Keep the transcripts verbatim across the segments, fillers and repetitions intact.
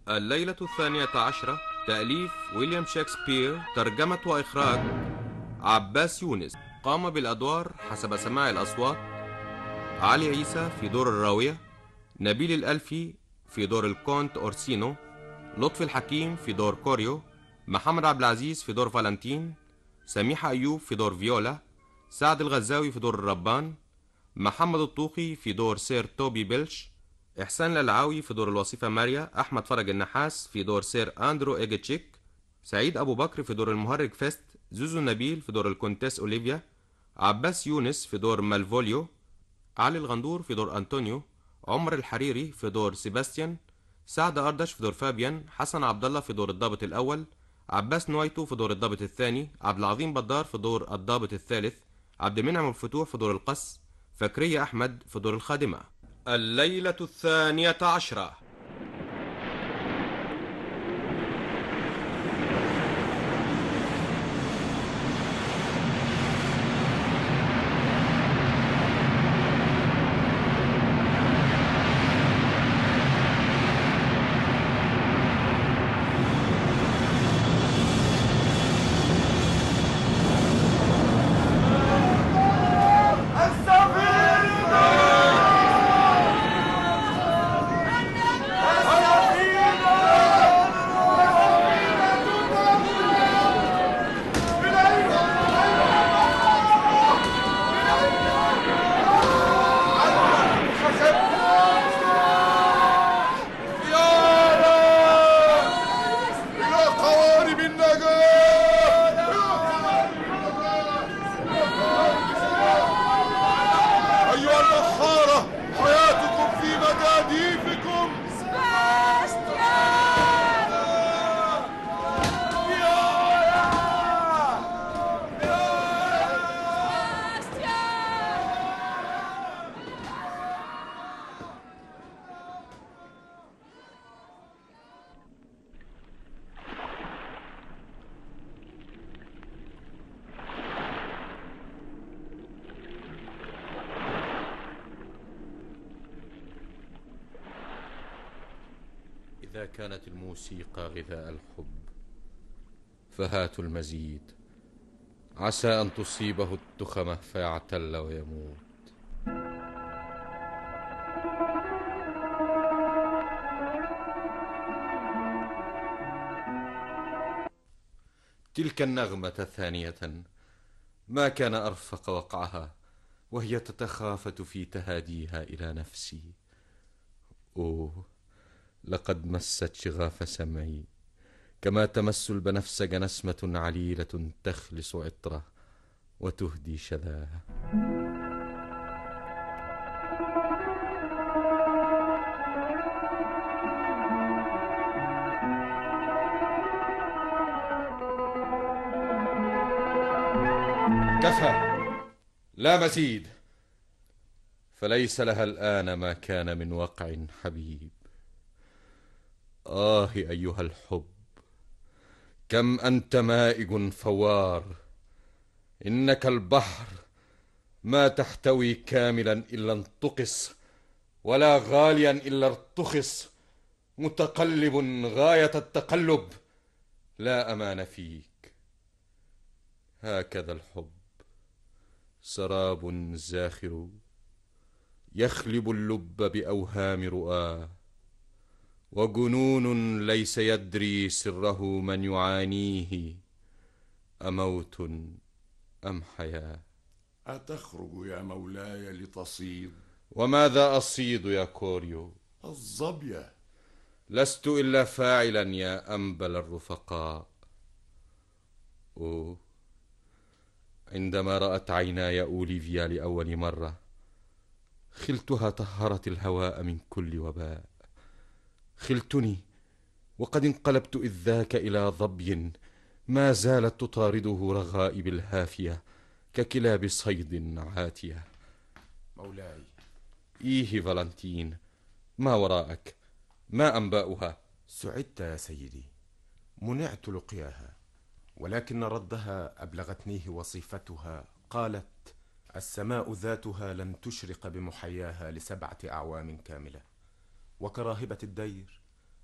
الليلة الثانية عشرة، تأليف ويليام شكسبير، ترجمة وإخراج عباس يونس. قام بالأدوار حسب سماع الأصوات: علي عيسى في دور الراوية، نبيل الألفي في دور الكونت أورسينو، لطفي الحكيم في دور كوريو، محمد عبد العزيز في دور فالنتين، سميحة أيوب في دور فيولا، سعد الغزاوي في دور الربان، محمد الطوخي في دور سير توبي بيلش، إحسان العلعاوي في دور الوصيفة ماريا، أحمد فرج النحاس في دور سير أندرو إيجيتشيك، سعيد أبو بكر في دور المهرج فيست، زوزو نبيل في دور الكونتيس أوليفيا، عباس يونس في دور مالفوليو، علي الغندور في دور أنطونيو، عمر الحريري في دور سيباستيان، سعد أردش في دور فابيان، حسن عبد الله في دور الضابط الأول، عباس نويتو في دور الضابط الثاني، عبد العظيم بدار في دور الضابط الثالث، عبد المنعم الفتوح في دور القس، فكرية أحمد في دور الخادمة. الليلة الثانية عشرة. إذا كانت الموسيقى غذاء الحب فهاتوا المزيد، عسى أن تصيبه التخمة فيعتل ويموت. تلك النغمة ثانية ما كان أرفق وقعها وهي تتخافت في تهاديها إلى نفسي. أوه، لقد مست شغاف سمعي كما تمس البنفسج نسمة عليلة تخلص عطره وتهدي شذاه. كفى، لا مزيد، فليس لها الآن ما كان من وقع حبيب. آه أيها الحب، كم أنت مائج فوار، إنك البحر ما تحتوي كاملا إلا انتقص، ولا غاليا إلا ارتخص، متقلب غاية التقلب، لا أمان فيك. هكذا الحب، سراب زاخر يخلب اللب بأوهام رؤاه، وجنون ليس يدري سره من يعانيه، أموت أم حياة. أتخرج يا مولاي لتصيد؟ وماذا أصيد يا كوريو؟ الظبية. لست إلا فاعلا يا أنبل الرفقاء. أوه، عندما رأت عيناي أوليفيا لأول مرة خلتها طهرت الهواء من كل وباء. خلتني وقد انقلبت إذ ذاك إلى ظبي ما زالت تطارده رغائب الهافية ككلاب صيد عاتية. مولاي. إيه فالنتين، ما وراءك؟ ما أنباؤها؟ سعدت يا سيدي، منعت لقياها، ولكن ردها أبلغتنيه وصيفتها. قالت: السماء ذاتها لن تشرق بمحياها لسبعة أعوام كاملة، وكراهبة الدير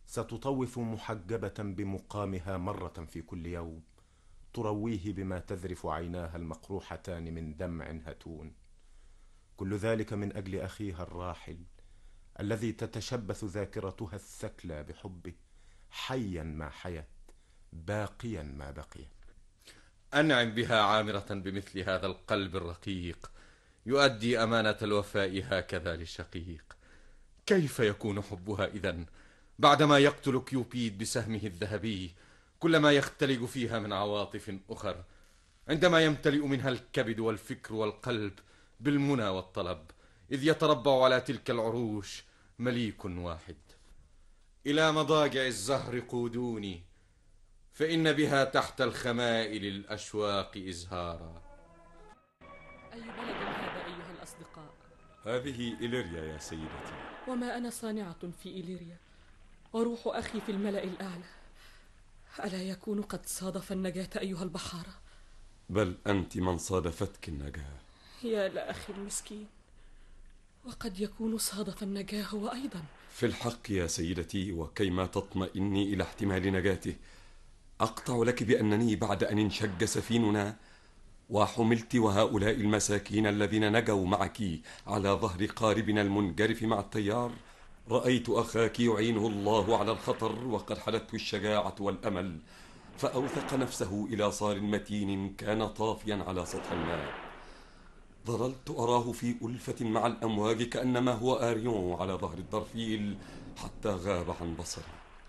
ستطوف محجبة بمقامها مرة في كل يوم، ترويه بما تذرف عيناها المقروحتان من دمع هتون. كل ذلك من أجل أخيها الراحل الذي تتشبث ذاكرتها الثكلى بحبه، حيا ما حيت، باقيا ما بقي. أنعم بها عامرة بمثل هذا القلب الرقيق يؤدي أمانة الوفاء هكذا للشقيق. كيف يكون حبها إذن بعدما يقتل كيوبيد بسهمه الذهبي كل ما يختلج فيها من عواطف أخر، عندما يمتلئ منها الكبد والفكر والقلب بالمنى والطلب، إذ يتربع على تلك العروش مليك واحد. إلى مضاجع الزهر قودوني، فإن بها تحت الخمائل الأشواق إزهارا. أي بلد هذا أيها الأصدقاء؟ هذه إليريا يا سيدتي. وما أنا صانعة في إليريا وروح أخي في الملأ الأعلى؟ ألا يكون قد صادف النجاة أيها البحارة؟ بل أنت من صادفتك النجاة. يا لأخي المسكين، وقد يكون صادف النجاة هو أيضا. في الحق يا سيدتي، وكيما تطمئني إلى احتمال نجاته، أقطع لك بأنني بعد أن انشج سفيننا وحملت وهؤلاء المساكين الذين نجوا معك على ظهر قاربنا المنجرف مع التيار، رأيت أخاك يعينه الله على الخطر وقد حلته الشجاعة والأمل، فأوثق نفسه إلى صار متين كان طافيا على سطح الماء. ظللت أراه في ألفة مع الأمواج كأنما هو آريون على ظهر الضرفيل حتى غاب عن بصري.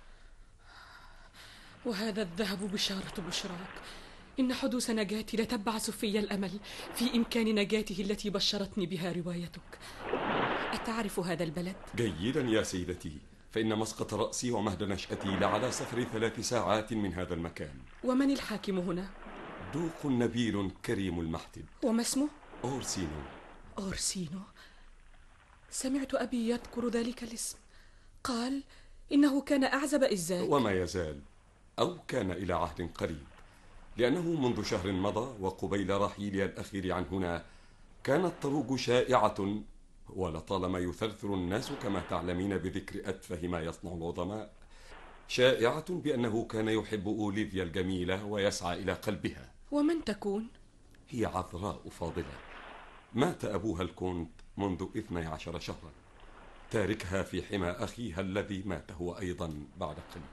وهذا الذهب بشارة بشراك، إن حدوث نجاتي لتبعث في الأمل في إمكان نجاته التي بشرتني بها روايتك. أتعرف هذا البلد؟ جيدا يا سيدتي، فإن مسقط رأسي ومهد نشأتي لعلى سفر ثلاث ساعات من هذا المكان. ومن الحاكم هنا؟ دوق نبيل كريم المحتب. وما اسمه؟ أورسينو. أورسينو؟ سمعت أبي يذكر ذلك الاسم، قال إنه كان أعزب إزاي. وما يزال، أو كان إلى عهد قريب، لأنه منذ شهر مضى وقبيل رحيلي الأخير عن هنا كانت تروج شائعة، ولطالما يثرثر الناس كما تعلمين بذكر أتفه ما يصنع العظماء، شائعة بأنه كان يحب أوليفيا الجميلة ويسعى إلى قلبها. ومن تكون؟ هي عذراء فاضلة، مات أبوها الكونت منذ اثني عشر شهرا، تاركها في حمى أخيها الذي مات هو أيضا بعد قليل.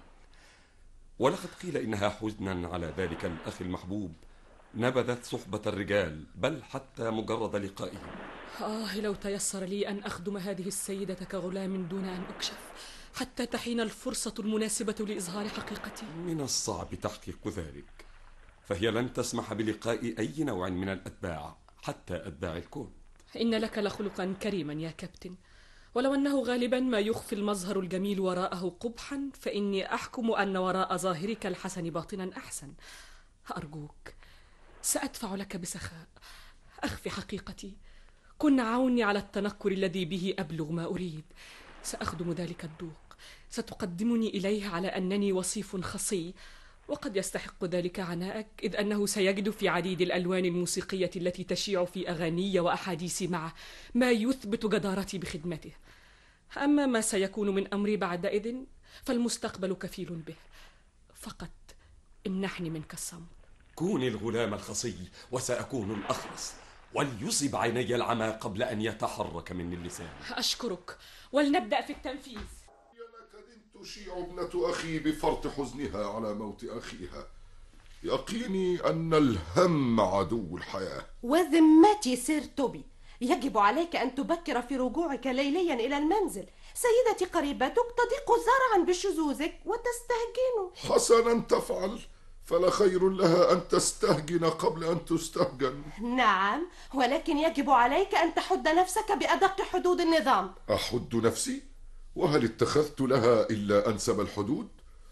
ولقد قيل إنها حزنا على ذلك الأخ المحبوب نبذت صحبة الرجال، بل حتى مجرد لقائهم. آه لو تيسر لي أن أخدم هذه السيدة كغلام دون أن أكشف حتى تحين الفرصة المناسبة لإظهار حقيقتي. من الصعب تحقيق ذلك، فهي لن تسمح بلقاء أي نوع من الأتباع حتى أتباع الكون. إن لك لخلقا كريما يا كابتن، ولو أنه غالبا ما يخفي المظهر الجميل وراءه قبحا، فإني أحكم أن وراء ظاهرك الحسن باطنا أحسن. أرجوك سأدفع لك بسخاء، أخفي حقيقتي، كن عوني على التنكر الذي به أبلغ ما أريد. سأخدم ذلك الدوق، ستقدمني إليه على أنني وصيف خصي، وقد يستحق ذلك عناءك، إذ أنه سيجد في عديد الألوان الموسيقية التي تشيع في أغاني وأحاديث معه ما يثبت جدارتي بخدمته. أما ما سيكون من أمري بعدئذ فالمستقبل كفيل به، فقط امنحني منك الصمت. كوني الغلام الخصي وسأكون الأخرس، وليصب عيني العمى قبل أن يتحرك مني اللسان. أشكرك، ولنبدأ في التنفيذ. لقد تشيع ابنة أخي بفرط حزنها على موت أخيها. يقيني أن الهم عدو الحياة. وذمتي سير توبي، يجب عليك أن تبكر في رجوعك ليليا إلى المنزل. سيدتي قريبتك تضيق زرعا بشذوذك وتستهجن. حسنا تفعل، فلا خير لها أن تستهجن قبل أن تستهجن. نعم، ولكن يجب عليك أن تحد نفسك بأدق حدود النظام. أحد نفسي؟ وهل اتخذت لها إلا أنسب الحدود؟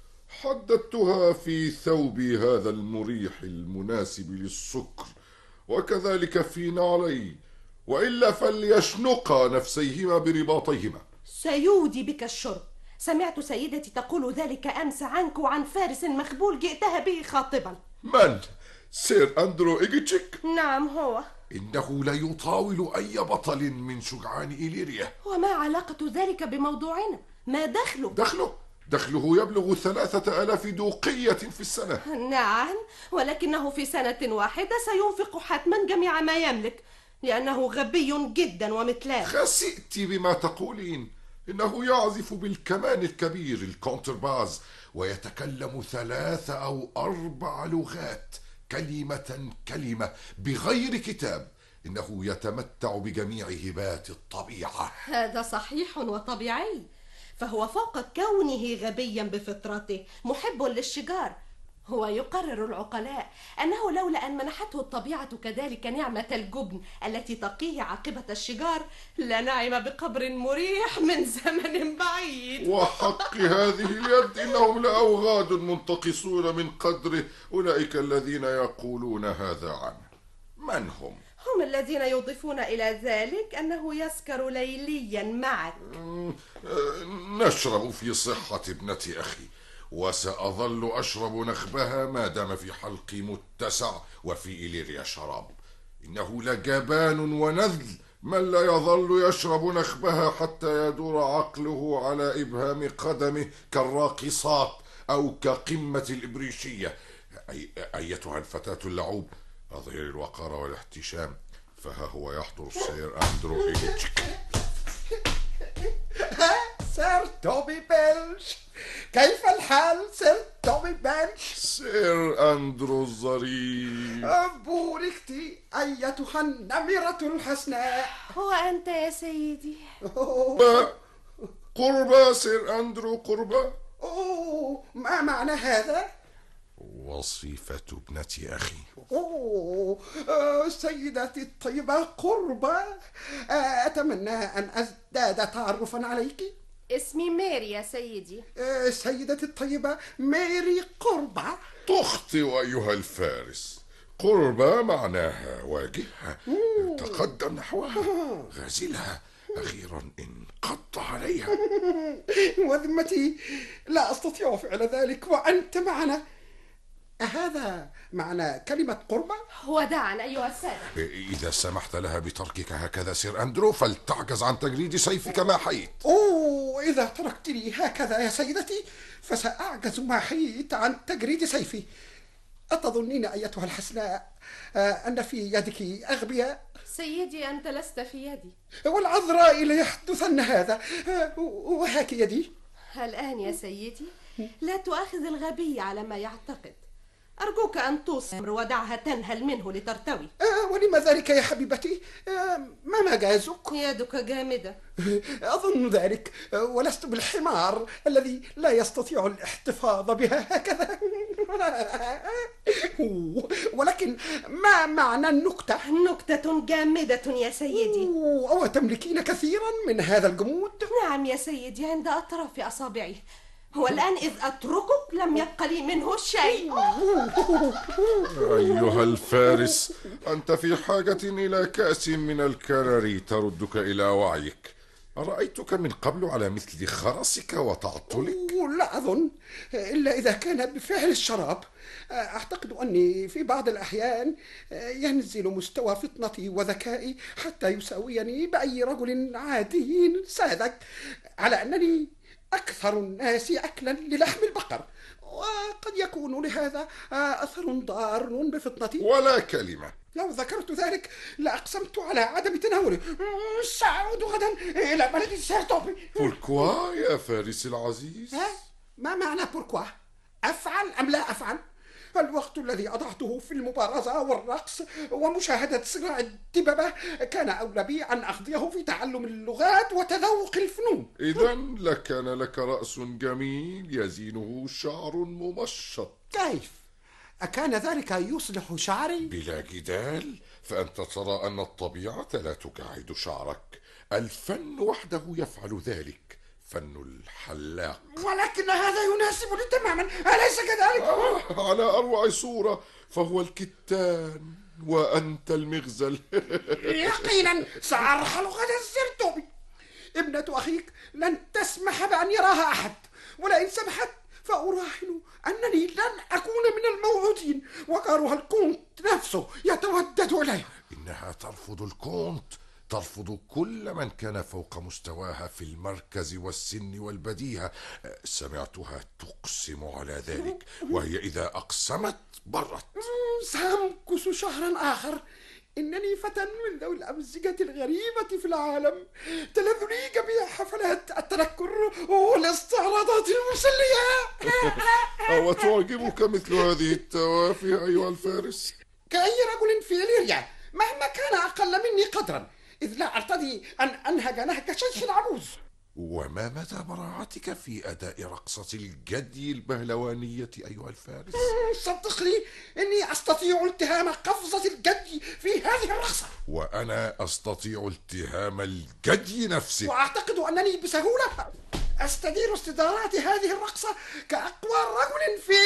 حددتها في ثوبي هذا المريح المناسب للسكر، وكذلك في نعلي، وإلا فليشنقا نفسيهما برباطيهما. سيودي بك الشرب. سمعت سيدتي تقول ذلك أمس عنك وعن فارس مخبول جئتها به خاطبا. من؟ سير أندرو إيجيتشيك؟ نعم هو. إنه لا يطاول أي بطل من شجعان إليريا. وما علاقة ذلك بموضوعنا؟ ما دخله؟ دخله؟ دخله يبلغ ثلاثة آلاف دوقية في السنة. نعم، ولكنه في سنة واحدة سينفق حتما جميع ما يملك، لأنه غبي جدا ومثلاه. خسئت بما تقولين. إنه يعزف بالكمان الكبير الكونترباز، ويتكلم ثلاث أو أربع لغات كلمة كلمة بغير كتاب. إنه يتمتع بجميع هبات الطبيعة. هذا صحيح وطبيعي، فهو فوق كونه غبيا بفطرته محب للشجار. هو يقرر العقلاء أنه لولا أن منحته الطبيعة كذلك نعمة الجبن التي تقيه عاقبة الشجار لنعم بقبر مريح من زمن بعيد. وحق هذه اليد إنهم لأوغاد منتقصون من قدره. أولئك الذين يقولون هذا عنه من هم؟ هم الذين يضيفون إلى ذلك أنه يسكر ليليا معك. نشرب في صحة ابنة أخي، وسأظل أشرب نخبها ما دام في حلقي متسع وفي إليريا شراب. إنه لجبان ونذل من لا يظل يشرب نخبها حتى يدور عقله على إبهام قدمه كالراقصات أو كقمة الإبريشية. أي أيتها الفتاة اللعوب، أظهر الوقار والاحتشام، فها هو يحضر السير أندرو إليتشك. سير توبي بيلش، كيف الحال سير توبي بيلش؟ سير أندرو الظريف. بوركتي أيتها النمرة الحسناء. وأنت يا سيدي؟ قربة قربة سير أندرو، قربة. أوه، ما معنى هذا؟ وصيفة ابنة أخي. أوه، سيدتي الطيبة قربة، أتمنى أن أزداد تعرفا عليك. اسمي ماري يا سيدي. سيدتي الطيبة ماري قربة. تخطئ أيها الفارس. قربة معناها واجهها، تقدم نحوها، غازلها، أخيرا انقض عليها. وذمتي لا أستطيع فعل ذلك وأنت معنا. أهذا معنى كلمة قربة؟ وداعا أيها السادة. إذا سمحت لها بتركك هكذا سير أندرو فلتعجز عن تجريد سيفك ما حييت. أوه، إذا تركتني هكذا يا سيدتي فسأعجز ما حييت عن تجريد سيفي. أتظنين أيتها الحسناء أن في يدك أغبياء؟ سيدي أنت لست في يدي. والعذراء ليحدثن هذا. وهاك يدي. الآن يا سيدي لا تؤاخذ الغبي على ما يعتقد. أرجوك أن تصبر ودعها تنهل منه لترتوي. آه، ولما ذلك يا حبيبتي؟ آه، ما مجازك؟ يدك جامدة. أظن ذلك، ولست بالحمار الذي لا يستطيع الاحتفاظ بها هكذا. ولكن ما معنى النكتة؟ نكتة جامدة يا سيدي. أو تملكين كثيرا من هذا الجمود؟ نعم يا سيدي، عند أطراف أصابعي. والآن إذ أتركك لم يبق لي منه شيء. أيها الفارس، أنت في حاجة إلى كأس من الكرري تردك إلى وعيك. أرأيتك من قبل على مثل خرسك وتعطلك؟ لا أظن، إلا إذا كان بفعل الشراب. أعتقد أني في بعض الأحيان ينزل مستوى فطنتي وذكائي حتى يساويني بأي رجل عادي ساذج، على أنني أكثر الناس أكلا للحم البقر، وقد يكون لهذا أثر ضار بفطنتي. ولا كلمة. لو ذكرت ذلك لأقسمت على عدم تناوله. سأعود غدا إلى بلد سير توبي. بوركوا يا فارس العزيز؟ ها؟ ما معنى بوركوا؟ أفعل أم لا أفعل؟ الوقت الذي أضعته في المبارزة والرقص ومشاهدة صراع الدببة كان أولى بي أن أقضيه في تعلم اللغات وتذوق الفنون. إذن لكان لك رأس جميل يزينه شعر ممشط. كيف؟ أكان ذلك يصلح شعري؟ بلا جدال، فأنت ترى أن الطبيعة لا تجعد شعرك، الفن وحده يفعل ذلك، فن الحلاق. ولكن هذا يناسبني تماما، أليس كذلك؟ آه، على أروع صورة، فهو الكتان وأنت المغزل. يقينا سأرحل غدا سير توبي. ابنة أخيك لن تسمح بأن يراها أحد، ولئن سمحت فأراهن أنني لن أكون من الموعودين، وكارها الكونت نفسه يتودد إليها. إنها ترفض الكونت، ترفض كل من كان فوق مستواها في المركز والسن والبديهة. سمعتها تقسم على ذلك، وهي إذا أقسمت برت. سأمكث شهرا آخر. إنني فتى من ذوي الأمزجة الغريبة في العالم، تلذ لي جميع حفلات التنكر والاستعراضات المسلية. أو تعجبك مثل هذه التوافه أيها الفارس؟ كأي رجل في إليريا مهما كان أقل مني قدرا، إذ لا أرتضي أن أنهج نهج شيخ عجوز. وما مدى براعتك في أداء رقصة الجدي البهلوانية أيها الفارس؟ صدقني إني أستطيع التهام قفزة الجدي في هذه الرقصة، وأنا أستطيع التهام الجدي نفسه، وأعتقد أنني بسهولة أستدير استدارات هذه الرقصة كأقوى رجل في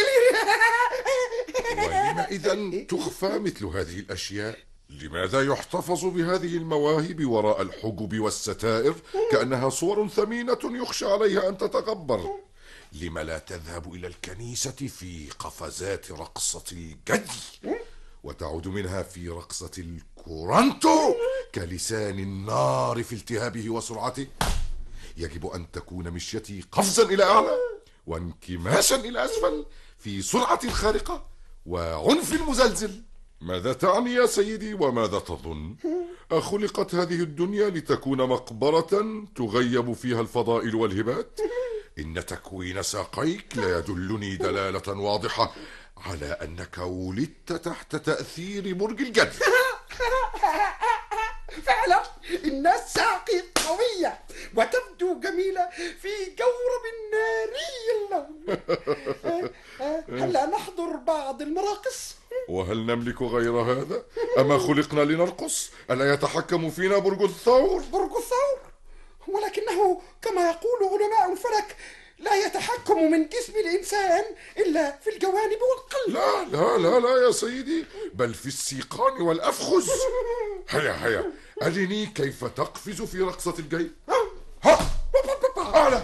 ولما إذن تخفى مثل هذه الأشياء؟ لماذا يحتفظ بهذه المواهب وراء الحجب والستائر كأنها صور ثمينة يخشى عليها أن تتغبر؟ لم لا تذهب إلى الكنيسة في قفزات رقصة الجدي وتعود منها في رقصة الكورانتو كلسان النار في التهابه وسرعته؟ يجب أن تكون مشيتي قفزا إلى أعلى وانكماشا إلى أسفل في سرعة خارقة وعنف مزلزل. ماذا تعني يا سيدي وماذا تظن؟ أخلقت هذه الدنيا لتكون مقبرة تغيب فيها الفضائل والهبات؟ إن تكوين ساقيك لا يدلني دلالة واضحة على أنك ولدت تحت تأثير برج الجد. فعلا إن الساقي قوية وتبدو جميلة في جورب ناري اللون. هلا نحضر بعض المراقص؟ وهل نملك غير هذا؟ أما خلقنا لنرقص؟ ألا يتحكم فينا برج الثور؟ برج الثور؟ ولكنه كما يقول علماء الفلك لا يتحكم من جسم الإنسان إلا في الجوانب والقلب. لا لا لا لا يا سيدي، بل في السيقان والأفخذ. هيا هيا أرني كيف تقفز في رقصة الجيب. ها أعلى.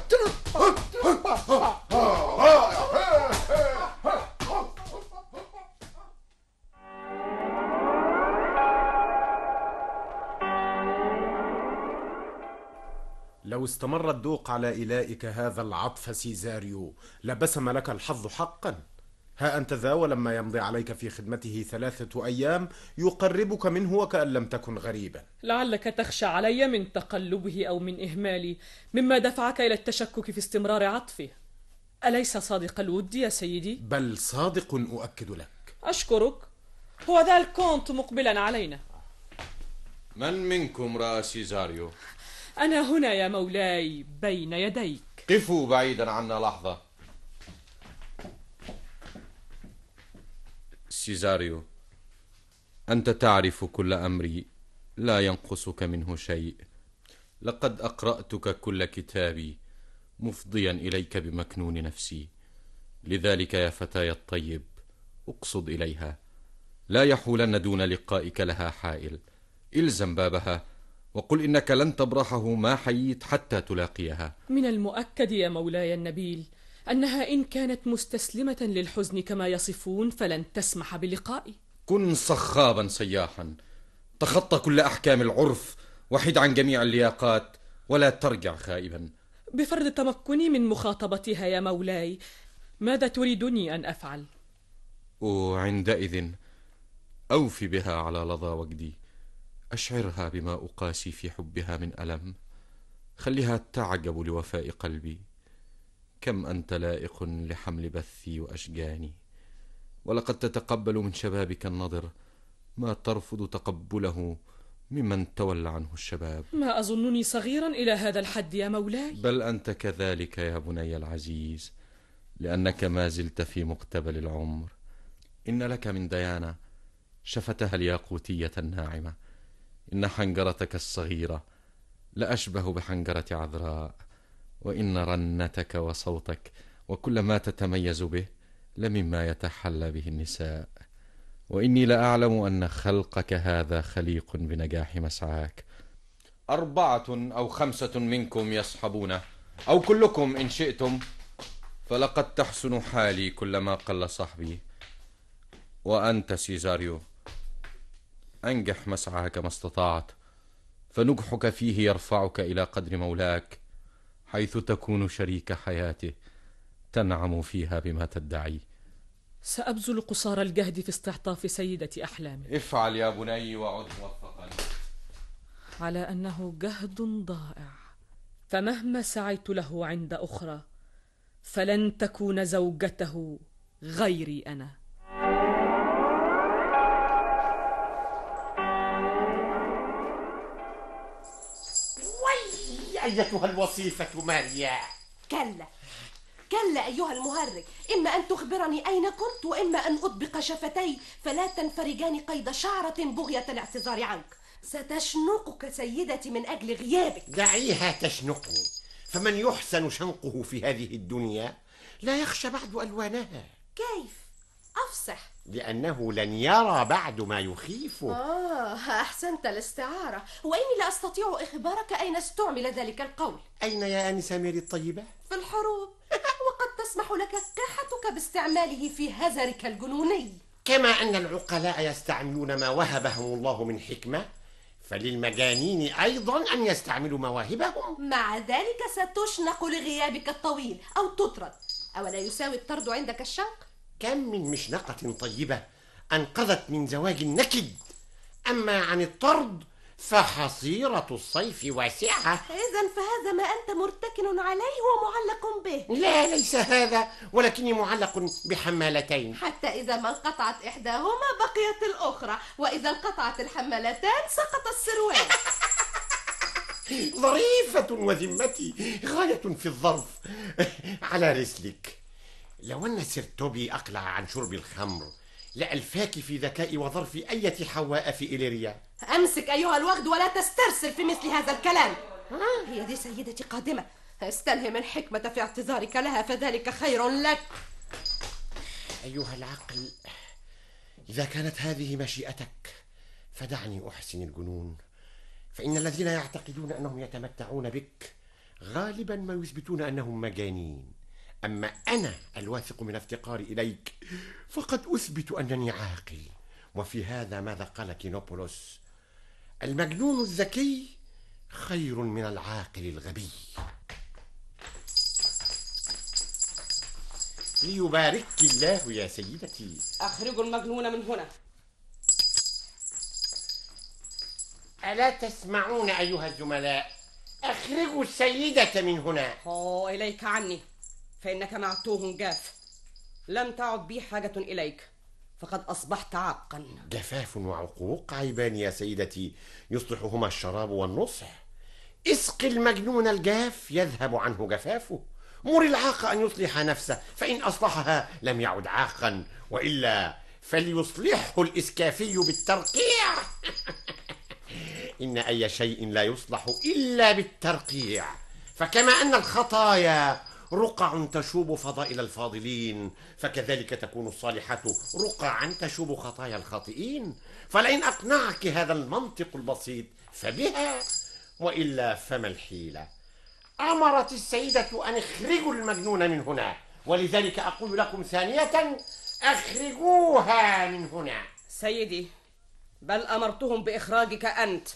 لو استمر الذوق على إلائك هذا العطف سيزاريو لبسم لك الحظ حقا. ها أنت ذا ولما يمضي عليك في خدمته ثلاثة أيام يقربك منه وكأن لم تكن غريبا. لعلك تخشى علي من تقلبه أو من إهمالي مما دفعك إلى التشكك في استمرار عطفه. أليس صادق الود يا سيدي؟ بل صادق أؤكد لك. أشكرك. هو ذا الكونت مقبلا علينا. من منكم رأى سيزاريو؟ أنا هنا يا مولاي بين يديك. قفوا بعيدا عنا لحظة. سيزاريو، أنت تعرف كل أمري، لا ينقصك منه شيء. لقد أقرأتك كل كتابي مفضيا إليك بمكنون نفسي. لذلك يا فتاي الطيب اقصد إليها، لا يحولن دون لقائك لها حائل. إلزم بابها وقل إنك لن تبرحه ما حييت حتى تلاقيها. من المؤكد يا مولاي النبيل أنها إن كانت مستسلمة للحزن كما يصفون فلن تسمح بلقائي. كن صخابا سياحا، تخطى كل أحكام العرف وحد عن جميع اللياقات ولا ترجع خائبا. بفرض تمكني من مخاطبتها يا مولاي ماذا تريدني أن أفعل؟ وعندئذ أوفي بها على لظى وجدي، أشعرها بما أقاسي في حبها من ألم، خليها تعجب لوفاء قلبي. كم أنت لائق لحمل بثي وأشجاني، ولقد تتقبل من شبابك النضر ما ترفض تقبله ممن تولى عنه الشباب. ما أظنني صغيرا إلى هذا الحد يا مولاي. بل أنت كذلك يا بني العزيز، لأنك ما زلت في مقتبل العمر. إن لك من ديانة شفتها الياقوتية الناعمة، إن حنجرتك الصغيرة لأشبه بحنجرة عذراء، وإن رنتك وصوتك وكل ما تتميز به لمما يتحلى به النساء، وإني لأعلم أن خلقك هذا خليق بنجاح مسعاك. أربعة أو خمسة منكم يصحبونه، أو كلكم إن شئتم، فلقد تحسن حالي كلما قل صحبي. وأنت سيزاريو أنجح مسعاك ما استطعت، فنجحك فيه يرفعك إلى قدر مولاك، حيث تكون شريك حياته تنعم فيها بما تدعي. سأبذل قصارى الجهد في استعطاف سيدة أحلامي. افعل يا بني وعد موفقا. على أنه جهد ضائع، فمهما سعيت له عند أخرى فلن تكون زوجته غيري أنا. وي أيتها الوصيفة ماريا. كلا كلا أيها المهرج، إما أن تخبرني أين كنت وإما أن أطبق شفتي فلا تنفرجان قيد شعرة بغية الاعتذار عنك. ستشنقك سيدتي من أجل غيابك. دعيها تشنقني، فمن يحسن شنقه في هذه الدنيا لا يخشى بعد ألوانها. كيف؟ أفصح. لأنه لن يرى بعد ما يخيفه. آه أحسنت الاستعارة، وإني لا أستطيع إخبارك أين استعمل ذلك القول. أين يا آنسة ميري الطيبة؟ في الحروب، وقد تسمح لك كحتك باستعماله في هزرك الجنوني. كما أن العقلاء يستعملون ما وهبهم الله من حكمة، فللمجانين أيضا أن يستعملوا مواهبهم. مع ذلك ستشنق لغيابك الطويل أو تطرد، أولا يساوي الطرد عندك الشنق؟ كم من مشنقة طيبة أنقذت من زواج النكد، أما عن الطرد فحصيرة الصيف واسعة. إذن فهذا ما أنت مرتكن عليه ومعلق به. لا، ليس هذا، ولكني معلق بحمالتين، حتى إذا ما انقطعت إحداهما بقيت الأخرى، وإذا انقطعت الحمالتان سقط السروال. ظريفة وذمتي غاية في الظرف. على رسلك، لو أن سيرتوبي أقلع عن شرب الخمر لألفاك في ذكاء وظرف أية حواء في إليريا. أمسك أيها الوغد ولا تسترسل في مثل هذا الكلام. هي دي سيدتي قادمة، استلهم الحكمة في اعتذارك لها فذلك خير لك. أيها العقل، إذا كانت هذه مشيئتك فدعني أحسن الجنون، فإن الذين يعتقدون أنهم يتمتعون بك غالبا ما يثبتون أنهم مجانين. أما أنا الواثق من افتقاري إليك فقد أثبت أنني عاقل. وفي هذا ماذا قال كينوبولوس؟ المجنون الذكي خير من العاقل الغبي. ليبارك الله يا سيدتي. أخرجوا المجنون من هنا. ألا تسمعون أيها الزملاء؟ أخرجوا السيدة من هنا. أوه إليك عني، فإنك معتوه جاف، لم تعد بي حاجة إليك، فقد أصبحت عاقا. جفاف وعقوق عيبان يا سيدتي يصلحهما الشراب والنصح. اسق المجنون الجاف يذهب عنه جفافه، مر العاق أن يصلح نفسه، فإن أصلحها لم يعد عاقا، وإلا فليصلحه الإسكافي بالترقيع. إن أي شيء لا يصلح إلا بالترقيع، فكما أن الخطايا رقع تشوب فضائل الفاضلين، فكذلك تكون الصالحات رقعا تشوب خطايا الخاطئين. فلئن أقنعك هذا المنطق البسيط فبها، وإلا فما الحيلة. أمرت السيدة أن اخرجوا المجنون من هنا، ولذلك أقول لكم ثانية: أخرجوها من هنا. سيدي، بل أمرتهم بإخراجك أنت.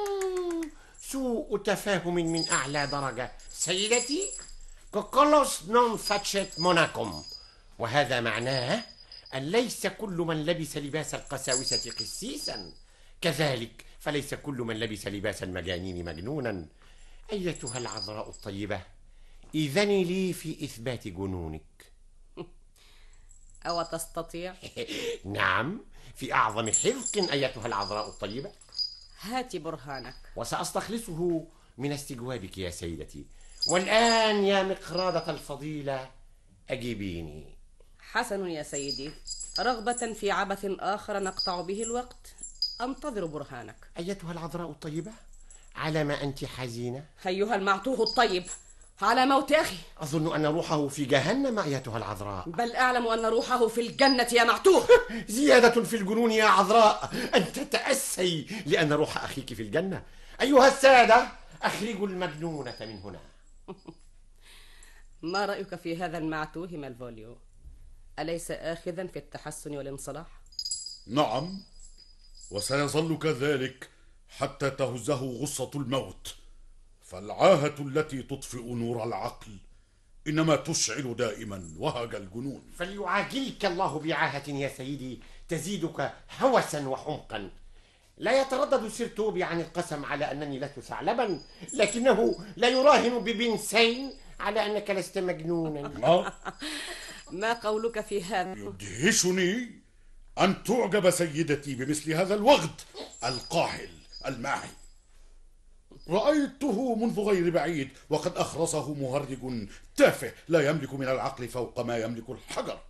سوء تفاهم من أعلى درجة. سيدتي، كوكولوس نون فاتشت موناكوم، وهذا معناه أن ليس كل من لبس لباس القساوسة قسيسا، كذلك فليس كل من لبس لباس المجانين مجنونا. أيتها العذراء الطيبة، إذني لي في إثبات جنونك. أو تستطيع؟ نعم، في أعظم حذق أيتها العذراء الطيبة. هات برهانك. وسأستخلصه من استجوابك يا سيدتي. والآن يا مقرادة الفضيلة أجيبيني. حسن يا سيدي، رغبة في عبث آخر نقطع به الوقت، أنتظر برهانك. أيتها العذراء الطيبة، على ما أنت حزينة؟ أيها المعتوه الطيب، على موت أخي. أظن أن روحه في جهنم أيتها العذراء. بل أعلم أن روحه في الجنة يا معتوه. زيادة في الجنون يا عذراء أن تتأسي لأن روح أخيك في الجنة. أيها السادة، أخرجوا المجنونة من هنا. ما رأيك في هذا المعتوه مالفوليو؟ أليس آخذا في التحسن والانصلاح؟ نعم، وسيظل كذلك حتى تهزه غصة الموت، فالعاهة التي تطفئ نور العقل إنما تشعل دائما وهج الجنون. فليعاجلك الله بعاهة يا سيدي تزيدك هوسا وحمقا. لا يتردد سيرتوبي عن القسم على أنني لست ثعلبا، لكنه لا يراهن ببنسين على أنك لست مجنونا. ما, ما قولك في هذا؟ يدهشني أن تعجب سيدتي بمثل هذا الوغد القاحل الماعي. رأيته منذ غير بعيد وقد أخرسه مهرج تافه لا يملك من العقل فوق ما يملك الحجر.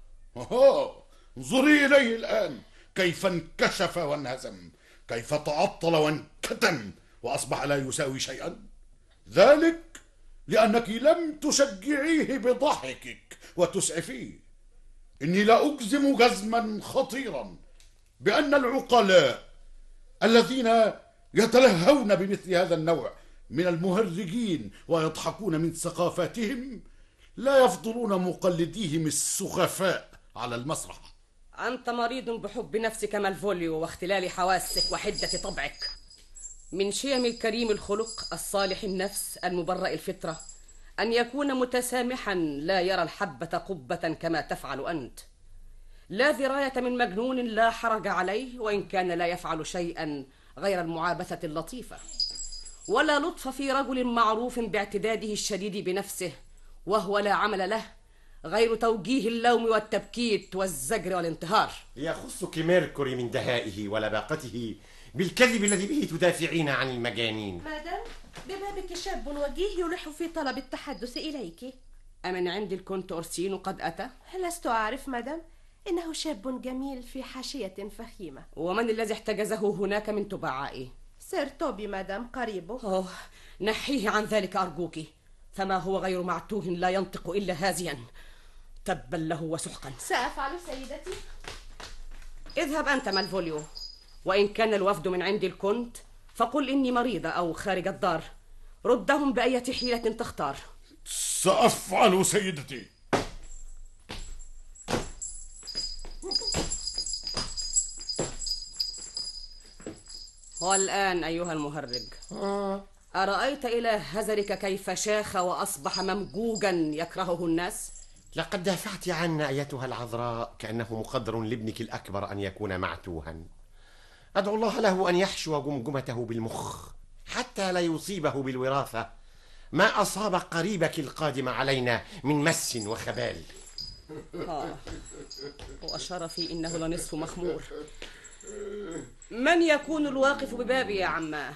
انظري إليه الآن كيف انكشف وانهزم، كيف تعطل وانكتم وأصبح لا يساوي شيئا. ذلك لأنك لم تشجعيه بضحكك وتسعفيه. إني لا أجزم جزما خطيرا بأن العقلاء الذين يتلهون بمثل هذا النوع من المهرجين ويضحكون من ثقافاتهم لا يفضلون مقلديهم السخفاء على المسرح. أنت مريض بحب نفسك مالفوليو واختلال حواسك وحدة طبعك. من شيم الكريم الخلق الصالح النفس المبرأ الفطرة أن يكون متسامحا لا يرى الحبة قبة كما تفعل أنت. لا ذراية من مجنون لا حرج عليه وإن كان لا يفعل شيئا غير المعابثة اللطيفة، ولا لطف في رجل معروف باعتداده الشديد بنفسه وهو لا عمل له غير توجيه اللوم والتبكيت والزجر والانتهار. يخصك ميركوري من دهائه ولباقته بالكذب الذي به تدافعين عن المجانين. مادام ببابك شاب وجيه يلح في طلب التحدث إليك. أمن عند الكونت أورسينو قد أتى؟ لست أعرف مادام، إنه شاب جميل في حاشية فخيمة. ومن الذي احتجزه هناك من تبعائه؟ سير توبي مادام قريبه. أوه، نحيه عن ذلك أرجوك، فما هو غير معتوه لا ينطق إلا هازيا. تبا له وسحقا. سأفعل سيدتي. اذهب أنت مالفوليو، وإن كان الوفد من عند الكونت فقل إني مريضة أو خارج الدار. ردهم بأية حيلة تختار. سأفعل سيدتي. والآن أيها المهرج، أرأيت إلى هزرك كيف شاخ وأصبح ممجوجا يكرهه الناس؟ لقد دافعت عنا أيتها العذراء كأنه مقدر لابنك الأكبر أن يكون معتوها. أدعو الله له أن يحشو جمجمته بالمخ حتى لا يصيبه بالوراثة ما أصاب قريبك القادم علينا من مس وخبال. آه. وأشار في إنه لنصف مخمور. من يكون الواقف ببابي يا عماه؟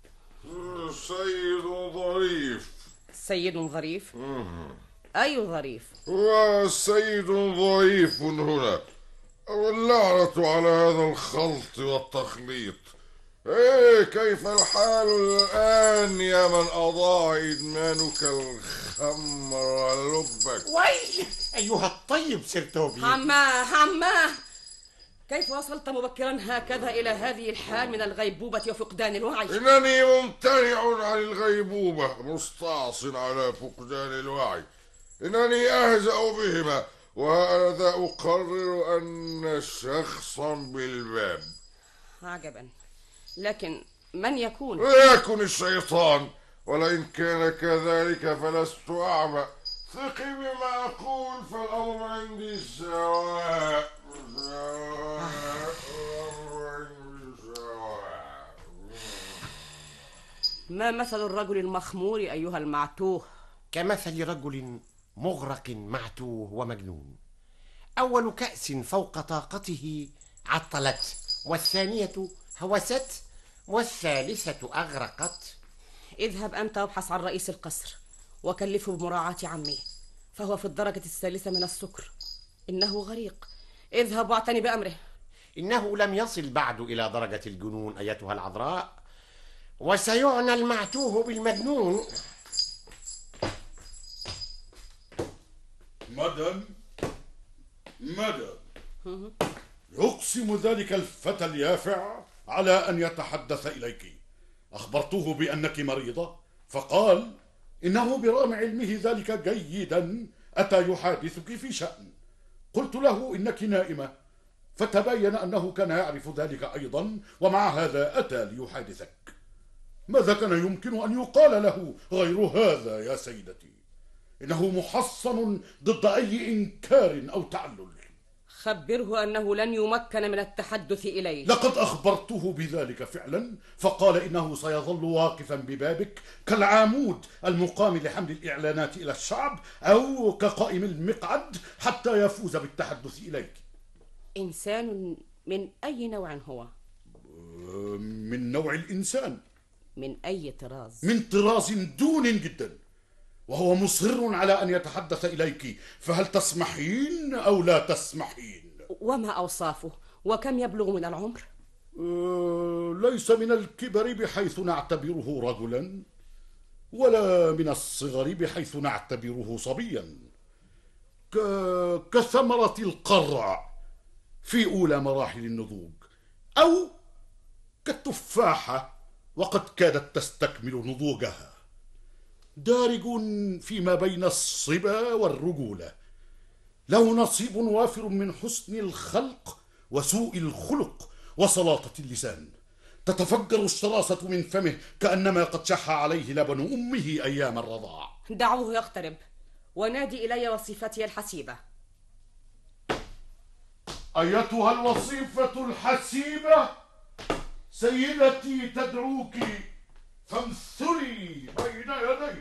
سيد ظريف. سيد ظريف؟ أي ظريف؟ وسيد ظريف هنا. واللعنة على هذا الخلط والتخليط. ايه كيف الحال الآن يا من أضاع إدمانك الخمر ولبك؟ وي أيها الطيب سيرتوبي. عماه عماه، كيف وصلت مبكرا هكذا إلى هذه الحال من الغيبوبة وفقدان الوعي؟ إنني ممتنع عن الغيبوبة مستعص على فقدان الوعي. إنني أهزأ بهما وهذا أقرر أن شخصا بالباب. عجبا، لكن من يكون؟ يكن الشيطان، ولئن كان كذلك فلست أعمى. ثقي بما أقول فالأمر عندي سواء. ما مثل الرجل المخمور أيها المعتوه؟ كمثل رجل مغرق معتوه ومجنون. أول كأس فوق طاقته عطلت، والثانية هوست، والثالثة أغرقت. اذهب أنت وابحث عن رئيس القصر وكلفه بمراعاة عمي، فهو في الدرجة الثالثة من السكر. إنه غريق. اذهب واعتني بأمره. إنه لم يصل بعد إلى درجة الجنون أيتها العذراء، وسيعنى المعتوه بالمجنون. مدام مدام يقسم ذلك الفتى اليافع على أن يتحدث إليك. أخبرته بأنك مريضة فقال إنه برغم علمه ذلك جيدا أتى يحادثك في شأن. قلت له إنك نائمة، فتبين أنه كان يعرف ذلك أيضا ومع هذا أتى ليحادثك. ماذا كان يمكن أن يقال له غير هذا يا سيدتي؟ إنه محصن ضد أي إنكار أو تعلل. خبره أنه لن يمكن من التحدث إليه. لقد أخبرته بذلك فعلا، فقال إنه سيظل واقفا ببابك كالعامود المقام لحمل الإعلانات إلى الشعب، أو كقائم المقعد حتى يفوز بالتحدث إليك. إنسان من أي نوع هو؟ من نوع الإنسان. من أي طراز؟ من طراز دون جدا، وهو مصر على أن يتحدث إليك، فهل تسمحين أو لا تسمحين؟ وما أوصافه؟ وكم يبلغ من العمر؟ أه ليس من الكبر بحيث نعتبره رجلا، ولا من الصغر بحيث نعتبره صبيا، ك... كثمرة القرع في أولى مراحل النضوج، أو كالتفاحة وقد كادت تستكمل نضوجها، دارج فيما بين الصبا والرجولة، له نصيب وافر من حسن الخلق وسوء الخلق وسلاطة اللسان، تتفجر الشراسة من فمه كأنما قد شح عليه لبن أمه أيام الرضاع. دعوه يقترب ونادي إلي وصيفتي الحسيبة. أيتها الوصيفة الحسيبة، سيدتي تدعوك فامثلي بين يديها.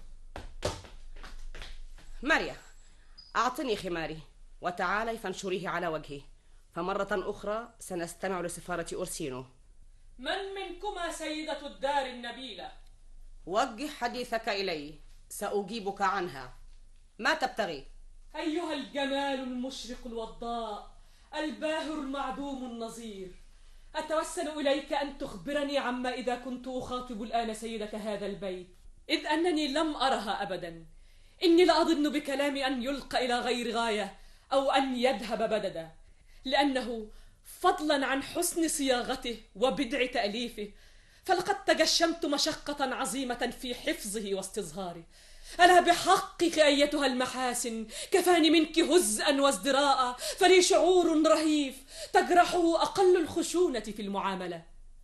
ماريا، أعطني خماري وتعالي فانشريه على وجهي، فمرة أخرى سنستمع لسفارة أورسينو. من منكما سيدة الدار النبيلة؟ وجه حديثك إلي، سأجيبك عنها. ما تبتغي؟ أيها الجمال المشرق الوضاء، الباهر المعدوم النظير، أتوسل إليك أن تخبرني عما إذا كنت أخاطب الآن سيدة هذا البيت، إذ أنني لم أرها أبدا. إني لأظن بكلامي أن يلقى إلى غير غاية أو أن يذهب بددا، لأنه فضلا عن حسن صياغته وبدع تأليفه فلقد تجشمت مشقة عظيمة في حفظه واستظهاره. ألا بحقك أيتها المحاسن كفاني منك هزءا وازدراء، فلي شعور رهيف تجرحه أقل الخشونة في المعاملة.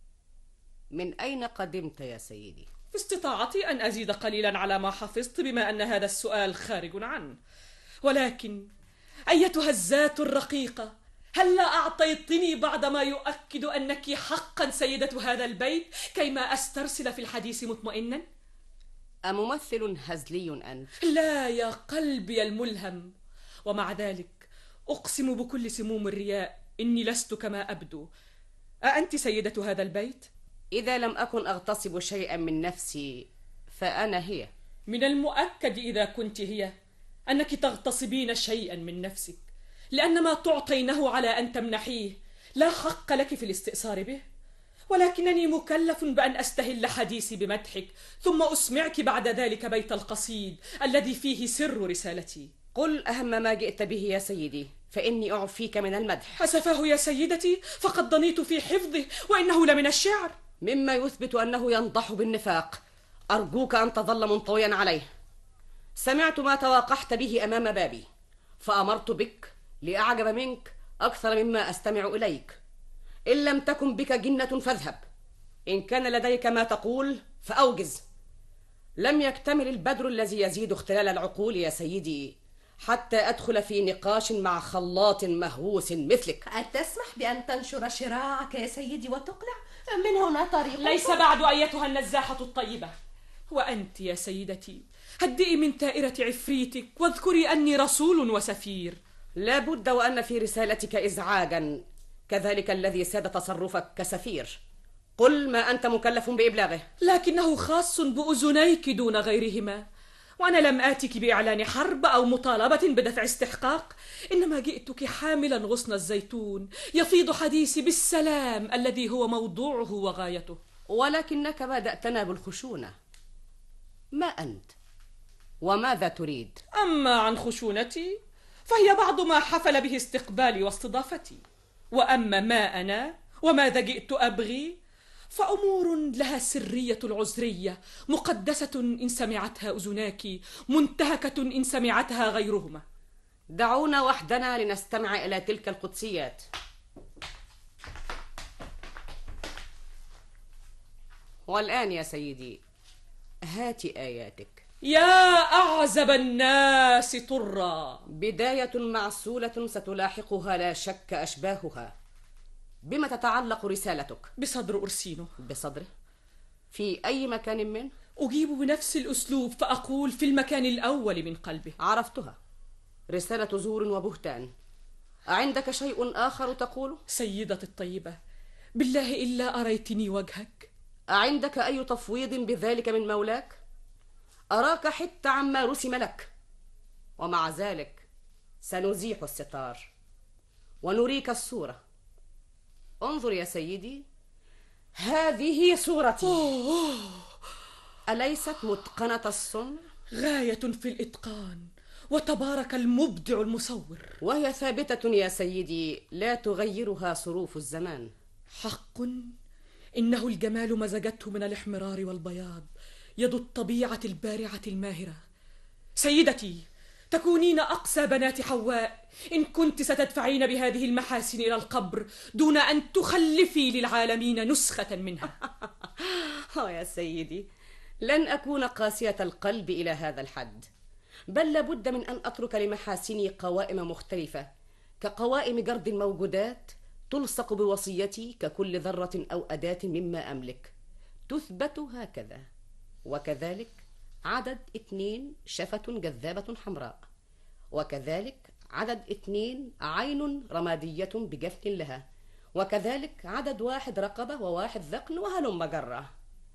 من أين قدمت يا سيدي؟ في استطاعتي أن أزيد قليلا على ما حفظت، بما أن هذا السؤال خارج عنه. ولكن أيتها الذات الرقيقة، هل لا أعطيتني بعد ما يؤكد أنك حقا سيدة هذا البيت كيما أسترسل في الحديث مطمئنا؟ أممثل هزلي أنت؟ لا يا قلبي الملهم، ومع ذلك أقسم بكل سموم الرياء إني لست كما أبدو. أأنت سيدة هذا البيت؟ إذا لم أكن أغتصب شيئا من نفسي فأنا هي. من المؤكد إذا كنت هي أنك تغتصبين شيئا من نفسك، لأن ما تعطينه على أن تمنحيه لا حق لك في الاستئثار به. ولكنني مكلف بأن أستهل حديثي بمدحك، ثم أسمعك بعد ذلك بيت القصيد الذي فيه سر رسالتي. قل أهم ما جئت به يا سيدي، فإني أعفيك من المدح. أسفاه يا سيدتي، فقد ضنيت في حفظه، وإنه لمن الشعر، مما يثبت أنه ينضح بالنفاق. أرجوك أن تظل منطويا عليه. سمعت ما تواقحت به أمام بابي، فأمرت بك لأعجب منك أكثر مما أستمع إليك. إن لم تكن بك جنة فاذهب، إن كان لديك ما تقول فأوجز. لم يكتمل البدر الذي يزيد اختلال العقول يا سيدي حتى أدخل في نقاش مع خلاط مهووس مثلك. أتسمح بأن تنشر شراعك يا سيدي وتقلع؟ من هنا طريق. ليس بعد أيتها النزاحة الطيبة. وأنت يا سيدتي هدئي من تائرة عفريتك واذكري أني رسول وسفير. لا بد وأن في رسالتك إزعاجا كذلك الذي ساد تصرفك كسفير. قل ما أنت مكلف بإبلاغه. لكنه خاص بأذنيك دون غيرهما، وأنا لم آتك بإعلان حرب أو مطالبة بدفع استحقاق، إنما جئتك حاملا غصن الزيتون يفيض حديثي بالسلام الذي هو موضوعه وغايته. ولكنك بدأتنا بالخشونة. ما أنت؟ وماذا تريد؟ أما عن خشونتي فهي بعض ما حفل به استقبالي واستضافتي، وأما ما أنا وماذا جئت أبغي فأمور لها سرية العذرية، مقدسة إن سمعتها أذناك، منتهكة إن سمعتها غيرهما. دعونا وحدنا لنستمع إلى تلك القدسيات. والآن يا سيدي هات آياتك. يا أعزب الناس طرا. بداية معسولة ستلاحقها لا شك أشباهها. بما تتعلق رسالتك؟ بصدر أرسينو. بصدره؟ في أي مكان منه؟ أجيب بنفس الأسلوب فأقول في المكان الأول من قلبه. عرفتها، رسالة زور وبهتان. أعندك شيء آخر تقوله؟ سيدتي الطيبة، بالله إلا أريتني وجهك. أعندك أي تفويض بذلك من مولاك؟ أراك حتى عما رسم لك، ومع ذلك سنزيح الستار ونريك الصورة. انظر يا سيدي، هذه صورتي. أوه. أليست متقنة الصنع؟ غاية في الإتقان، وتبارك المبدع المصور. وهي ثابتة يا سيدي، لا تغيرها صروف الزمان. حق إنه الجمال مزجته من الإحمرار والبياض يد الطبيعة البارعة الماهرة. سيدتي، تكونين أقسى بنات حواء إن كنت ستدفعين بهذه المحاسن إلى القبر دون أن تخلفي للعالمين نسخة منها. آه يا سيدي، لن أكون قاسية القلب إلى هذا الحد، بل لابد من أن أترك لمحاسني قوائم مختلفة كقوائم جرد الموجودات، تلصق بوصيتي ككل ذرة أو أداة مما أملك، تثبت هكذا. وكذلك عدد اثنين شفة جذابة حمراء، وكذلك عدد اثنين عين رمادية بجفن لها، وكذلك عدد واحد رقبة وواحد ذقن، وهلم جرة.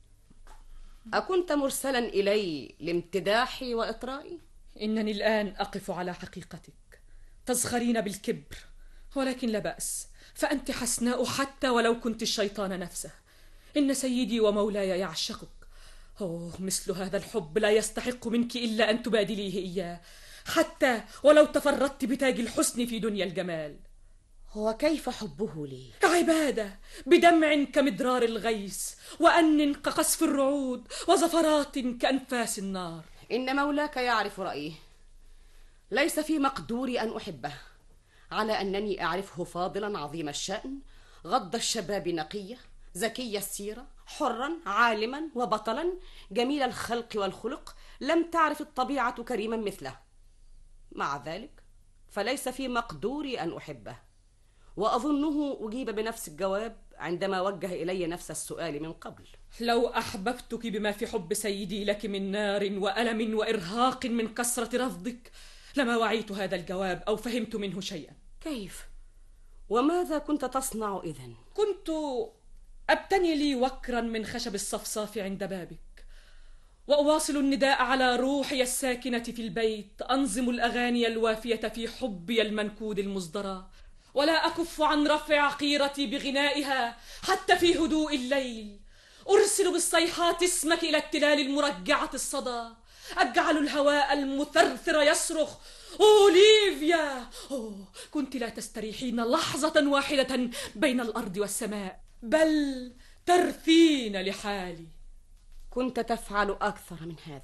أكنت مرسلا إلي لامتداحي وإطرائي؟ إنني الآن أقف على حقيقتك. تزخرين بالكبر، ولكن لا بأس، فأنت حسناء حتى ولو كنت الشيطان نفسه. إن سيدي ومولاي يعشقك. أوه، مثل هذا الحب لا يستحق منك إلا أن تبادليه إياه، حتى ولو تفردت بتاج الحسن في دنيا الجمال. هو كيف حبه لي؟ عبادة بدمع كمدرار الغيث، وأن كقصف الرعود، وزفرات كأنفاس النار. إن مولاك يعرف رأيه. ليس في مقدوري أن أحبه، على أنني أعرفه فاضلا عظيم الشأن، غض الشباب نقية، ذكي السيرة، حرا عالما وبطلا، جميل الخلق والخلق، لم تعرف الطبيعة كريما مثله. مع ذلك فليس في مقدوري أن أحبه، وأظنه أجيب بنفس الجواب عندما وجه إلي نفس السؤال من قبل. لو أحببتك بما في حب سيدي لك من نار وألم وإرهاق من كثرة رفضك لما وعيت هذا الجواب أو فهمت منه شيئا. كيف؟ وماذا كنت تصنع إذن؟ كنت أبتني لي وكرا من خشب الصفصاف عند بابك، وأواصل النداء على روحي الساكنة في البيت، أنظم الأغاني الوافية في حبي المنكود المصدرة، ولا أكف عن رفع عقيرتي بغنائها حتى في هدوء الليل. أرسل بالصيحات اسمك إلى التلال المرجعة الصدى، أجعل الهواء المثرثر يصرخ أوليفيا. أوه، كنت لا تستريحين لحظة واحدة بين الأرض والسماء، بل ترثين لحالي. كنت تفعل أكثر من هذا.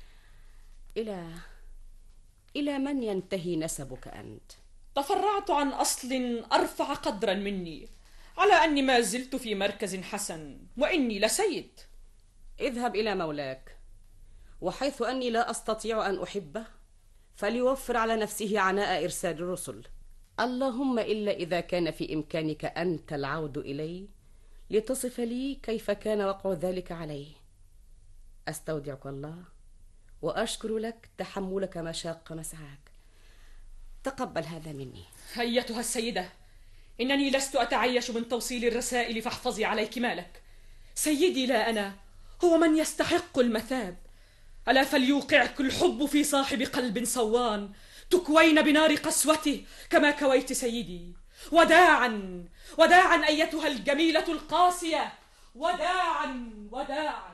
إلى إلى من ينتهي نسبك أنت؟ تفرعت عن أصل أرفع قدرا مني، على أني ما زلت في مركز حسن، وإني لسيد. اذهب إلى مولاك، وحيث أني لا أستطيع أن أحبه فليوفر على نفسه عناء إرسال الرسل. اللهم إلا إذا كان في إمكانك أنت العود إلي لتصف لي كيف كان وقع ذلك عليه. أستودعك الله، وأشكر لك تحملك مشاق مسعاك. تقبل هذا مني. أيتها السيدة، إنني لست أتعيش من توصيل الرسائل، فاحفظي عليك مالك. سيدي لا أنا، هو من يستحق المثاب. ألا فليوقعك الحب في صاحب قلب صوان، تكوين بنار قسوته كما كويت سيدي. وداعا وداعا أيتها الجميلة القاسية، وداعا وداعا.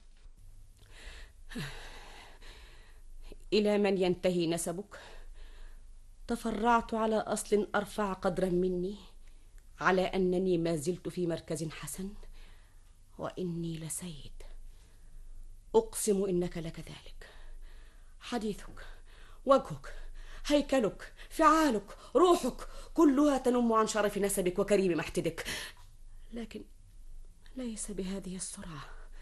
إلى من ينتهي نسبك؟ تفرعت على أصل أرفع قدرا مني، على أنني ما زلت في مركز حسن، وإني لسيد. أقسم إنك لكذلك. حديثك، وجهك، هيكلك، فعالك، روحك، كلها تنم عن شرف نسبك وكريم محتدك، لكن ليس بهذه السرعة.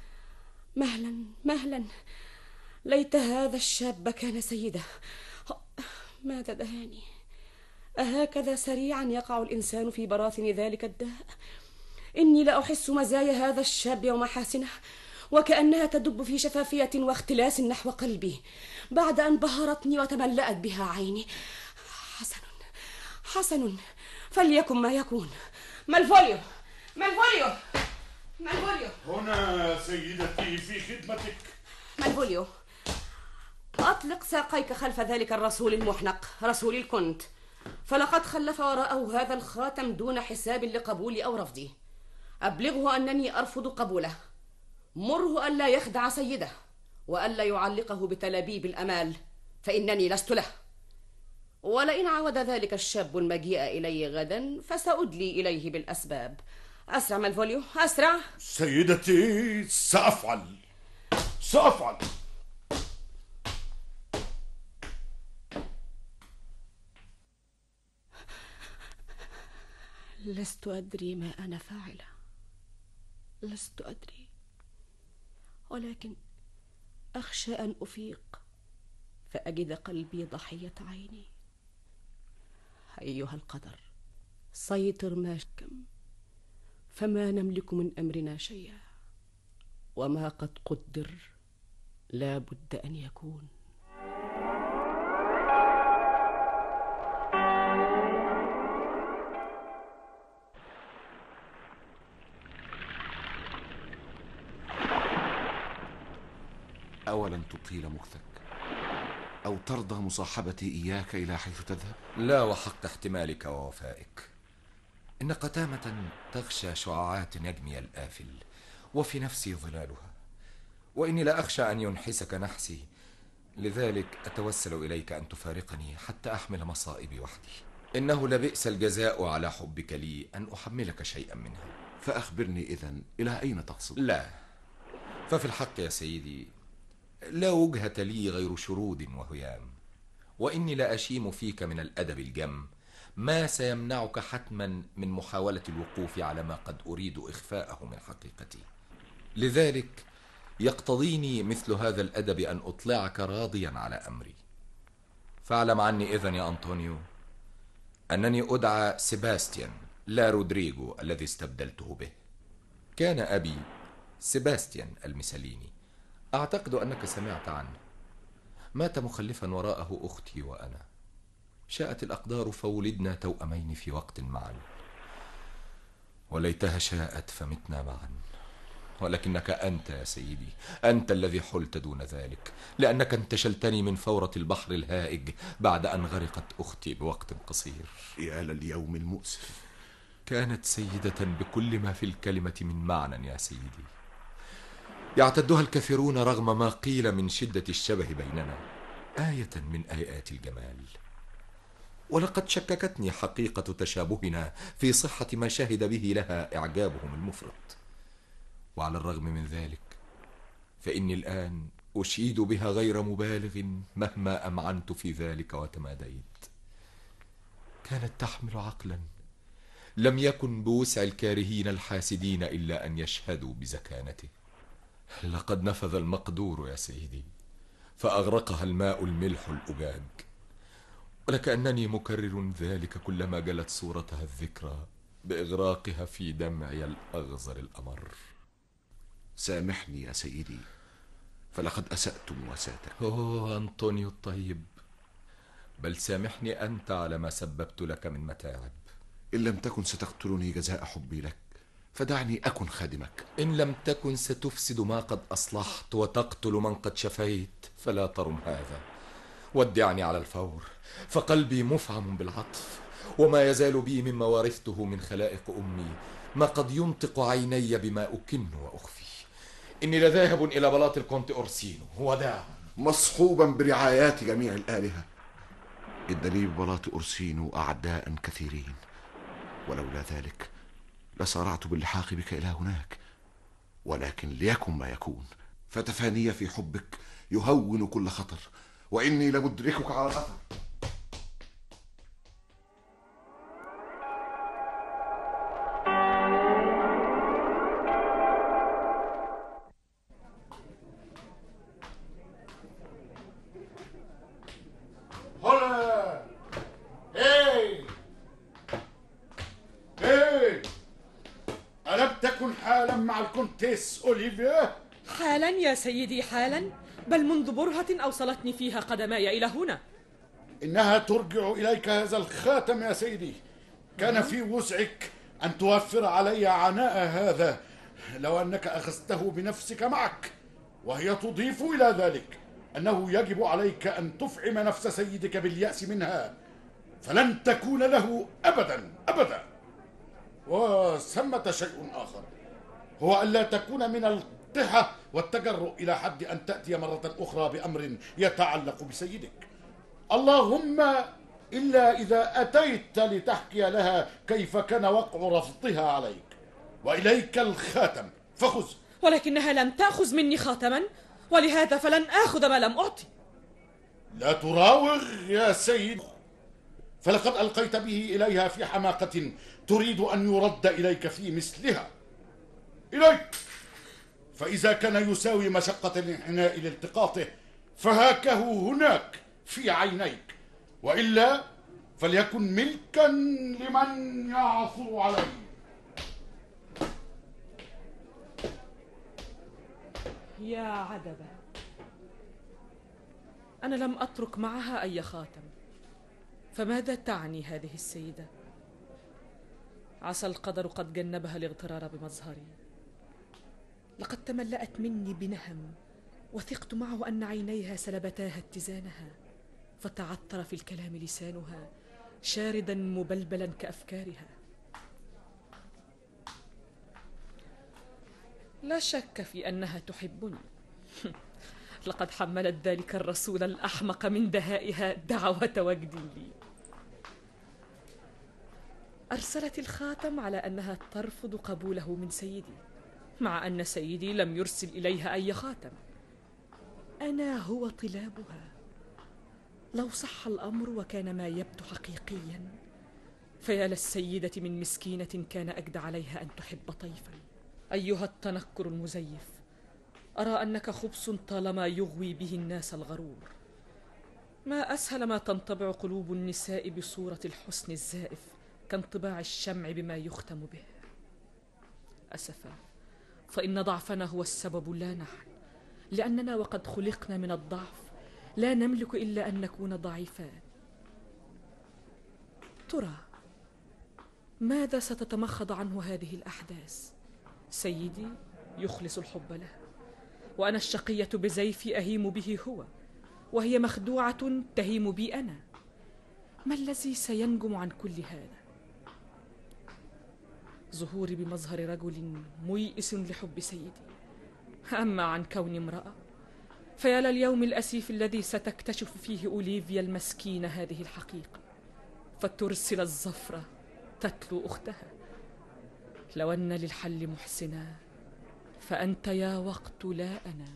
مهلا مهلا، ليت هذا الشاب كان سيده. ماذا دهاني؟ أهكذا سريعا يقع الإنسان في براثن ذلك الداء؟ إني لا أحس مزايا هذا الشاب ومحاسنه، وكأنها تدب في شفافية واختلاس نحو قلبي بعد أن بهرتني وتملأت بها عيني. حسن حسن، فليكن ما يكون. مالفوليو مالفوليو مالفوليو، هنا سيدتي في خدمتك. مالفوليو، أطلق ساقيك خلف ذلك الرسول المحنق رسول الكنت، فلقد خلف وراءه هذا الخاتم دون حساب لقبولي أو رفضي. أبلغه أنني أرفض قبوله. مره ألا يخدع سيده، وألا يعلقه بتلابيب الأمال، فإنني لست له. ولئن عود ذلك الشاب المجيء إلي غدا فسأدلي إليه بالأسباب. أسرع مالفوليو، أسرع. سيدتي، سأفعل سأفعل. لست أدري ما أنا فاعلة، لست أدري، ولكن أخشى أن أفيق فأجد قلبي ضحية عيني. أيها القدر، سيطر ما شكم، فما نملك من أمرنا شيئا، وما قد قدر لا بد أن يكون. أولا تطيل مكثك أو ترضى مصاحبتي إياك إلى حيث تذهب؟ لا، وحق احتمالك ووفائك. إن قتامة تغشى شعاعات نجمي الآفل، وفي نفسي ظلالها، وإني لا أخشى أن ينحسك نحسي، لذلك أتوسل إليك أن تفارقني حتى أحمل مصائبي وحدي. إنه لبئس الجزاء على حبك لي أن أحملك شيئا منها. فأخبرني إذن، إلى أين تقصد؟ لا، ففي الحق يا سيدي لا وجهة لي غير شرود وهيام، وإني لا أشيم فيك من الأدب الجم ما سيمنعك حتما من محاولة الوقوف على ما قد أريد إخفاءه من حقيقتي. لذلك يقتضيني مثل هذا الأدب أن أطلعك راضيا على أمري. فاعلم عني إذن يا أنطونيو أنني أدعى سيباستيان لا رودريغو الذي استبدلته به. كان أبي سيباستيان المسليني، أعتقد أنك سمعت عنه. مات مخلفا وراءه أختي وأنا. شاءت الأقدار فولدنا توأمين في وقت معا، وليتها شاءت فمتنا معا. ولكنك أنت يا سيدي، أنت الذي حلت دون ذلك، لأنك انتشلتني من فورة البحر الهائج بعد أن غرقت أختي بوقت قصير. يا لليوم المؤسف. كانت سيدة بكل ما في الكلمة من معنى يا سيدي، يعتدها الكثيرون رغم ما قيل من شدة الشبه بيننا آية من آيات الجمال. ولقد شككتني حقيقة تشابهنا في صحة ما شهد به لها إعجابهم المفرط. وعلى الرغم من ذلك فإني الآن أشيد بها غير مبالغ مهما أمعنت في ذلك وتماديت. كانت تحمل عقلا لم يكن بوسع الكارهين الحاسدين إلا أن يشهدوا بزكانته. لقد نفذ المقدور يا سيدي، فأغرقها الماء الملح الأجاج، ولكأنني مكرر ذلك كلما جلت صورتها الذكرى بإغراقها في دمعي الأغزر الأمر. سامحني يا سيدي، فلقد أسأت مواساتك. أوه أنطونيو الطيب، بل سامحني أنت على ما سببت لك من متاعب. إن لم تكن ستقتلني جزاء حبي لك فدعني أكن خادمك. إن لم تكن ستفسد ما قد أصلحت وتقتل من قد شفيت فلا ترم هذا. ودعني على الفور، فقلبي مفعم بالعطف، وما يزال بي مما ورثته من خلائق أمي ما قد ينطق عيني بما أكن وأخفي. إني لذاهب إلى بلاط الكونت أورسينو وداع مصحوبا برعايات جميع الآلهة. إن لي ببلاط أورسينو أعداء كثيرين، ولولا ذلك لسارعت باللحاق بك إلى هناك، ولكن ليكن ما يكون، فتفاني في حبك يهون كل خطر، وإني لمدركك على الأثر. حالا مع الكونتيس أوليفيا؟ حالا يا سيدي، حالا، بل منذ برهة أوصلتني فيها قدماي إلى هنا. إنها ترجع إليك هذا الخاتم يا سيدي. كان في وسعك أن توفر علي عناء هذا لو أنك أخذته بنفسك معك، وهي تضيف إلى ذلك أنه يجب عليك أن تفعم نفس سيدك باليأس منها، فلن تكون له أبدا أبدا. وثمة شيء آخر، هو ألا تكون من القحة والتجرؤ إلى حد أن تأتي مرة أخرى بأمر يتعلق بسيدك، اللهم إلا إذا أتيت لتحكي لها كيف كان وقع رفضها عليك. وإليك الخاتم فخذ. ولكنها لم تأخذ مني خاتما، ولهذا فلن آخذ ما لم أعطي. لا تراوغ يا سيد، فلقد ألقيت به إليها في حماقة تريد أن يرد إليك في مثلها. إليك، فإذا كان يساوي مشقة الانحناء لالتقاطه فهاكه هناك في عينيك، وإلا فليكن ملكا لمن يعثر عليه. يا عدبة، أنا لم أترك معها أي خاتم، فماذا تعني هذه السيدة؟ عسى القدر قد جنبها الاغترار بمظهري. لقد تملأت مني بنهم، وثقت معه أن عينيها سلبتاها اتزانها، فتعثر في الكلام لسانها شاردا مبلبلا كأفكارها. لا شك في أنها تحبني. لقد حملت ذلك الرسول الأحمق من دهائها دعوة وجد لي. أرسلت الخاتم على أنها ترفض قبوله من سيدي، مع أن سيدي لم يرسل إليها أي خاتم. أنا هو طلابها. لو صح الأمر وكان ما يبدو حقيقيا، فيا للسيدة من مسكينة كان أجد عليها أن تحب طيفا. أيها التنكر المزيف، أرى أنك خبث طالما يغوي به الناس الغرور. ما أسهل ما تنطبع قلوب النساء بصورة الحسن الزائف كانطباع الشمع بما يختم به. أسفا، فإن ضعفنا هو السبب لا نحن، لأننا وقد خلقنا من الضعف لا نملك إلا أن نكون ضعيفات. ترى ماذا ستتمخض عنه هذه الأحداث؟ سيدي يخلص الحب له، وأنا الشقية بزيفي أهيم به هو، وهي مخدوعة تهيم بي أنا. ما الذي سينجم عن كل هذا؟ ظهوري بمظهر رجل ميئس لحب سيدي. أما عن كوني امرأة، فيا لليوم الأسيف الذي ستكتشف فيه أوليفيا المسكينة هذه الحقيقة، فترسل الزفرة تتلو أختها. لو أن للحل محسنا، فأنت يا وقت لا أنا.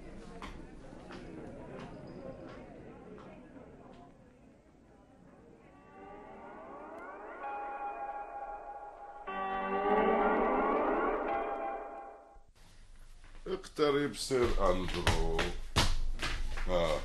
اقترب سير أندرو. آه.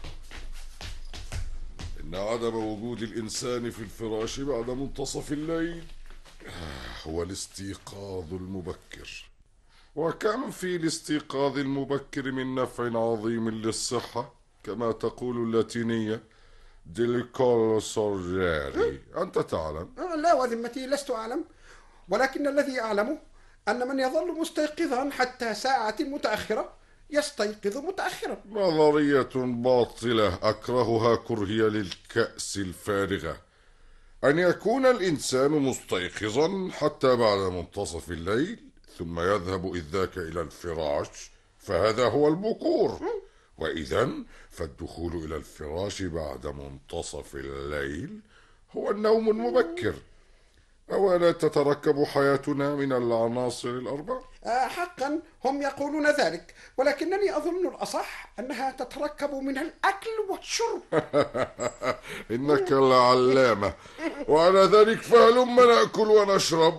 إن عدم وجود الإنسان في الفراش بعد منتصف الليل هو الاستيقاظ المبكر، وكم في الاستيقاظ المبكر من نفع عظيم للصحة، كما تقول اللاتينية ديليكولو سورجيري. أنت تعلم؟ لا وذمتي لست أعلم، ولكن الذي أعلمه أن من يظل مستيقظا حتى ساعة متأخرة يستيقظ متأخرا. نظرية باطلة أكرهها كرهي للكأس الفارغة. أن يكون الإنسان مستيقظا حتى بعد منتصف الليل ثم يذهب إذ ذاك إلى الفراش، فهذا هو البكور. وإذن فالدخول إلى الفراش بعد منتصف الليل هو النوم المبكر. أولا تتركب حياتنا من العناصر الأربع؟ آه حقا هم يقولون ذلك، ولكنني أظن الأصح أنها تتركب من الأكل والشرب. إنك لعلامة، وعلى ذلك فهلم نأكل ونشرب.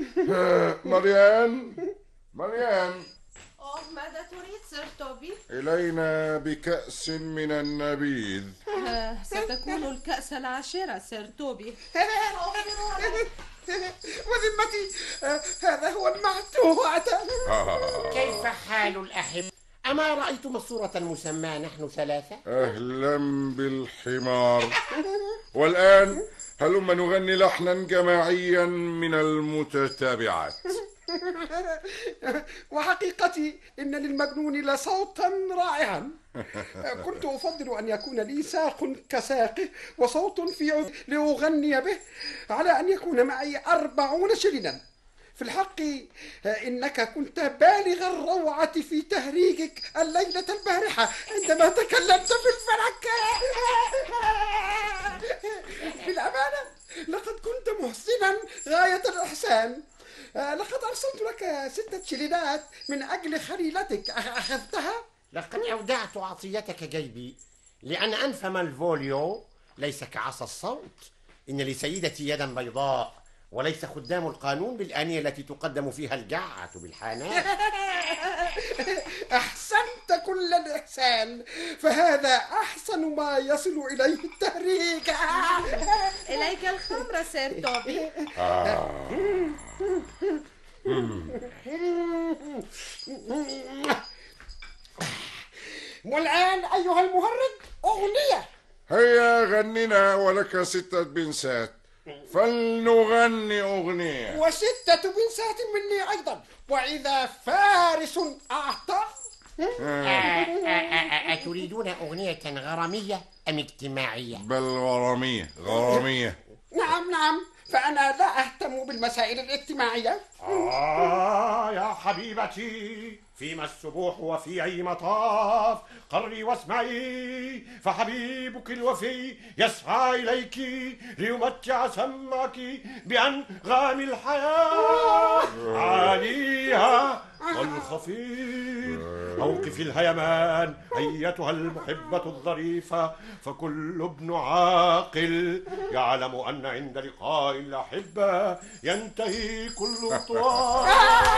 مريان مريان أوه، ماذا تريد سير توبي؟ إلينا بكأس من النبيذ. آه، ستكون الكأس العاشرة سير توبي. وذمتي آه، هذا هو المعتوه. تعالوا الأحب، أما رأيتم الصورة المسمى نحن ثلاثة؟ أهلا بالحمار. والآن هلما نغني لحنا جماعيا من المتتابعات. وحقيقتي إن للمجنون لصوتا رائعا. كنت أفضل أن يكون لي ساق كساقه وصوت في عود لأغني به على أن يكون معي أربعون شلنا. في الحق إنك كنت بالغ الروعة في تهريجك الليلة البارحة عندما تكلمت في الفلك. بالأمانة لقد كنت محسنا غاية الإحسان. لقد أرسلت لك ستة شلينات من أجل خليلتك، أخذتها؟ لقد أودعت عطيتك جيبي، لأن أنفم الفوليو ليس كعصا الصوت. إن لسيدتي يدا بيضاء، وليس خدام القانون بالآنية التي تقدم فيها الجعة بالحانات. أحسنت كل الإحسان، فهذا أحسن ما يصل إليه التهريج. إليك الخمر سير توبي. والآن أيها المهرج أغنية. هيا غننا، ولك ستة بنسات، فلنغني أغنية. وستة بنسات مني أيضا، وإذا فارس أعطى. أتريدون أغنية غرامية أم اجتماعية؟ بل غرامية غرامية. نعم نعم، فأنا لا أهتم بالمسائل الاجتماعية. آه يا حبيبتي، فيما السبوح وفي أي مطاف، قري واسمعي، فحبيبك الوفي يسعى إليك ليمتع سمعك بأنغام الحياة. عليها والخفيف موقف الهيمان أيتها المحبة الظريفة، فكل ابن عاقل يعلم أن عند لقاء الأحبة ينتهي كل طوال.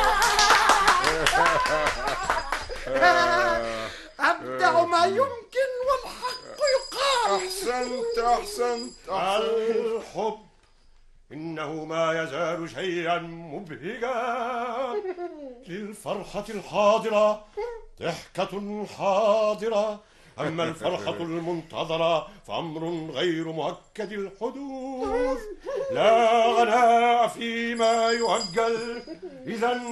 أبدع ما يمكن والحق يقال. أحسنت أحسنت أحسنت. الحب إنه ما يزال شيئا مبهجا، للفرحة الحاضرة ضحكة حاضرة، أما الفرحة المنتظرة فأمر غير مؤكد الحدوث، لا غناء فيما يؤجل. إذا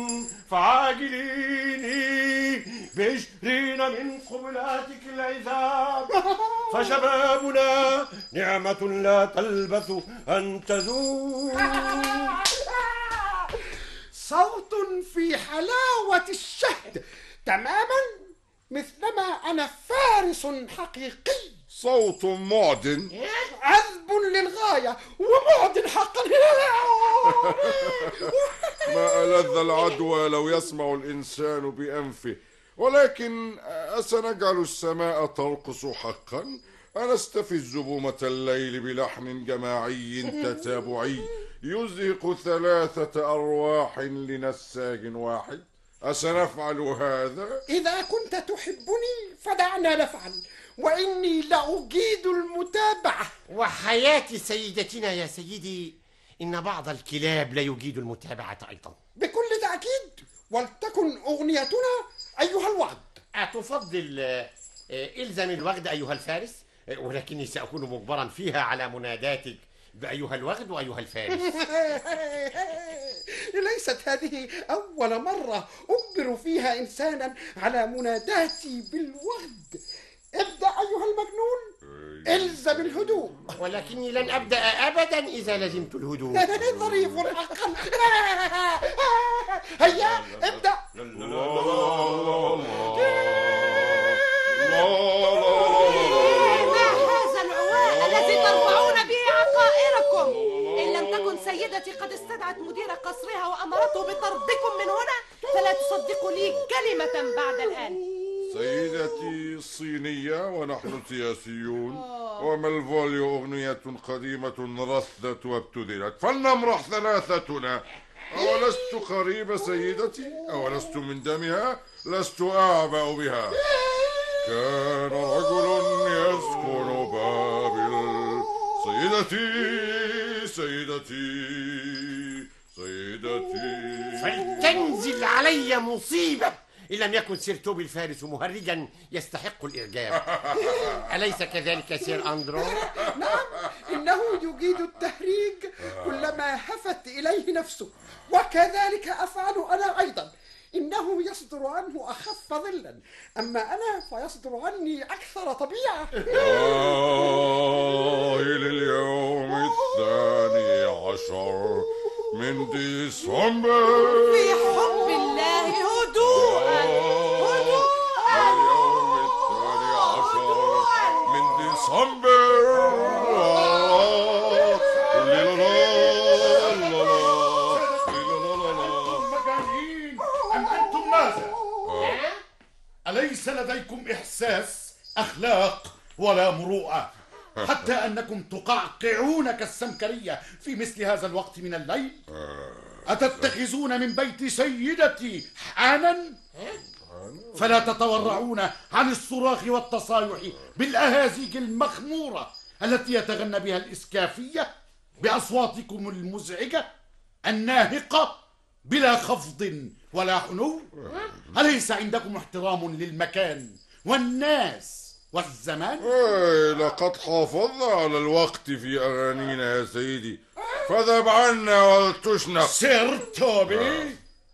فعاجليني بعشرين من قبلاتك العذاب، فشبابنا نعمة لا تلبث أن تزول. صوت في حلاوة الشهد تماما، مثلما أنا فارس حقيقي. صوت معدن، عذب للغاية ومعدن حقا. ما ألذ العدوى لو يسمع الإنسان بأنفه. ولكن أسنجعل السماء ترقص حقا؟ أنستفز بومة الليل بلحن جماعي تتابعي يزهق ثلاثة أرواح لنساج واحد؟ أسنفعل هذا؟ إذا كنت تحبني فدعنا نفعل، وإني لأجيد المتابعة. وحياة سيدتنا يا سيدي، إن بعض الكلاب لا يجيد المتابعة أيضا. بكل تأكيد، ولتكن أغنيتنا أيها الوعد. أتفضل إلزم الوغد أيها الفارس، ولكني سأكون مجبرا فيها على مناداتك بأيها الوغد وأيها الفارس. ليست هذه أول مرة أجبر فيها إنسانا على مناداتي بالوغد. ابدأ أيها المجنون، الزم الهدوء. ولكني لن أبدأ أبدا إذا لزمت الهدوء. ظريف حقا. هيا ابدأ. ما هذا العواء الذي ترفعون به عقائركم؟ إن لم تكن سيدتي قد استدعت مدير قصرها وأمرته بطردكم من هنا، فلا تصدقوا لي كلمة بعد الآن. سيدتي صينية ونحن سياسيون، ومالفوليو أغنية قديمة رثت وابتذلت، فلنمرح ثلاثتنا. أولست قريبة سيدتي؟ أولست من دمها؟ لست أعبأ بها. كان رجل يسكن بابل. سيدتي سيدتي سيدتي، فلتنزل علي مصيبة إن لم يكن سير توبي الفارس مهرجا يستحق الإعجاب. أليس كذلك سير أندرو؟ نعم، إنه يجيد التهريج كلما هفت إليه نفسه، وكذلك أفعل أنا أيضا. إنه يصدر عنه أخف ظلا، أما أنا فيصدر عني أكثر طبيعة. آه لليوم الثاني عشر من ديسمبر. في حب الله هدوءا هدوءا. اليوم الثاني عشر من ديسمبر. أليس لديكم إحساس أخلاق ولا مروءة، حتى أنكم تقعقعون كالسمكرية في مثل هذا الوقت من الليل؟ أتتخذون من بيت سيدتي حانا؟ فلا تتورعون عن الصراخ والتصايح بالأهازيج المخمورة التي يتغنى بها الإسكافية بأصواتكم المزعجة الناهقة بلا خفض ولا حنو. أليس عندكم احترام للمكان والناس والزمان؟ ايه لقد حافظنا على الوقت في أغانينا يا سيدي، فاذهب عنا ولتشنق. سير توبي،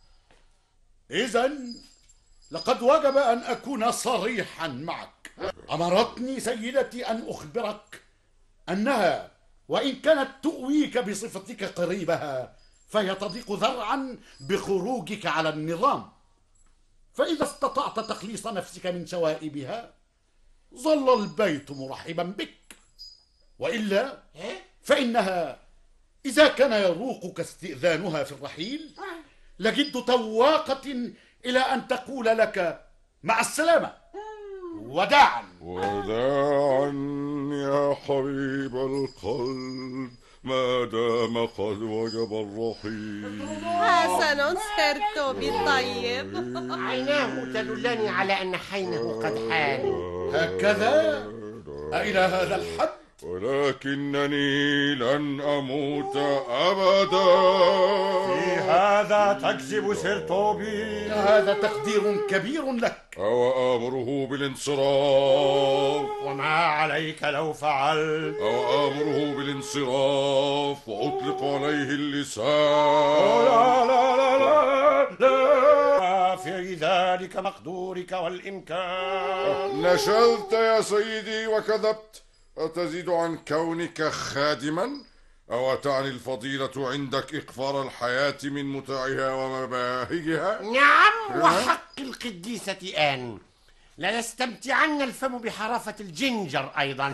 إذن لقد وجب أن أكون صريحا معك. أمرتني سيدتي أن أخبرك أنها وإن كانت تؤويك بصفتك قريبها فهي تضيق ذرعا بخروجك على النظام، فإذا استطعت تخليص نفسك من شوائبها ظل البيت مرحبا بك، وإلا فإنها إذا كان يروقك استئذانها في الرحيل لجد تواقة إلى أن تقول لك مع السلامة وداعا. وداعا يا حبيب القلب ما دام قد وجب الرحيل. حسن سير توبي الطيب. عيناه تدلني على أن حينه قد حان. هكذا؟ أإلى هذا الحد؟ ولكنني لن أموت أبدا. في هذا تكذب سير توبي. هذا تقدير كبير لك. أو آمره بالانصراف. وما عليك لو فعلت. أو آمره بالانصراف وأطلق عليه اللسان. لا لا لا لا لا في ذلك مقدورك والإمكان. نشلت يا سيدي وكذبت. أتزيد عن كونك خادما؟ أو تعني الفضيلة عندك إقفار الحياة من متاعها ومباهجها؟ نعم، وحق القديسة آن لنستمتعن الفم بحرافة الجنجر أيضا.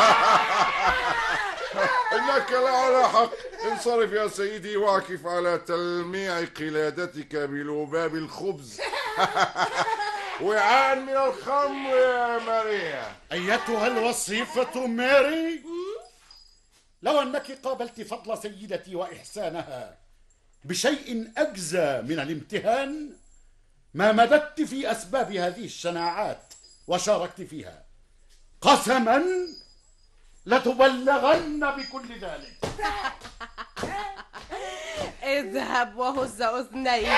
إنك لعلى حق. انصرف يا سيدي واعكف على تلميع قلادتك بلباب الخبز. وعاء من الخمر يا ماريا. أيتها الوصيفة ماري، لو أنك قابلت فضل سيدتي وإحسانها بشيء أجزى من الامتهان ما مددت في أسباب هذه الشناعات وشاركت فيها. قسما لتبلغن بكل ذلك. اذهب وهز أذنيك.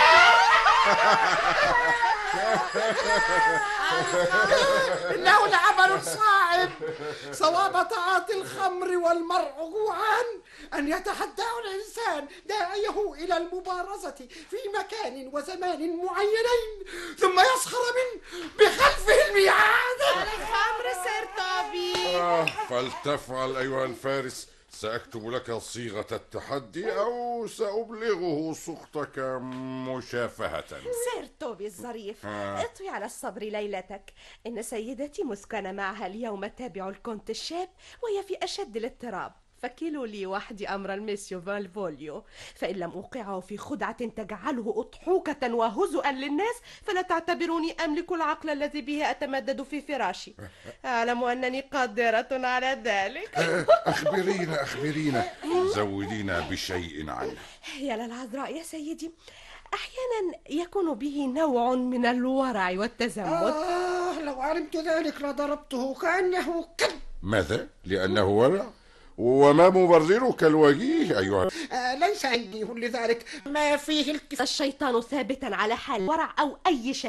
إنه لعمل صعب، صواب تعاطي الخمر والمرء جوعان أن يتحداه الإنسان داعيه إلى المبارزة في مكان وزمان معينين ثم يسخر من بخلفه الميعاد. الخمر سير توبي. آه فلتفعل أيها الفارس. سأكتب لك صيغة التحدي أو سأبلغه سخطك مشافهة. سير توبي الظريف، اطوي على الصبر ليلتك. إن سيدتي مسكن معها اليوم تابع الكونت الشاب وهي في أشد الاضطراب، فكلوا لي وحدي أمر الميسيو فالفوليو، فإن لم أوقعه في خدعة تجعله أضحوكة وهزؤا للناس فلا تعتبروني أملك العقل الذي به أتمدد في فراشي. أعلم أنني قادرة على ذلك. أخبرينا أخبرينا زودينا بشيء عنه. يا للعذراء يا سيدي، أحيانا يكون به نوع من الورع والتزمت. آه لو علمت ذلك لضربته كأنه كلب. ماذا؟ لأنه ورع؟ وما مبررك الوجيه أيها؟ آه ليس عندي لذلك ما فيه الكف. الشيطان ثابتا على حال ورع أو أي شيء،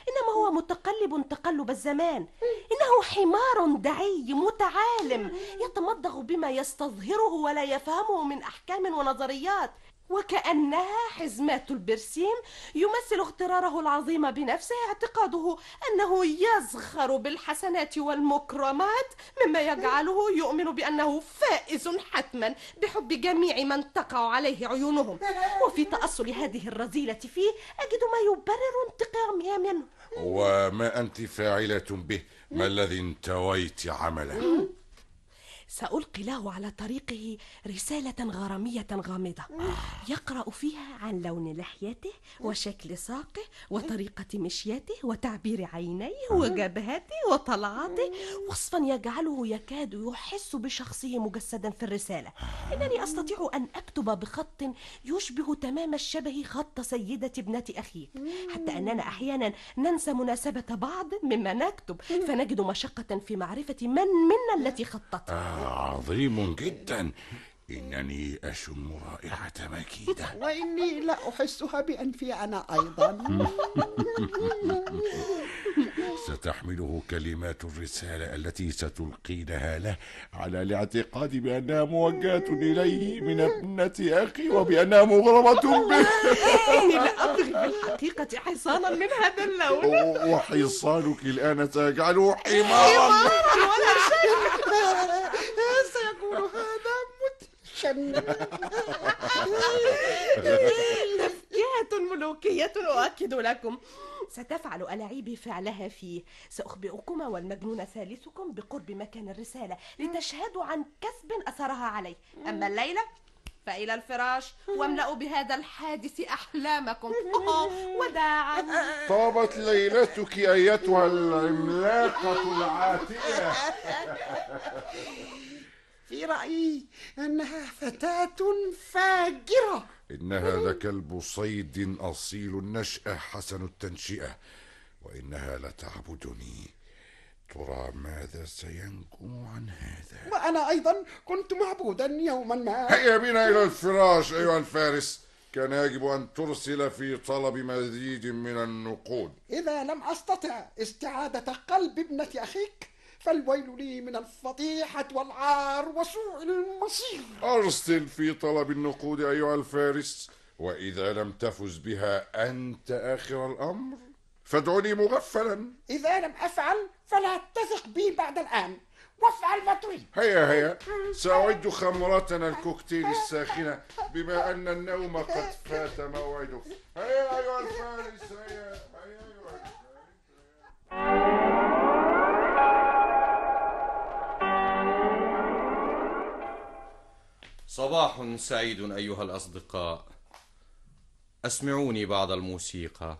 إنما هو متقلب تقلب الزمان. إنه حمار دعي متعالم يتمضغ بما يستظهره ولا يفهمه من أحكام ونظريات، وكأنها حزمات البرسيم يمثل اغتراره العظيم بنفسه، اعتقاده أنه يزخر بالحسنات والمكرمات، مما يجعله يؤمن بأنه فائز حتما بحب جميع من تقع عليه عيونهم. وفي تأصل هذه الرذيلة فيه أجد ما يبرر انتقامها منه. وما أنت فاعلة به؟ ما الذي انتويت عمله؟ سألقي له على طريقه رسالة غرامية غامضة يقرأ فيها عن لون لحيته وشكل ساقه وطريقة مشيته وتعبير عينيه وجبهته وطلعاته، وصفا يجعله يكاد يحس بشخصه مجسدا في الرسالة. إنني أستطيع أن أكتب بخط يشبه تمام الشبه خط سيدة ابنة أخيك، حتى أننا أحيانا ننسى مناسبة بعض مما نكتب، فنجد مشقة في معرفة من منا التي خطتها. عظيم جدا. إنني أشم رائحة مكيدة، وإني لا أحسها بأنفي أنا أيضا. ستحمله كلمات الرسالة التي ستلقينها له على الاعتقاد بأنها موجهة إليه من ابنة أخي وبأنها مغرمة به. إني لا أبغي بالحقيقة حصانا من هذا اللون. وحصانك الآن سيجعله حمارا. ولا شيء. سيكون هذا مدهشا. تفكيهة ملوكية أؤكد لكم. ستفعل ألاعيبي فعلها فيه. سأخبئكما والمجنون ثالثكم بقرب مكان الرسالة لتشهدوا عن كسب أثرها عليه. أما الليلة فإلى الفراش واملأوا بهذا الحادث أحلامكم. وداعا. طابت ليلتك أيتها العملاقة العاتية. في رأيي أنها فتاة فاجرة. إن هذا كلب صيد أصيل النشأة حسن التنشئة، وإنها لتعبدني. ترى ماذا سينجم عن هذا؟ وأنا أيضا كنت معبودا يوما ما. هيا بنا إلى الفراش أيها الفارس. كان يجب أن ترسل في طلب مزيد من النقود. إذا لم أستطع استعادة قلب ابنة أخيك فالويل لي من الفضيحة والعار وسوء المصير. أرسل في طلب النقود أيها الفارس، وإذا لم تفز بها أنت آخر الأمر فادعني مغفلا. إذا لم أفعل فلا تثق بي بعد الآن، وافعل ما تريد. هيا هيا سأعد خمرتنا الكوكتيل الساخنة بما أن النوم قد فات موعده. هيا أيها الفارس، هيا هيا أيها الفارس. صباح سعيد أيها الأصدقاء. أسمعوني بعض الموسيقى.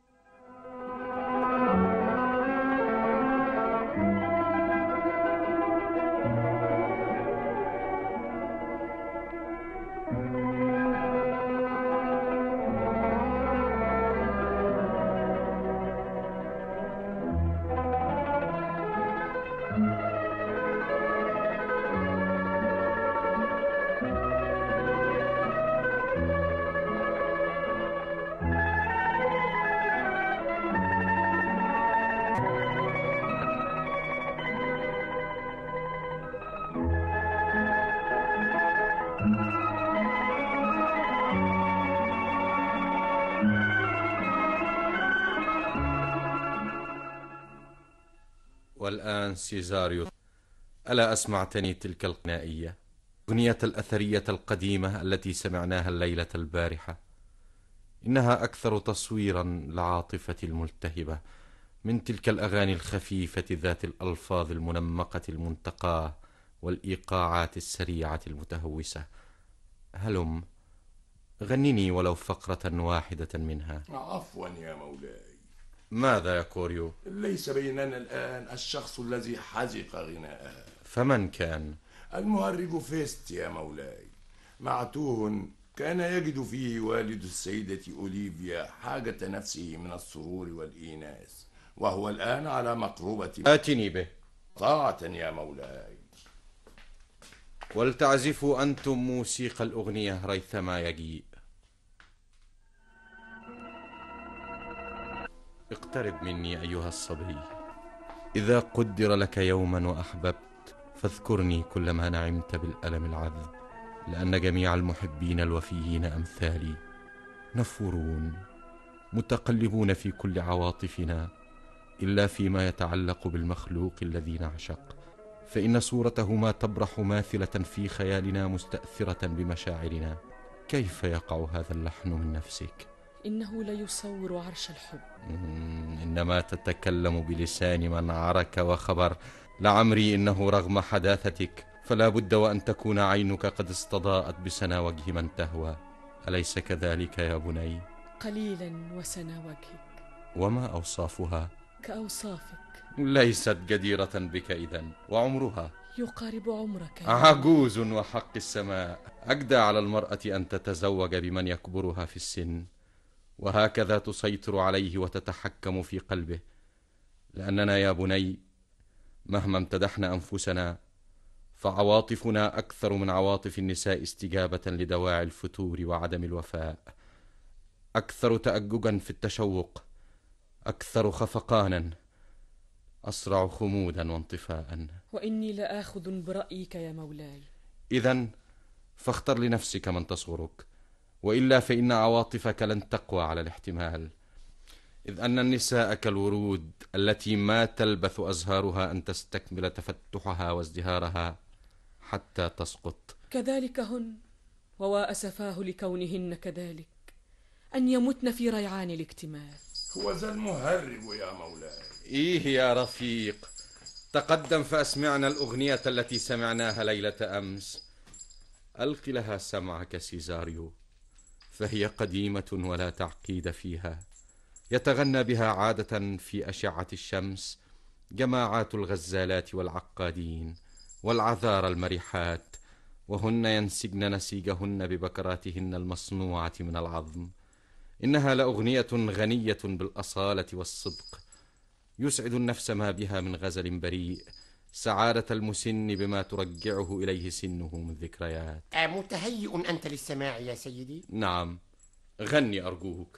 والآن سيزاريو، ألا أسمعتني تلك الغنائية، أغنية الأثرية القديمة التي سمعناها الليلة البارحة؟ إنها أكثر تصويرا لعاطفة الملتهبة من تلك الأغاني الخفيفة ذات الألفاظ المنمقة المنتقاة والإيقاعات السريعة المتهوسة. هلم غنني ولو فقرة واحدة منها. عفوا يا مولاي. ماذا يا كوريو؟ ليس بيننا الآن الشخص الذي حزق غناءها. فمن كان؟ المهرج فيست يا مولاي. معتوه كان يجد فيه والد السيدة أوليفيا حاجة نفسه من السرور والإيناس، وهو الآن على مقربة. آتني به. طاعة يا مولاي. ولتعزفوا أنتم موسيقى الأغنية ريثما يجيء. اقترب مني أيها الصبي. إذا قدر لك يوما وأحببت فاذكرني كلما نعمت بالألم العذب، لأن جميع المحبين الوفيين أمثالي، نفورون متقلبون في كل عواطفنا إلا فيما يتعلق بالمخلوق الذي نعشق، فإن صورته ما تبرح ماثلة في خيالنا مستأثرة بمشاعرنا. كيف يقع هذا اللحن من نفسك؟ إنه لا يصور عرش الحب. إنما تتكلم بلسان من عرك وخبر. لعمري إنه رغم حداثتك فلا بد وأن تكون عينك قد استضاءت بسنا وجه من تهوى، أليس كذلك يا بني؟ قليلا وسنا وجهك. وما أوصافها؟ كأوصافك. ليست جديرة بك إذن. وعمرها؟ يقارب عمرك. عجوز وحق السماء. أجدى على المرأة أن تتزوج بمن يكبرها في السن، وهكذا تسيطر عليه وتتحكم في قلبه، لأننا يا بني مهما امتدحنا أنفسنا فعواطفنا أكثر من عواطف النساء استجابة لدواعي الفتور وعدم الوفاء، أكثر تأججا في التشوق، أكثر خفقانا، أسرع خمودا وانطفاء. وإني لآخذ برأيك يا مولاي. إذن فاختر لنفسك من تصغرك، وإلا فإن عواطفك لن تقوى على الاحتمال، إذ أن النساء كالورود التي ما تلبث أزهارها أن تستكمل تفتحها وازدهارها حتى تسقط. كذلك هن، ووا أسفاه لكونهن كذلك، أن يمتن في ريعان الاكتمال. هو ذا المهرب يا مولاي. إيه يا رفيق، تقدم فأسمعنا الأغنية التي سمعناها ليلة أمس. ألق لها سمعك سيزاريو، فهي قديمة ولا تعقيد فيها، يتغنى بها عادة في أشعة الشمس جماعات الغزالات والعقادين والعذار المرحات، وهن ينسجن نسيجهن ببكراتهن المصنوعة من العظم. إنها لأغنية غنية بالأصالة والصدق، يسعد النفس ما بها من غزل بريء، سعادة المسن بما ترجعه إليه سنه من ذكريات. متهيئ أنت للسماع يا سيدي؟ نعم، غني أرجوك.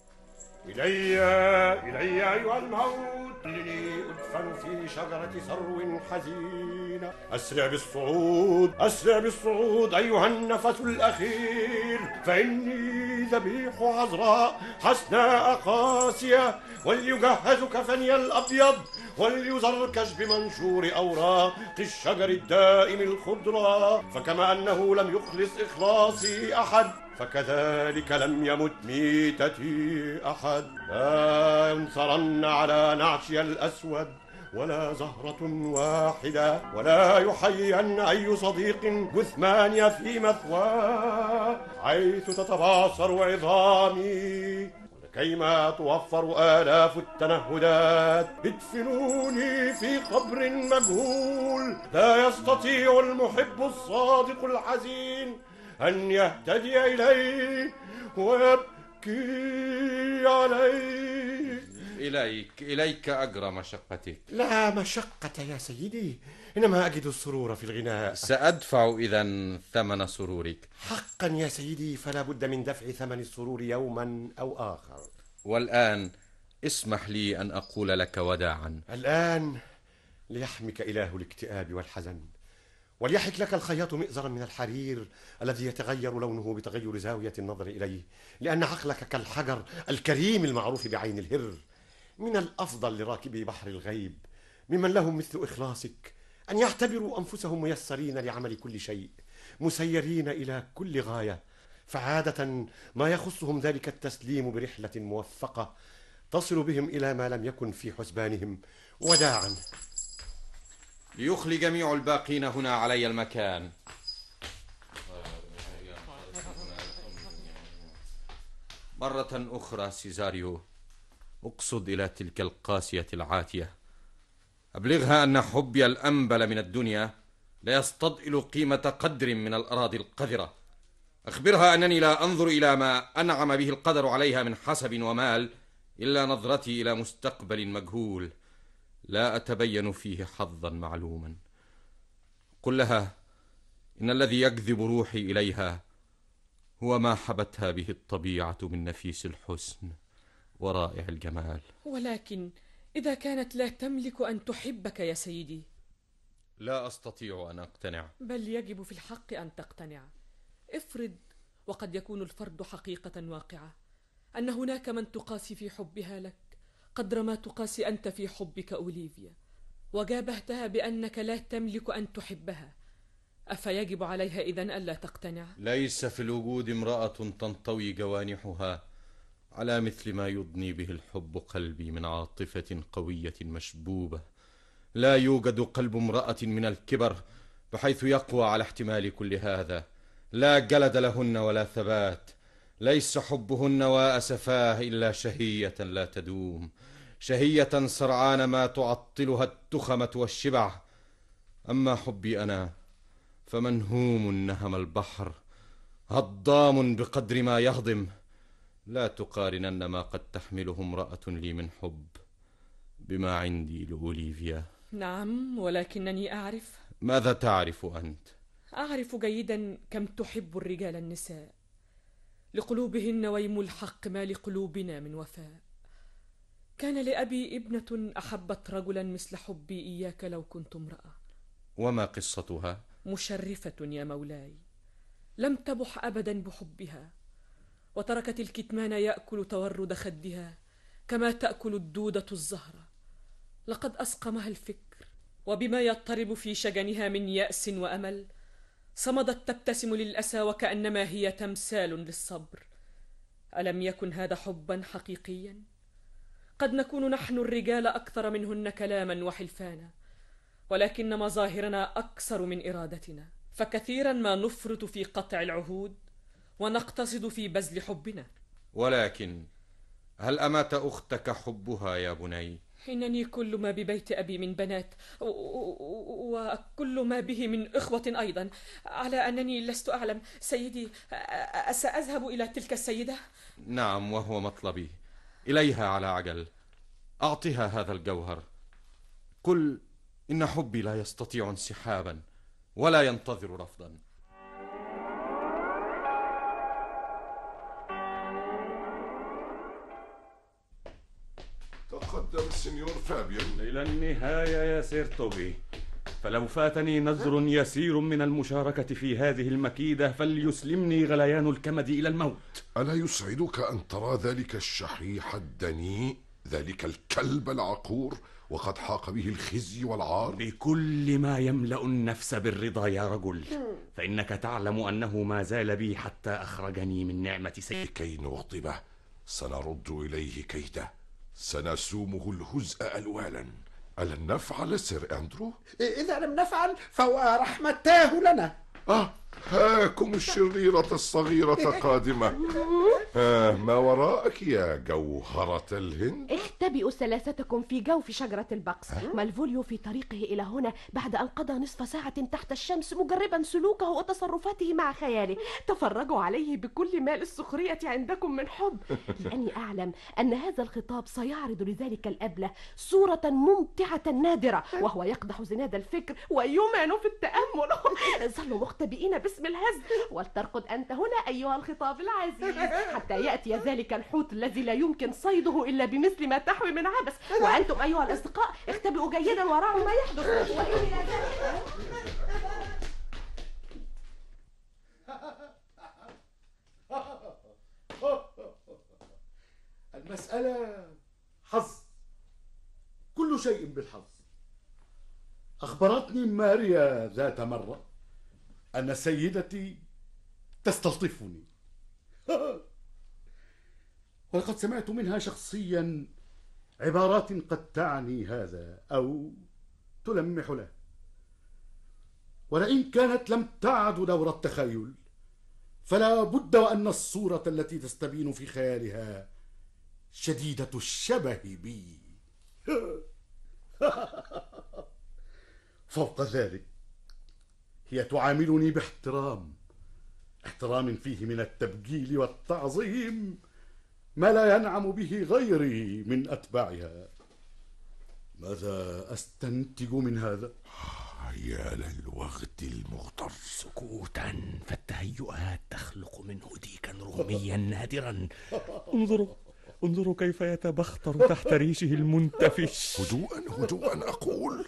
إلي إلي أيها الموت، إني أدفن في شجرة ثرو حزينة. أسرع بالصعود أسرع بالصعود أيها النفس الأخير، فإني ذبيح عذراء حسناء قاسية، وليجهز كفني الأبيض، وليزركش بمنشور أوراق الشجر الدائم الخضرة. فكما أنه لم يخلص إخلاصي أحد، فكذلك لم يمت ميتتي أحد. لا ينثرن على نعشي الأسود ولا زهرة واحدة، ولا يحين أي صديق جثماني في مثواه، حيث تتباصر عظامي، ولكيما توفر آلاف التنهدات. ادفنوني في قبر مجهول، لا يستطيع المحب الصادق الحزين أن يهتدي إليه ويبكي عليه. إليك إليك أجرى مشقتك. لا مشقة يا سيدي، إنما أجد السرور في الغناء. سأدفع إذن ثمن سرورك. حقا يا سيدي، فلا بد من دفع ثمن السرور يوما أو آخر. والآن اسمح لي أن أقول لك وداعا. الآن ليحمك إله الاكتئاب والحزن، وليحك لك الخياط مئزرا من الحرير الذي يتغير لونه بتغير زاوية النظر إليه، لأن عقلك كالحجر الكريم المعروف بعين الهر. من الأفضل لراكبي بحر الغيب ممن لهم مثل إخلاصك أن يعتبروا أنفسهم ميسرين لعمل كل شيء، مسيرين إلى كل غاية، فعادة ما يخصهم ذلك التسليم برحلة موفقة تصل بهم إلى ما لم يكن في حسبانهم. وداعا. ليخلي جميع الباقين هنا علي المكان. مرة أخرى سيزاريو، أقصد إلى تلك القاسية العاتية، أبلغها أن حبي الأنبل من الدنيا لا يستضئل قيمة قدر من الأراضي القذرة. أخبرها أنني لا أنظر إلى ما أنعم به القدر عليها من حسب ومال، إلا نظرتي إلى مستقبل مجهول لا أتبين فيه حظا معلوما. قل لها إن الذي يجذب روحي إليها هو ما حبتها به الطبيعة من نفيس الحسن ورائع الجمال. ولكن إذا كانت لا تملك أن تحبك يا سيدي؟ لا أستطيع أن أقتنع. بل يجب في الحق أن تقتنع. افرض، وقد يكون الفرض حقيقة واقعة، أن هناك من تقاسي في حبها لك قدر ما تقاسي أنت في حبك أوليفيا، وجابهتها بأنك لا تملك أن تحبها، أفيجب عليها إذن ألا تقتنع؟ ليس في الوجود امرأة تنطوي جوانحها على مثل ما يضني به الحب قلبي من عاطفة قوية مشبوبة. لا يوجد قلب امرأة من الكبر بحيث يقوى على احتمال كل هذا. لا جلد لهن ولا ثبات. ليس حبهن وأسفاه إلا شهية لا تدوم، شهية سرعان ما تعطلها التخمة والشبع. أما حبي أنا فمنهوم نهم البحر، هضام بقدر ما يهضم. لا تقارنن ما قد تحمله امرأة لي من حب بما عندي لأوليفيا. نعم، ولكنني أعرف. ماذا تعرف أنت؟ أعرف جيدا كم تحب الرجال النساء، لقلوبهن ويم الحق ما لقلوبنا من وفاء. كان لأبي ابنة أحبت رجلا مثل حبي إياك لو كنت امرأة. وما قصتها؟ مشرفة يا مولاي، لم تبح أبدا بحبها، وتركت الكتمان يأكل تورد خدها كما تأكل الدودة الزهرة. لقد أسقمها الفكر، وبما يضطرب في شجنها من يأس وأمل صمدت تبتسم للأسى وكأنما هي تمثال للصبر. ألم يكن هذا حبا حقيقيا؟ قد نكون نحن الرجال أكثر منهن كلاما وحلفانا، ولكن مظاهرنا أكثر من إرادتنا، فكثيرا ما نفرط في قطع العهود ونقتصد في بذل حبنا. ولكن هل أمات أختك حبها يا بني؟ إنني كل ما ببيت أبي من بنات وكل ما به من إخوة أيضا، على أنني لست أعلم سيدي. سأذهب إلى تلك السيدة؟ نعم، وهو مطلبي. إليها على عجل، أعطها هذا الجوهر. قل إن حبي لا يستطيع انسحابا ولا ينتظر رفضا. تقدم السنيور فابيان. إلى النهاية يا سير توبي، فلو فاتني نذر يسير من المشاركة في هذه المكيدة فليسلمني غليان الكمد إلى الموت. ألا يسعدك أن ترى ذلك الشحيح الدنيء، ذلك الكلب العقور، وقد حاق به الخزي والعار؟ بكل ما يملأ النفس بالرضا يا رجل، فإنك تعلم أنه ما زال بي حتى أخرجني من نعمة سيدي. كي نغضبه سنرد إليه كيده، سنسومه الهزء ألوالا. ألن نفعل سير أندرو؟ إذا لم نفعل فهو رحمتاه لنا. آه، هاكم الشريرة الصغيرة قادمة. آه، ما وراءك يا جوهرة الهند؟ اختبئوا ثلاثتكم في جوف شجرة البقس. مالفوليو في طريقه إلى هنا بعد أن قضى نصف ساعة تحت الشمس مجربا سلوكه وتصرفاته مع خياله. تفرجوا عليه بكل ما للسخرية عندكم من حب، لأني أعلم أن هذا الخطاب سيعرض لذلك الأبلة صورة ممتعة نادرة، وهو يقدح زناد الفكر ويمعن في التأمل. ظلوا مختبئين باسم الهزل، ولترقد أنت هنا أيها الخطاب العزيز حتى يأتي ذلك الحوت الذي لا يمكن صيده إلا بمثل ما تحوي من عبث. وأنتم أيها الأصدقاء اختبئوا جيدا وراعوا ما يحدث. المسألة حظ، كل شيء بالحظ. أخبرتني ماريا ذات مرة أن سيدتي تستلطفني، ولقد سمعت منها شخصيا عبارات قد تعني هذا أو تلمح له، ولئن كانت لم تعد دور التخيل فلا بد وأن الصورة التي تستبين في خيالها شديدة الشبه بي. فوق ذلك هي تعاملني باحترام، احترام فيه من التبجيل والتعظيم ما لا ينعم به غيري من أتباعها. ماذا أستنتج من هذا؟ يا للوغد المغتر. سكوتا، فالتهيؤات تخلق منه ديكا روميا نادرا. انظروا انظروا كيف يتبختر تحت ريشه المنتفش. هدوءا هدوءا أقول.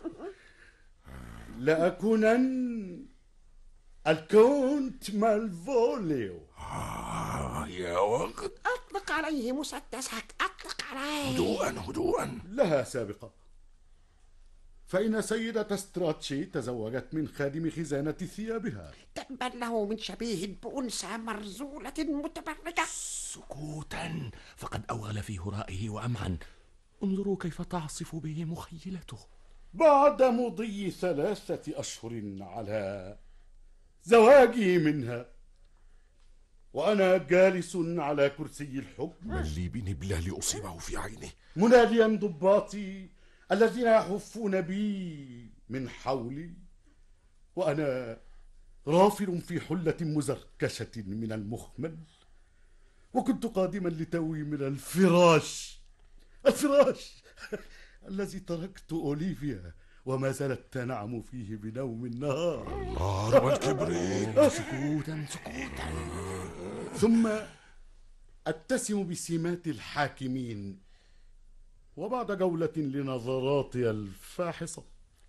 لأكونن الكونت مالفوليو. آه يا وقت. أطلق عليه مسدسك، أطلق عليه. هدوءا هدوءا. لها سابقة، فإن سيدة ستراتشي تزوجت من خادم خزانة ثيابها. تبا له من شبيه بأنثى مرزولة متبرجة. سكوتا، فقد أوغل في هرائه وأمعن. انظروا كيف تعصف به مخيلته. بعد مضي ثلاثة أشهر على زواجي منها، وأنا جالس على كرسي الحكم، من لي بنبله لأصيبه في عينه، مناديا ضباطي الذين يحفون بي من حولي، وأنا رافل في حلة مزركشة من المخمل، وكنت قادما لتوي من الفراش الفراش الذي تركت أوليفيا وما زالت تنعم فيه بنوم النهار. النار والكبريت. سكوتا سكوتا. ثم أتسم بسمات الحاكمين، وبعد جولة لنظراتي الفاحصة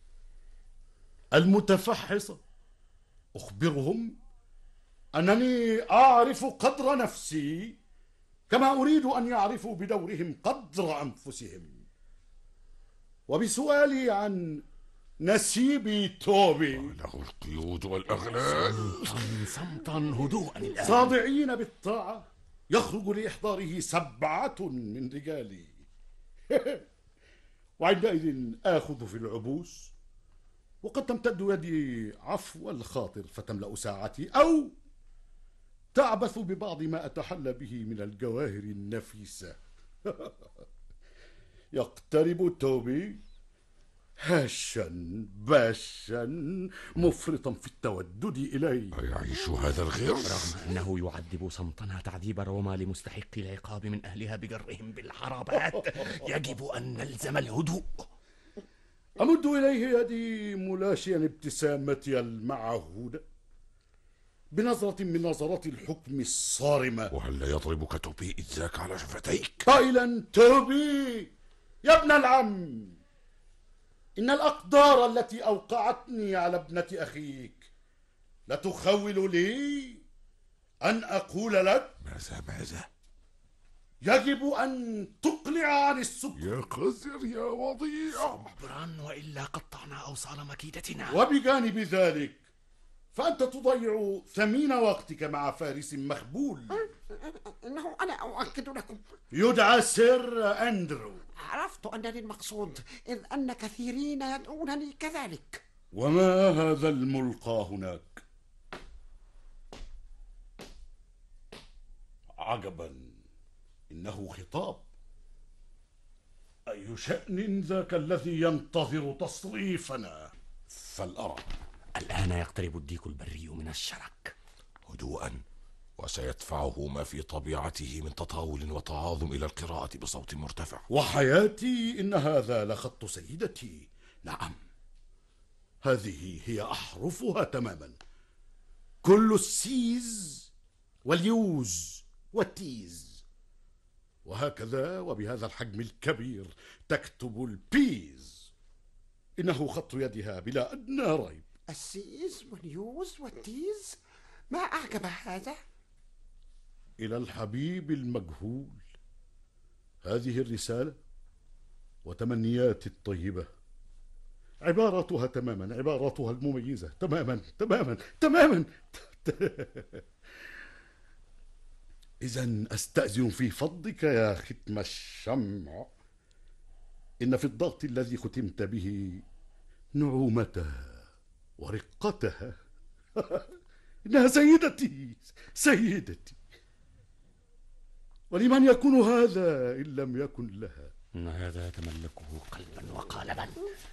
المتفحصة أخبرهم أنني أعرف قدر نفسي كما أريد أن يعرفوا بدورهم قدر أنفسهم، وبسؤالي عن نسيبي توبي له القيود والأغلال. صمتا صمتا هدوءا الآن. صادعين بالطاعة يخرج لإحضاره سبعة من رجالي وعندئذ آخذ في العبوس، وقد تمتد يدي عفو الخاطر فتملأ ساعتي، أو تعبث ببعض ما أتحلى به من الجواهر النفيسة. يقترب توبي هاشا باشا مفرطا في التودد إلي. أيعيش هذا الغر؟ رغم أنه يعذب صمتنا تعذيب روما لمستحقي العقاب من أهلها بجرهم بالحرابات، يجب أن نلزم الهدوء. أمد إليه يدي ملاشيا ابتسامتي المعهودة بنظرة من نظرات الحكم الصارمة. وهل لا يضربك توبي إذ ذاك على شفتيك؟ قائلا: توبي يا ابن العم، إن الأقدار التي أوقعتني على ابنة أخيك لتخول لي أن أقول لك ماذا ماذا؟ يجب أن تقلع عن السكر. يا قذر يا وضيع. صبرا وإلا قطعنا أوصال مكيدتنا. وبجانب ذلك فأنت تضيع ثمين وقتك مع فارس مخبول. إنه أنا أؤكد لكم يدعى سير أندرو. عرفت أنني المقصود، إذ أن كثيرين يدعونني كذلك. وما هذا الملقى هناك؟ عجبا، إنه خطاب. أي شأن ذاك الذي ينتظر تصريفنا؟ فلأرى. الآن يقترب الديك البري من الشرك. هدوءا، وسيدفعه ما في طبيعته من تطاول وتعاظم إلى القراءة بصوت مرتفع. وحياتي إن هذا لخط سيدتي. نعم، هذه هي أحرفها تماما، كل السيز واليوز والتيز، وهكذا وبهذا الحجم الكبير تكتب البيز. إنه خط يدها بلا أدنى ريب. السيز واليوز والتيز، ما أعجب هذا؟ إلى الحبيب المجهول هذه الرسالة وتمنياتي الطيبة، عباراتها تماما، عباراتها المميزة تماما تماما تماما. إذن أستأذن في فضلك يا ختم الشمع، إن في الضغط الذي ختمت به نعومتها ورقتها. إنها سيدتي سيدتي، ولمن يكون هذا إن لم يكن لها؟ هذا تملكه قلبا وقالبا.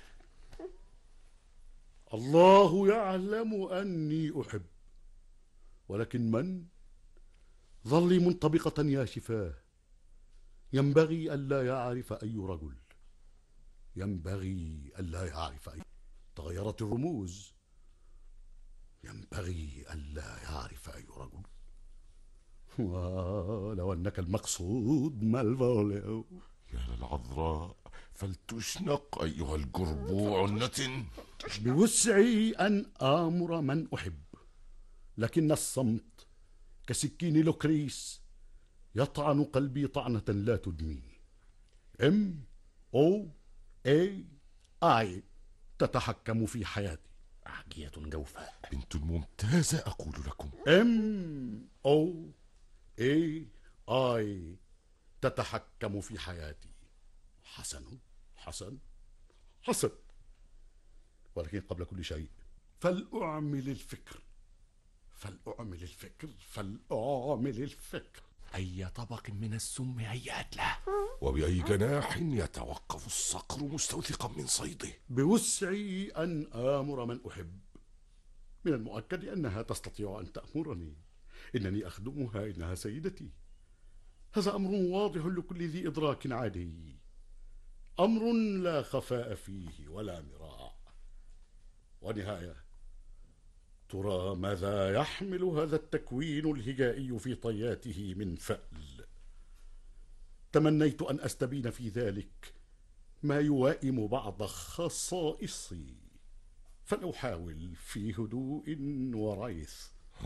الله يعلم أني أحب، ولكن من؟ ظلي منطبقة يا شفاه. ينبغي ألا يعرف أي رجل، ينبغي ألا يعرف أي. تغيرت الرموز. ينبغي ألا يعرف أي رجل. ولو أنك المقصود مالفوليو. يا للعذراء، فلتشنق أيها الجربوع النتن. بوسعي أن آمر من أحب، لكن الصمت كسكين لوكريس يطعن قلبي طعنة لا تدمي. ام او اي اي تتحكم في حياتي. أحجية جوفاء، بنت ممتازة أقول لكم. ام او اي اي تتحكم في حياتي. حسن حسن حسن، ولكن قبل كل شيء فلأعمل الفكر فلأعمل الفكر فلأعمل الفكر. أي طبق من السم هيأت له، وبأي جناح يتوقف الصقر مستوثقا من صيده. بوسعي أن آمر من أحب. من المؤكد أنها تستطيع أن تأمرني، إنني أخدمها، إنها سيدتي. هذا أمر واضح لكل ذي إدراك عادي، أمر لا خفاء فيه ولا مراء. ونهاية، ترى ماذا يحمل هذا التكوين الهجائي في طياته من فأل؟ تمنيت أن أستبين في ذلك ما يوائم بعض خصائصي، فلأحاول في هدوء وريث.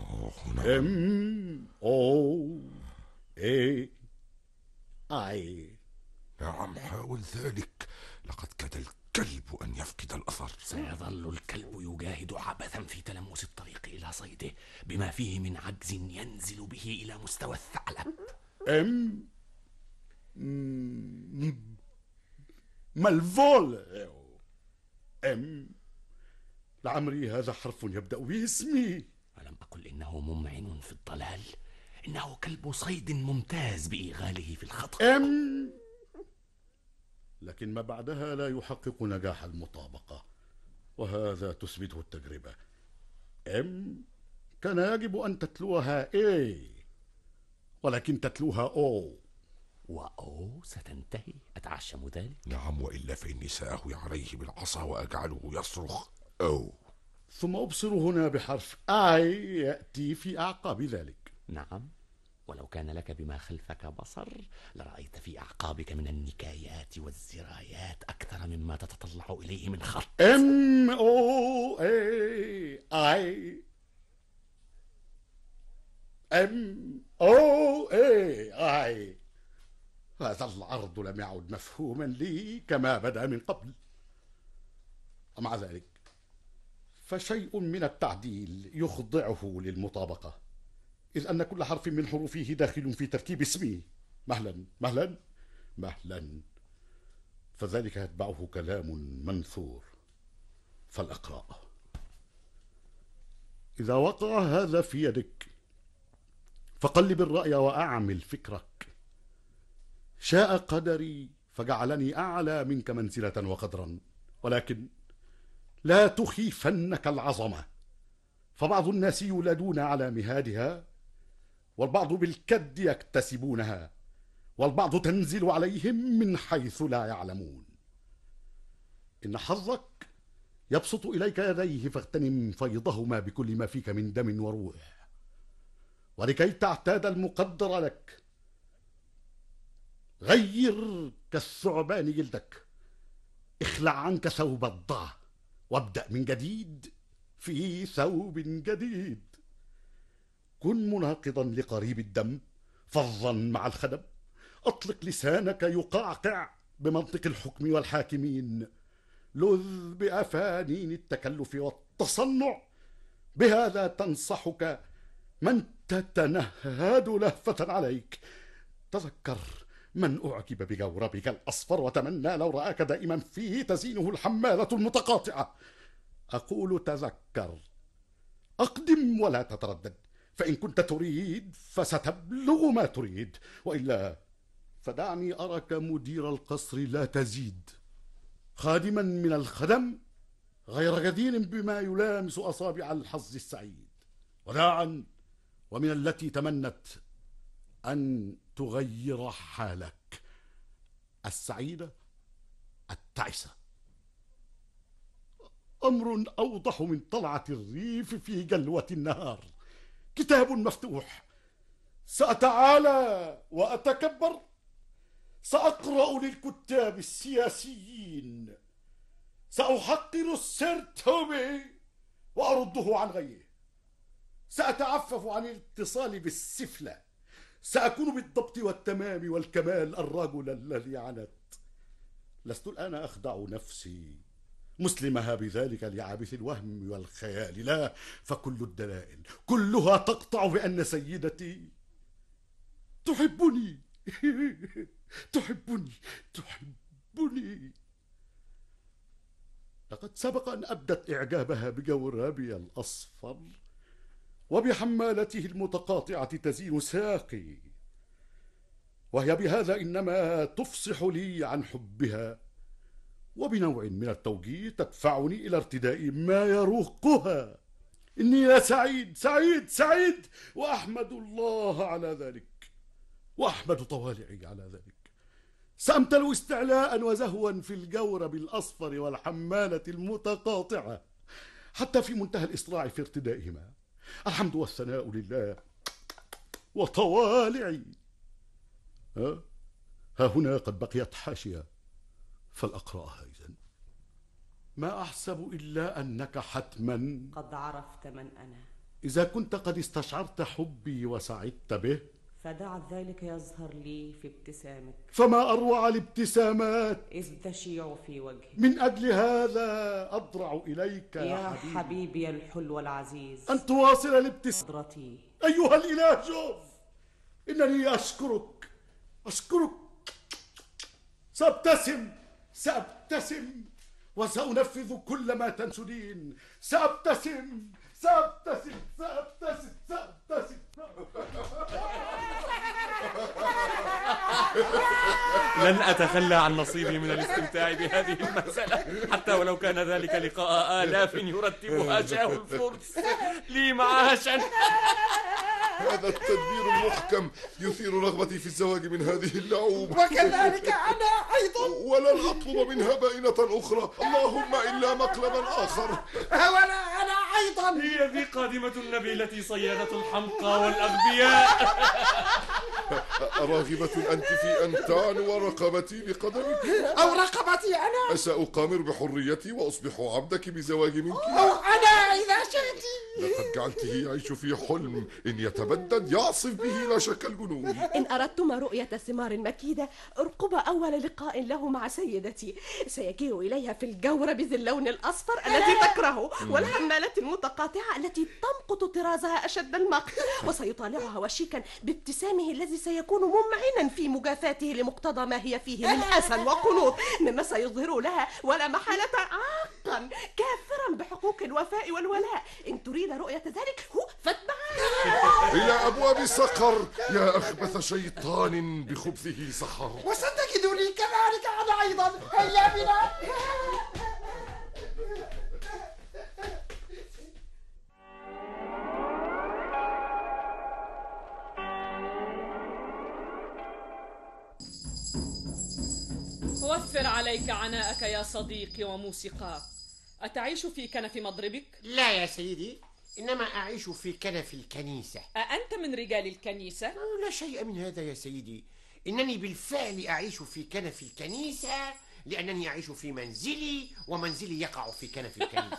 ام او اي اي. نعم، حاول ذلك. لقد كاد الكلب أن يفقد الأثر. سيظل الكلب يجاهد عبثا في تلمس الطريق إلى صيده، بما فيه من عجز ينزل به إلى مستوى الثعلب. ام مالفول. ام لعمري هذا حرف يبدأ به اسمي. ألم أقل إنه ممعن في الضلال؟ إنه كلب صيد ممتاز بإغاله في الخطأ. ام لكن ما بعدها لا يحقق نجاح المطابقة، وهذا تثبته التجربة. ام كان يجب أن تتلوها اي، ولكن تتلوها او. وأو ستنتهي، أتعشم ذلك. نعم، وإلا فإني سأهوي عليه بالعصا وأجعله يصرخ أو. ثم أبصر هنا بحرف آي يأتي في أعقاب ذلك. نعم، ولو كان لك بما خلفك بصر لرأيت في أعقابك من النكايات والزرايات أكثر مما تتطلع إليه من خط. ام او اي اي ام او اي اي. هذا العرض لم يعد مفهوما لي كما بدا من قبل، ومع ذلك فشيء من التعديل يخضعه للمطابقة، إذ أن كل حرف من حروفه داخل في تركيب اسمي. مهلا مهلا مهلا، فذلك يتبعه كلام منثور. فالأقرأ: إذا وقع هذا في يدك فقلب الرأي وأعمل فكرك. شاء قدري فجعلني أعلى منك منزلة وقدرا، ولكن لا تخيفنك العظمة، فبعض الناس يولدون على مهادها، والبعض بالكد يكتسبونها، والبعض تنزل عليهم من حيث لا يعلمون. إن حظك يبسط إليك يديه فاغتنم فيضهما بكل ما فيك من دم وروح، ولكي تعتاد المقدر لك غير كالثعبان جلدك، اخلع عنك ثوب الضع وابدأ من جديد في ثوب جديد. كن مناقضا لقريب الدم، فظا مع الخدم، اطلق لسانك يقعقع بمنطق الحكم والحاكمين، لذ بأفانين التكلف والتصنع، بهذا تنصحك من تتنهد لهفة عليك. تذكر من أعجب بجوربك الأصفر وتمنى لو رآك دائما فيه تزينه الحمالة المتقاطعة. أقول تذكر، أقدم ولا تتردد، فإن كنت تريد فستبلغ ما تريد، وإلا فدعني أرك مدير القصر لا تزيد، خادما من الخدم غير جدير بما يلامس أصابع الحظ السعيد. وداعا، ومن التي تمنت أن تغير حالك السعيدة التعسة. أمر أوضح من طلعة الريف في جلوة النهار. كتاب مفتوح سأتعالى وأتكبر. سأقرأ للكتاب السياسيين. سأحقر السير تومي وأرده عن غيه. سأتعفف عن الاتصال بالسفلة. سأكون بالضبط والتمام والكمال الرجل الذي عنت. لست الآن أخدع نفسي مسلمها بذلك لعابث الوهم والخيال، لا، فكل الدلائل كلها تقطع بأن سيدتي تحبني. تحبني تحبني. لقد سبق أن أبدت إعجابها بجورابي الأصفر وبحمالته المتقاطعة تزين ساقي، وهي بهذا إنما تفصح لي عن حبها، وبنوع من التوجيه تدفعني إلى ارتداء ما يروقها. إني لا سعيد سعيد سعيد، وأحمد الله على ذلك، وأحمد طوالعي على ذلك. سأمتلئ استعلاء وزهوا في الجورب الأصفر والحمالة المتقاطعة، حتى في منتهى الإسراع في ارتدائهما. الحمد والثناء لله وطوالعي. ها, ها هنا قد بقيت حاشية فلأقرأها إذن. ما أحسب إلا أنك حتما قد عرفت من أنا. إذا كنت قد استشعرت حبي وسعدت به، فدع ذلك يظهر لي في ابتسامك. فما أروع الابتسامات إذ تشيع في وجهك. من أجل هذا أضرع إليك يا, يا حبيبي. حبيبي الحلو العزيز، أن تواصل الابتسامة. أيها الإله جوف، إنني أشكرك أشكرك. سأبتسم سأبتسم وسأنفذ كل ما تنشدين. سأبتسم سأبتسم سأبتسم سأبتسم. لن أتخلى عن نصيبي من الاستمتاع بهذه المسألة، حتى ولو كان ذلك لقاء آلاف يرتبها شاه الفرس لي معاشا. هذا التدبير المحكم يثير رغبتي في الزواج من هذه اللعوبة، وكذلك أنا أيضا، ولن أطلب منها بائنة أخرى، اللهم إلا مقلبا آخر. ولا أنا أيضا. هي ذي قادمة النبيلة صيادة الحمقى والأغبياء. أراغبة أنت في أن تعنو رقبتي بقدمك؟ أو رقبتي أنا؟ أسأقامر بحريتي وأصبح عبدك بزواج منك؟ أو أنا إذا شئت. لقد جعلته يعيش في حلم، إن يتبدد يعصف به لا شك الجنون. إن أردتما رؤية ثمار مكيدة، ارقبا أول لقاء له مع سيدتي. سيجيء إليها في الجورب ذي اللون الأصفر التي تكرهه، والحمالة المتقاطعة التي تمقت طرازها أشد المقت، وسيطالعها وشيكا بابتسامه الذي سيكون ممعنا في مجافاته لمقتضى ما هي فيه من حسن وقنوط، مما سيظهر لها ولا محالة عاقا كافرا بحقوق الوفاء والولاء. إن تريد رؤية ذلك هو فاتبعها إلى أبواب سقر يا أخبث شيطان بخبثه سحر. وستجدني كذلك أنا أيضا. هيا بنا. وفر عليك عناءك يا صديقي وموسيقاك. أتعيش في كنف مضربك؟ لا يا سيدي، إنما أعيش في كنف الكنيسة. أأنت من رجال الكنيسة؟ لا شيء من هذا يا سيدي، إنني بالفعل أعيش في كنف الكنيسة، لأنني أعيش في منزلي، ومنزلي يقع في كنف الكنيسة.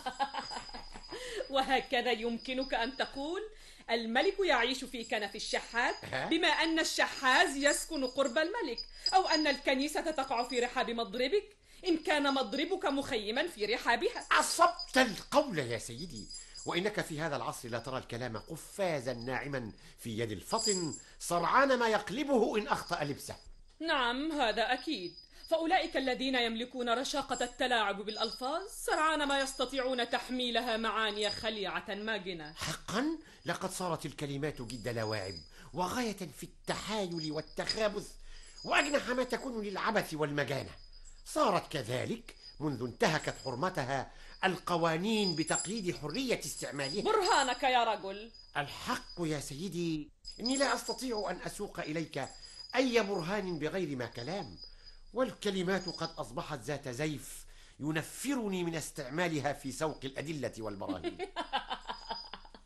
وهكذا يمكنك أن تقول الملك يعيش في كنف الشحات، بما أن الشحاذ يسكن قرب الملك، أو أن الكنيسة تقع في رحاب مضربك إن كان مضربك مخيما في رحابها. أصبت القول يا سيدي، وإنك في هذا العصر لا ترى الكلام قفازا ناعما في يد الفطن سرعان ما يقلبه إن أخطأ لبسه. نعم هذا أكيد، فأولئك الذين يملكون رشاقة التلاعب بالألفاظ سرعان ما يستطيعون تحميلها معاني خليعة ماجنة. حقا لقد صارت الكلمات جد لواعب، وغاية في التحايل والتخابث، وأجنح ما تكون للعبث والمجانة. صارت كذلك منذ انتهكت حرمتها القوانين بتقييد حرية استعمالها. برهانك يا رجل. الحق يا سيدي، إني لا أستطيع أن أسوق إليك أي برهان بغير ما كلام، والكلمات قد أصبحت ذات زيف ينفرني من استعمالها في سوق الأدلة والبراهين.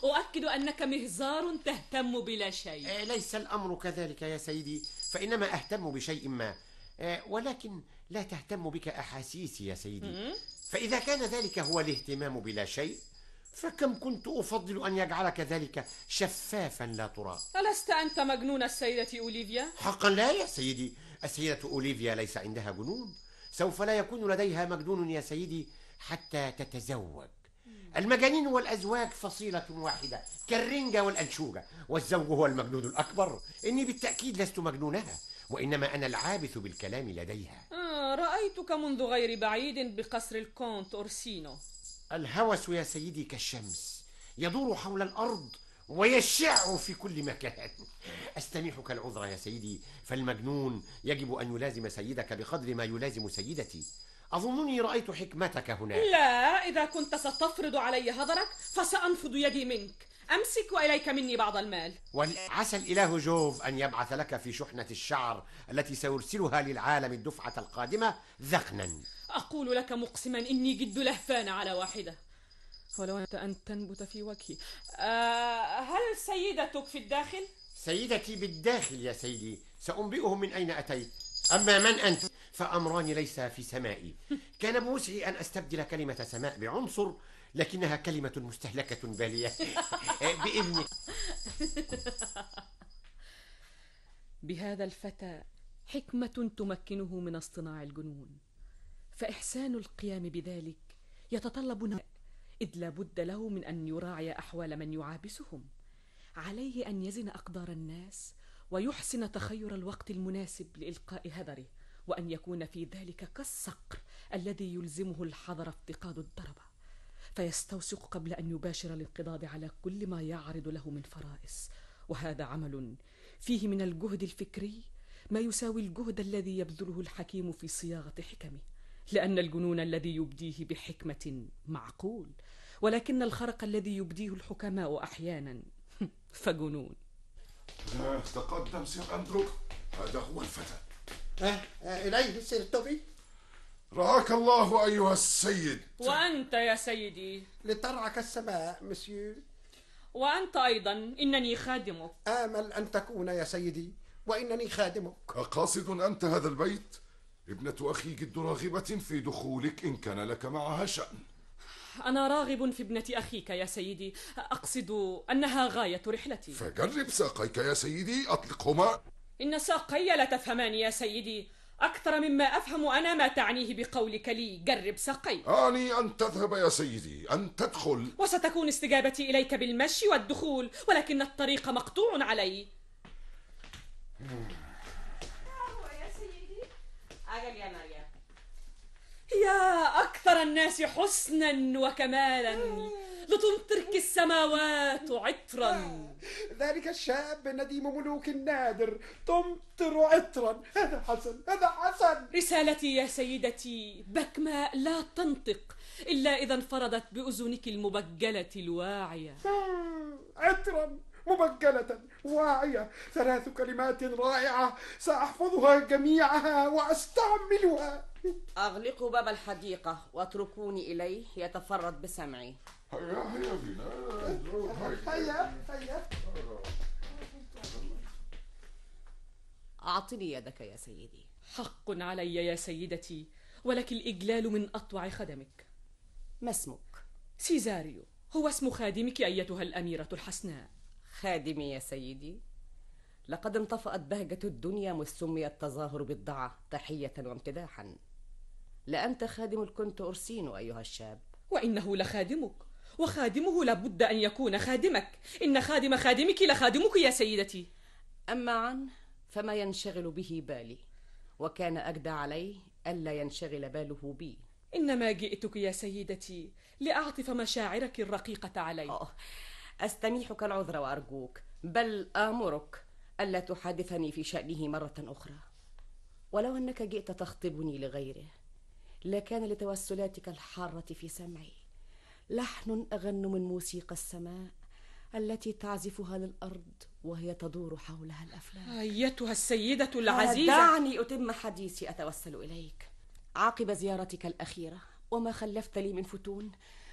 أؤكد أنك مهزار تهتم بلا شيء. آه ليس الأمر كذلك يا سيدي، فإنما أهتم بشيء ما، آه ولكن لا تهتم بك أحاسيسي يا سيدي. فإذا كان ذلك هو الاهتمام بلا شيء، فكم كنت أفضل أن يجعلك ذلك شفافا لا ترى. ألست أنت مجنون السيدة أوليفيا؟ حقا لا يا سيدي، السيدة أوليفيا ليس عندها جنون، سوف لا يكون لديها مجنون يا سيدي حتى تتزوج. المجانين والأزواج فصيلة واحدة كالرنجة والأنشوجة، والزوج هو المجنون الأكبر. إني بالتأكيد لست مجنونها، وإنما أنا العابث بالكلام لديها. آه رأيتك منذ غير بعيد بقصر الكونت أورسينو. الهوس يا سيدي كالشمس، يدور حول الأرض ويشع في كل مكان. أستميحك العذر يا سيدي، فالمجنون يجب أن يلازم سيدك بقدر ما يلازم سيدتي. أظنني رأيت حكمتك هنا. لا، إذا كنت ستفرض علي هدرك فسأنفض يدي منك. أمسك وإليك مني بعض المال. وعسى الإله جوف أن يبعث لك في شحنة الشعر التي سيرسلها للعالم الدفعة القادمة ذقنا. أقول لك مقسما إني جد لهفان على واحدة، ولو أنت أن تنبت في وجهي. أه هل سيدتك في الداخل؟ سيدتي بالداخل يا سيدي، سأنبئهم من أين أتيت. أما من أنت فأمران ليس في سمائي. كان بوسعي أن أستبدل كلمة سماء بعنصر، لكنها كلمة مستهلكة بالية. بإذنك. بهذا الفتى حكمة تمكنه من اصطناع الجنون، فإحسان القيام بذلك يتطلب نوع، إذ لا بد له من أن يراعي أحوال من يعابسهم. عليه أن يزن أقدار الناس ويحسن تخير الوقت المناسب لإلقاء هدره، وأن يكون في ذلك كالصقر الذي يلزمه الحذر افتقاد الضربة، فيستوثق قبل أن يباشر الانقضاض على كل ما يعرض له من فرائس. وهذا عمل فيه من الجهد الفكري ما يساوي الجهد الذي يبذله الحكيم في صياغة حكمه، لأن الجنون الذي يبديه بحكمة معقول، ولكن الخرق الذي يبديه الحكماء أحيانا فجنون. تقدم سير أندرو، هذا هو الفتى. أه إليه سير توبي. رعاك الله أيها السيد. وأنت يا سيدي؟ لترعك السماء مسيو. وأنت أيضا، إنني خادمك. آمل أن تكون يا سيدي، وإنني خادمك. أقاصد أنت هذا البيت؟ ابنة أخي جد راغبة في دخولك إن كان لك معها شأن. أنا راغب في ابنة أخيك يا سيدي، أقصد أنها غاية رحلتي. فجرب ساقيك يا سيدي، أطلقهما. إن ساقي لا تفهمان يا سيدي، أكثر مما أفهم أنا ما تعنيه بقولك لي جرب ساقي. أعني أن تذهب يا سيدي، أن تدخل. وستكون استجابتي إليك بالمشي والدخول، ولكن الطريق مقطوع علي. يا سيدي أجل يا مريم. يا أكثر الناس حسنا وكمالا، لتمطرك السماوات عطرا. ذلك الشاب نديم ملوك النادر، تمطر عطرا. هذا حسن، هذا حسن. رسالتي يا سيدتي بكماء لا تنطق إلا إذا انفردت بأذنك المبجلة الواعية. عطرا، مبجلة، واعية، ثلاث كلمات رائعة سأحفظها جميعها وأستعملها. أغلقوا باب الحديقة واتركوني إليه يتفرد بسمعي. هيا هيا بنا. هيا هيا. أعطني يدك يا سيدي. حق علي يا سيدتي، ولك الإجلال من أطوع خدمك. ما اسمك؟ سيزاريو هو اسم خادمك أيتها الأميرة الحسناء. خادمي يا سيدي؟ لقد انطفأت بهجة الدنيا مذ سمي التظاهر بالضعة تحية وامتداحا. لأنت خادم الكونت أورسينو أيها الشاب. وإنه لخادمك، وخادمه لابد أن يكون خادمك. إن خادم خادمك لخادمك يا سيدتي. أما عن فما ينشغل به بالي، وكان أجدى عليه ألا ينشغل باله بي. إنما جئتك يا سيدتي لأعطف مشاعرك الرقيقة علي. أوه. أستميحك العذر وأرجوك، بل آمرك ألا تحادثني في شأنه مرة أخرى. ولو أنك جئت تخطبني لغيره لكان لتوسلاتك الحارة في سمعي لحن أغن من موسيقى السماء التي تعزفها للأرض وهي تدور حولها الأفلاك. أيتها السيدة العزيزة، دعني أتم حديثي. أتوسل إليك عقب زيارتك الأخيرة وما خلفت لي من فتون،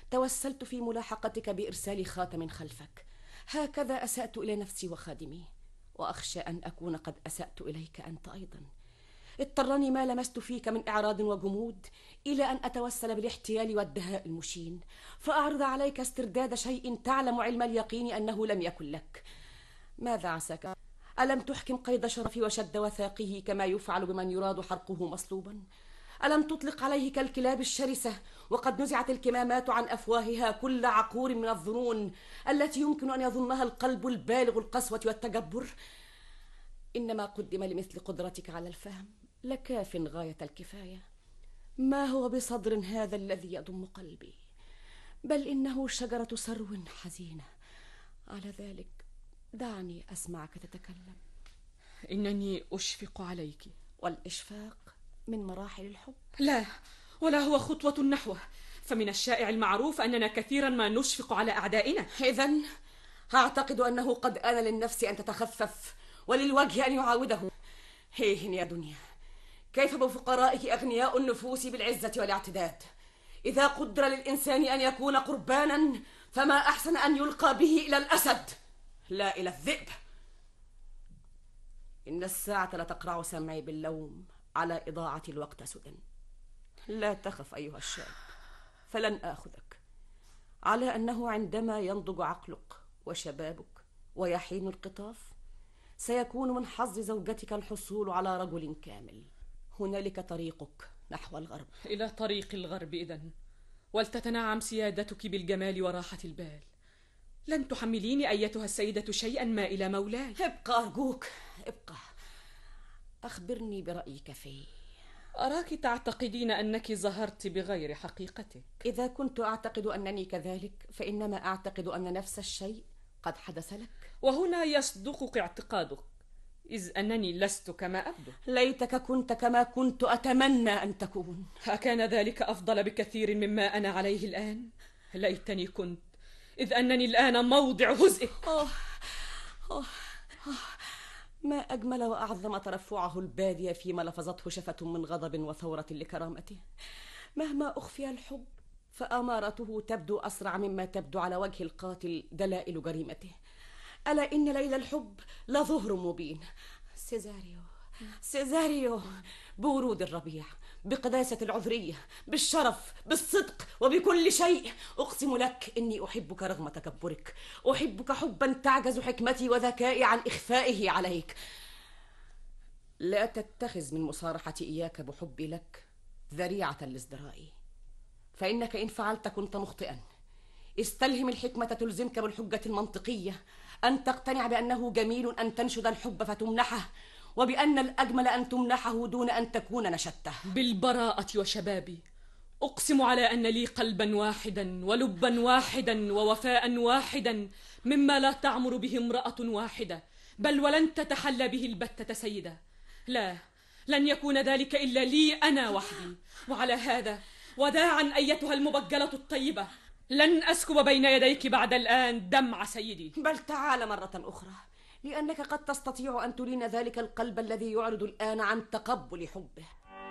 توسلت في ملاحقتك بإرسال خاتم خلفك. هكذا أسأت إلى نفسي وخادمي، وأخشى أن أكون قد أسأت إليك أنت أيضا. اضطرني ما لمست فيك من إعراض وجمود إلى أن أتوسل بالاحتيال والدهاء المشين، فأعرض عليك استرداد شيء تعلم علم اليقين أنه لم يكن لك. ماذا عساك؟ ألم تحكم قيد شرفي وشد وثاقه كما يفعل بمن يراد حرقه مصلوبا؟ ألم تطلق عليه كالكلاب الشرسة وقد نزعت الكمامات عن أفواهها كل عقور من الظنون التي يمكن أن يظنها القلب البالغ القسوة والتجبر؟ إنما قدم لمثل قدرتك على الفهم لكاف غاية الكفاية. ما هو بصدر هذا الذي يضم قلبي، بل إنه شجرة سرو حزينة. على ذلك دعني أسمعك تتكلم. إنني أشفق عليك. والإشفاق من مراحل الحب؟ لا، ولا هو خطوة نحوه، فمن الشائع المعروف أننا كثيرا ما نشفق على أعدائنا. إذن أعتقد أنه قد آن للنفس أن تتخفف وللوجه أن يعاوده. هيه يا دنيا، كيف بفقرائك أغنياء النفوس بالعزة والاعتداد؟ إذا قدر للإنسان أن يكون قربانا فما أحسن أن يلقى به إلى الأسد لا إلى الذئب. إن الساعة لتقرع سمعي باللوم على إضاعة الوقت سدى. لا تخف أيها الشاب، فلن آخذك، على أنه عندما ينضج عقلك وشبابك ويحين القطاف سيكون من حظ زوجتك الحصول على رجل كامل. هنالك طريقك نحو الغرب. إلى طريق الغرب إذن، ولتتنعم سيادتك بالجمال وراحة البال. لن تحمليني أيتها السيدة شيئا ما إلى مولاي. ابقى أرجوك، ابقى. أخبرني برأيك فيه. أراك تعتقدين أنك ظهرت بغير حقيقتك. إذا كنت أعتقد أنني كذلك فإنما أعتقد أن نفس الشيء قد حدث لك. وهنا يصدقك اعتقادك، إذ أنني لست كما أبدو. ليتك كنت كما كنت أتمنى أن تكون. أكان ذلك أفضل بكثير مما أنا عليه الآن؟ ليتني كنت، إذ أنني الآن موضع هزئك. أوه. أوه. أوه. ما أجمل وأعظم ترفعه البادية فيما لفظته شفة من غضب وثورة لكرامته. مهما أخفي الحب فأمارته تبدو أسرع مما تبدو على وجه القاتل دلائل جريمته. ألا إن ليل الحب لظهر مبين. سيزاريو سيزاريو، بورود الربيع، بقداسة العذرية، بالشرف، بالصدق، وبكل شيء أقسم لك إني أحبك رغم تكبرك. أحبك حبا تعجز حكمتي وذكائي عن إخفائه عليك. لا تتخذ من مصارحتي إياك بحبي لك ذريعة لازدرائي، فإنك إن فعلت كنت مخطئا. استلهم الحكمة تلزمك بالحجة المنطقية أن تقتنع بأنه جميل أن تنشد الحب فتمنحه، وبأن الأجمل أن تمنحه دون أن تكون نشدته. بالبراءة وشبابي أقسم على أن لي قلبا واحدا ولبا واحدا ووفاء واحدا مما لا تعمر به امرأة واحدة، بل ولن تتحلى به البتة سيدة. لا، لن يكون ذلك إلا لي أنا وحدي. وعلى هذا وداعا أيتها المبجلة الطيبة، لن أسكب بين يديك بعد الآن دمع سيدي. بل تعال مرة أخرى، لأنك قد تستطيع أن تلين ذلك القلب الذي يعرض الآن عن تقبل حبه.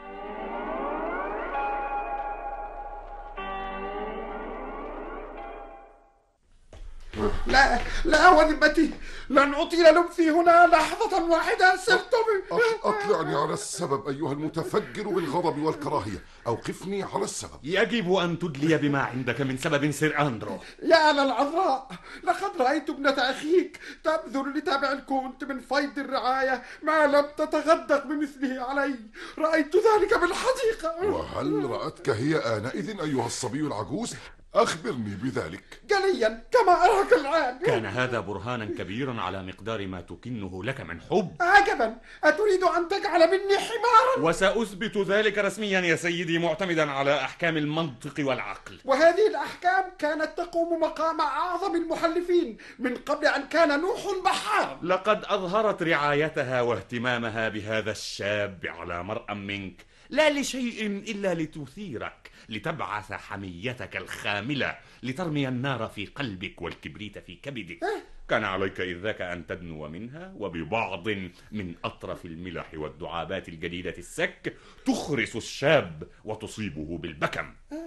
لا لا وذمتي، لن أطيل لبثي هنا لحظة واحدة. سرت أطلعني على السبب أيها المتفجر بالغضب والكراهية، أوقفني على السبب. يجب أن تدلي بما عندك من سبب سير أندرو. يا أنا العذراء، لقد رأيت ابنة أخيك تبذل لتابع الكونت من فيض الرعاية ما لم تتغدق بمثله علي. رأيت ذلك بالحديقة. وهل رأتك هي آنئذ أيها الصبي العجوز؟ أخبرني بذلك. جليا كما أراك الآن. كان هذا برهانا كبيرا على مقدار ما تكنه لك من حب. عجبا، أتريد أن تجعل مني حمارا؟ وسأثبت ذلك رسميا يا سيدي، معتمدا على أحكام المنطق والعقل. وهذه الأحكام كانت تقوم مقام أعظم المحلفين من قبل أن كان نوح بحارا. لقد أظهرت رعايتها واهتمامها بهذا الشاب على مرأى منك، لا لشيء إلا لتثيرك، لتبعث حميتك الخاملة، لترمي النار في قلبك والكبريت في كبدك. كان عليك إذ ذاك أن تدنو منها، وببعض من أطرف الملح والدعابات الجديدة السك تخرس الشاب وتصيبه بالبكم.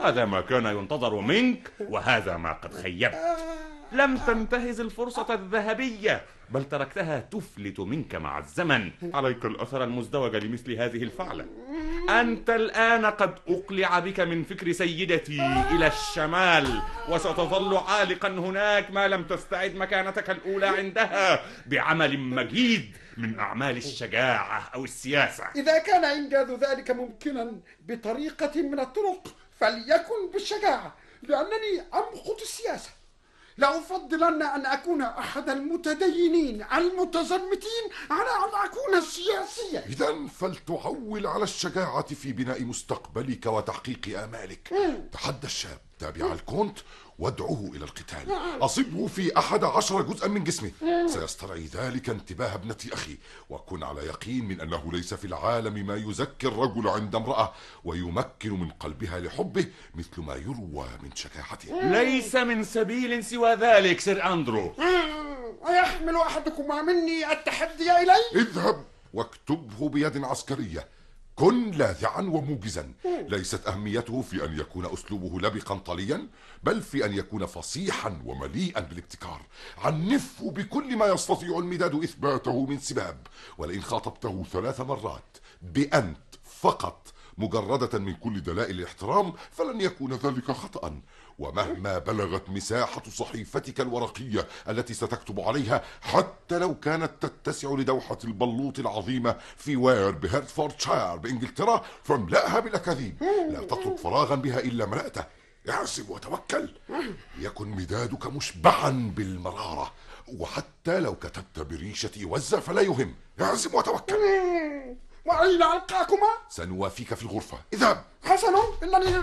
هذا ما كان ينتظر منك، وهذا ما قد خيبت. لم تنتهز الفرصة الذهبية، بل تركتها تفلت منك مع الزمن. عليك الأثر المزدوج لمثل هذه الفعلة. أنت الآن قد أقلع بك من فكر سيدتي إلى الشمال، وستظل عالقا هناك ما لم تستعد مكانتك الأولى عندها بعمل مجيد من أعمال الشجاعة أو السياسة. إذا كان إنجاز ذلك ممكنا بطريقة من الطرق فليكن بالشجاعة، لأنني أمقت السياسة. لأفضلن أن أكون أحد المتدينين المتزمتين على أن أكون سياسيا. إذن فلتعول على الشجاعة في بناء مستقبلك وتحقيق آمالك. تحدى الشاب تابع الكونت وادعوه إلى القتال. أصبه في أحد عشر جزءا من جسمه، سيسترعي ذلك انتباه ابنة أخي. وكن على يقين من أنه ليس في العالم ما يزكي الرجل عند امرأة ويمكن من قلبها لحبه مثل ما يروى من شجاعته. ليس من سبيل سوى ذلك سير أندرو. أيحمل أحدكما مني التحدي إلي؟ اذهب واكتبه بيد عسكرية. كن لاذعا وموجزا. ليست أهميته في أن يكون أسلوبه لبقا طليا، بل في أن يكون فصيحا ومليئا بالابتكار. عنفه بكل ما يستطيع المداد إثباته من سباب. ولئن خاطبته ثلاث مرات بأنت فقط مجردة من كل دلائل الاحترام فلن يكون ذلك خطأ. ومهما بلغت مساحة صحيفتك الورقية التي ستكتب عليها، حتى لو كانت تتسع لدوحة البلوط العظيمة في وير بهيرتفوردشاير بإنجلترا، فاملأها بالأكاذيب. لا تترك فراغا بها إلا ملأته. اعزم وتوكل. يكن مدادك مشبعا بالمرارة، وحتى لو كتبت بريشة وزة فلا يهم. اعزم وتوكل. وأين ألقاكما؟ سنوافيك في الغرفة. اذهب. حسن، إنني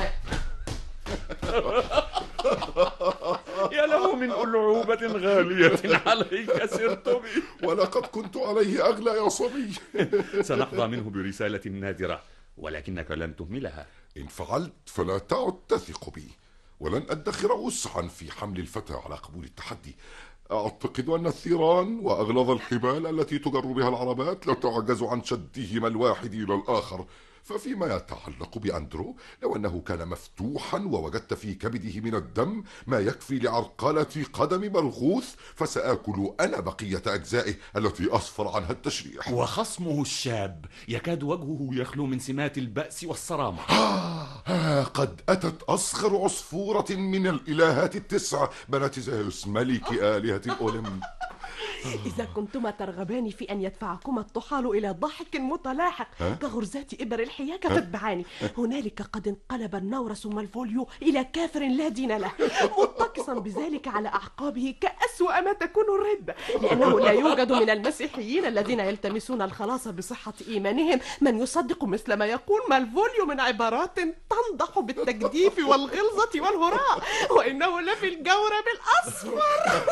يا له من ألعوبة غالية عليك سير تومي. ولقد كنت عليه أغلى يا صبي. سنحظى منه برسالة نادرة، ولكنك لن تهملها. إن فعلت فلا تعد تثق بي، ولن أدخر وسعا في حمل الفتى على قبول التحدي. أعتقد أن الثيران وأغلظ الحبال التي تجر بها العربات لا تعجز عن شدهما الواحد إلى الآخر. ففيما يتعلق بأندرو، لو أنه كان مفتوحا ووجدت في كبده من الدم ما يكفي لعرقلة قدم مرغوث، فسآكل أنا بقية أجزائه التي أصفر عنها التشريح. وخصمه الشاب يكاد وجهه يخلو من سمات البأس والصرامة. آه قد أتت أصغر عصفورة من الإلهات التسع بنات زيوس ملك آلهة الأولمب. إذا كنتما ترغبان في أن يدفعكما الطحال إلى ضحك متلاحق كغرزات إبر الحياك فاتبعاني. هنالك قد انقلب النورس مالفوليو إلى كافر لا دين له، متقصا بذلك على أعقابه كأسوأ ما تكون الردة، لأنه لا يوجد من المسيحيين الذين يلتمسون الخلاص بصحة إيمانهم من يصدق مثل ما يقول مالفوليو من عبارات تنضح بالتجديف والغلظة والهراء، وإنه لفي الجورب الأصفر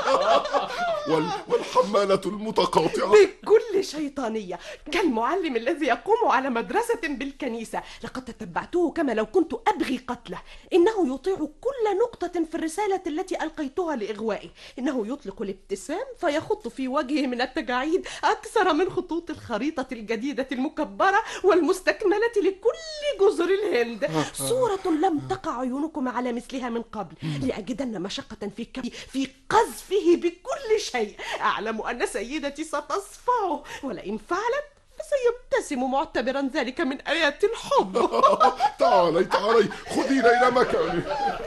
والحمالة المتقاطعة بكل شيطانية كالمعلم الذي يقوم على مدرسة بالكنيسة. لقد تتبعته كما لو كنت أبغي قتله. إنه يطيع كل نقطة في الرسالة التي ألقيتها لإغوائه. إنه يطلق الابتسام فيخط في وجهه من التجاعيد أكثر من خطوط الخريطة الجديدة المكبرة والمستكملة لكل جزر الهند. صورة لم تقع عيونكم على مثلها من قبل. لأجدن مشقة في كبي في قذفه بكل شيء. أعلم أن سيدتي ستصفعه، ولئن فعلت فسيبتسم معتبرا ذلك من آيات الحب. تعالي تعالي خذينا إلى مكاني.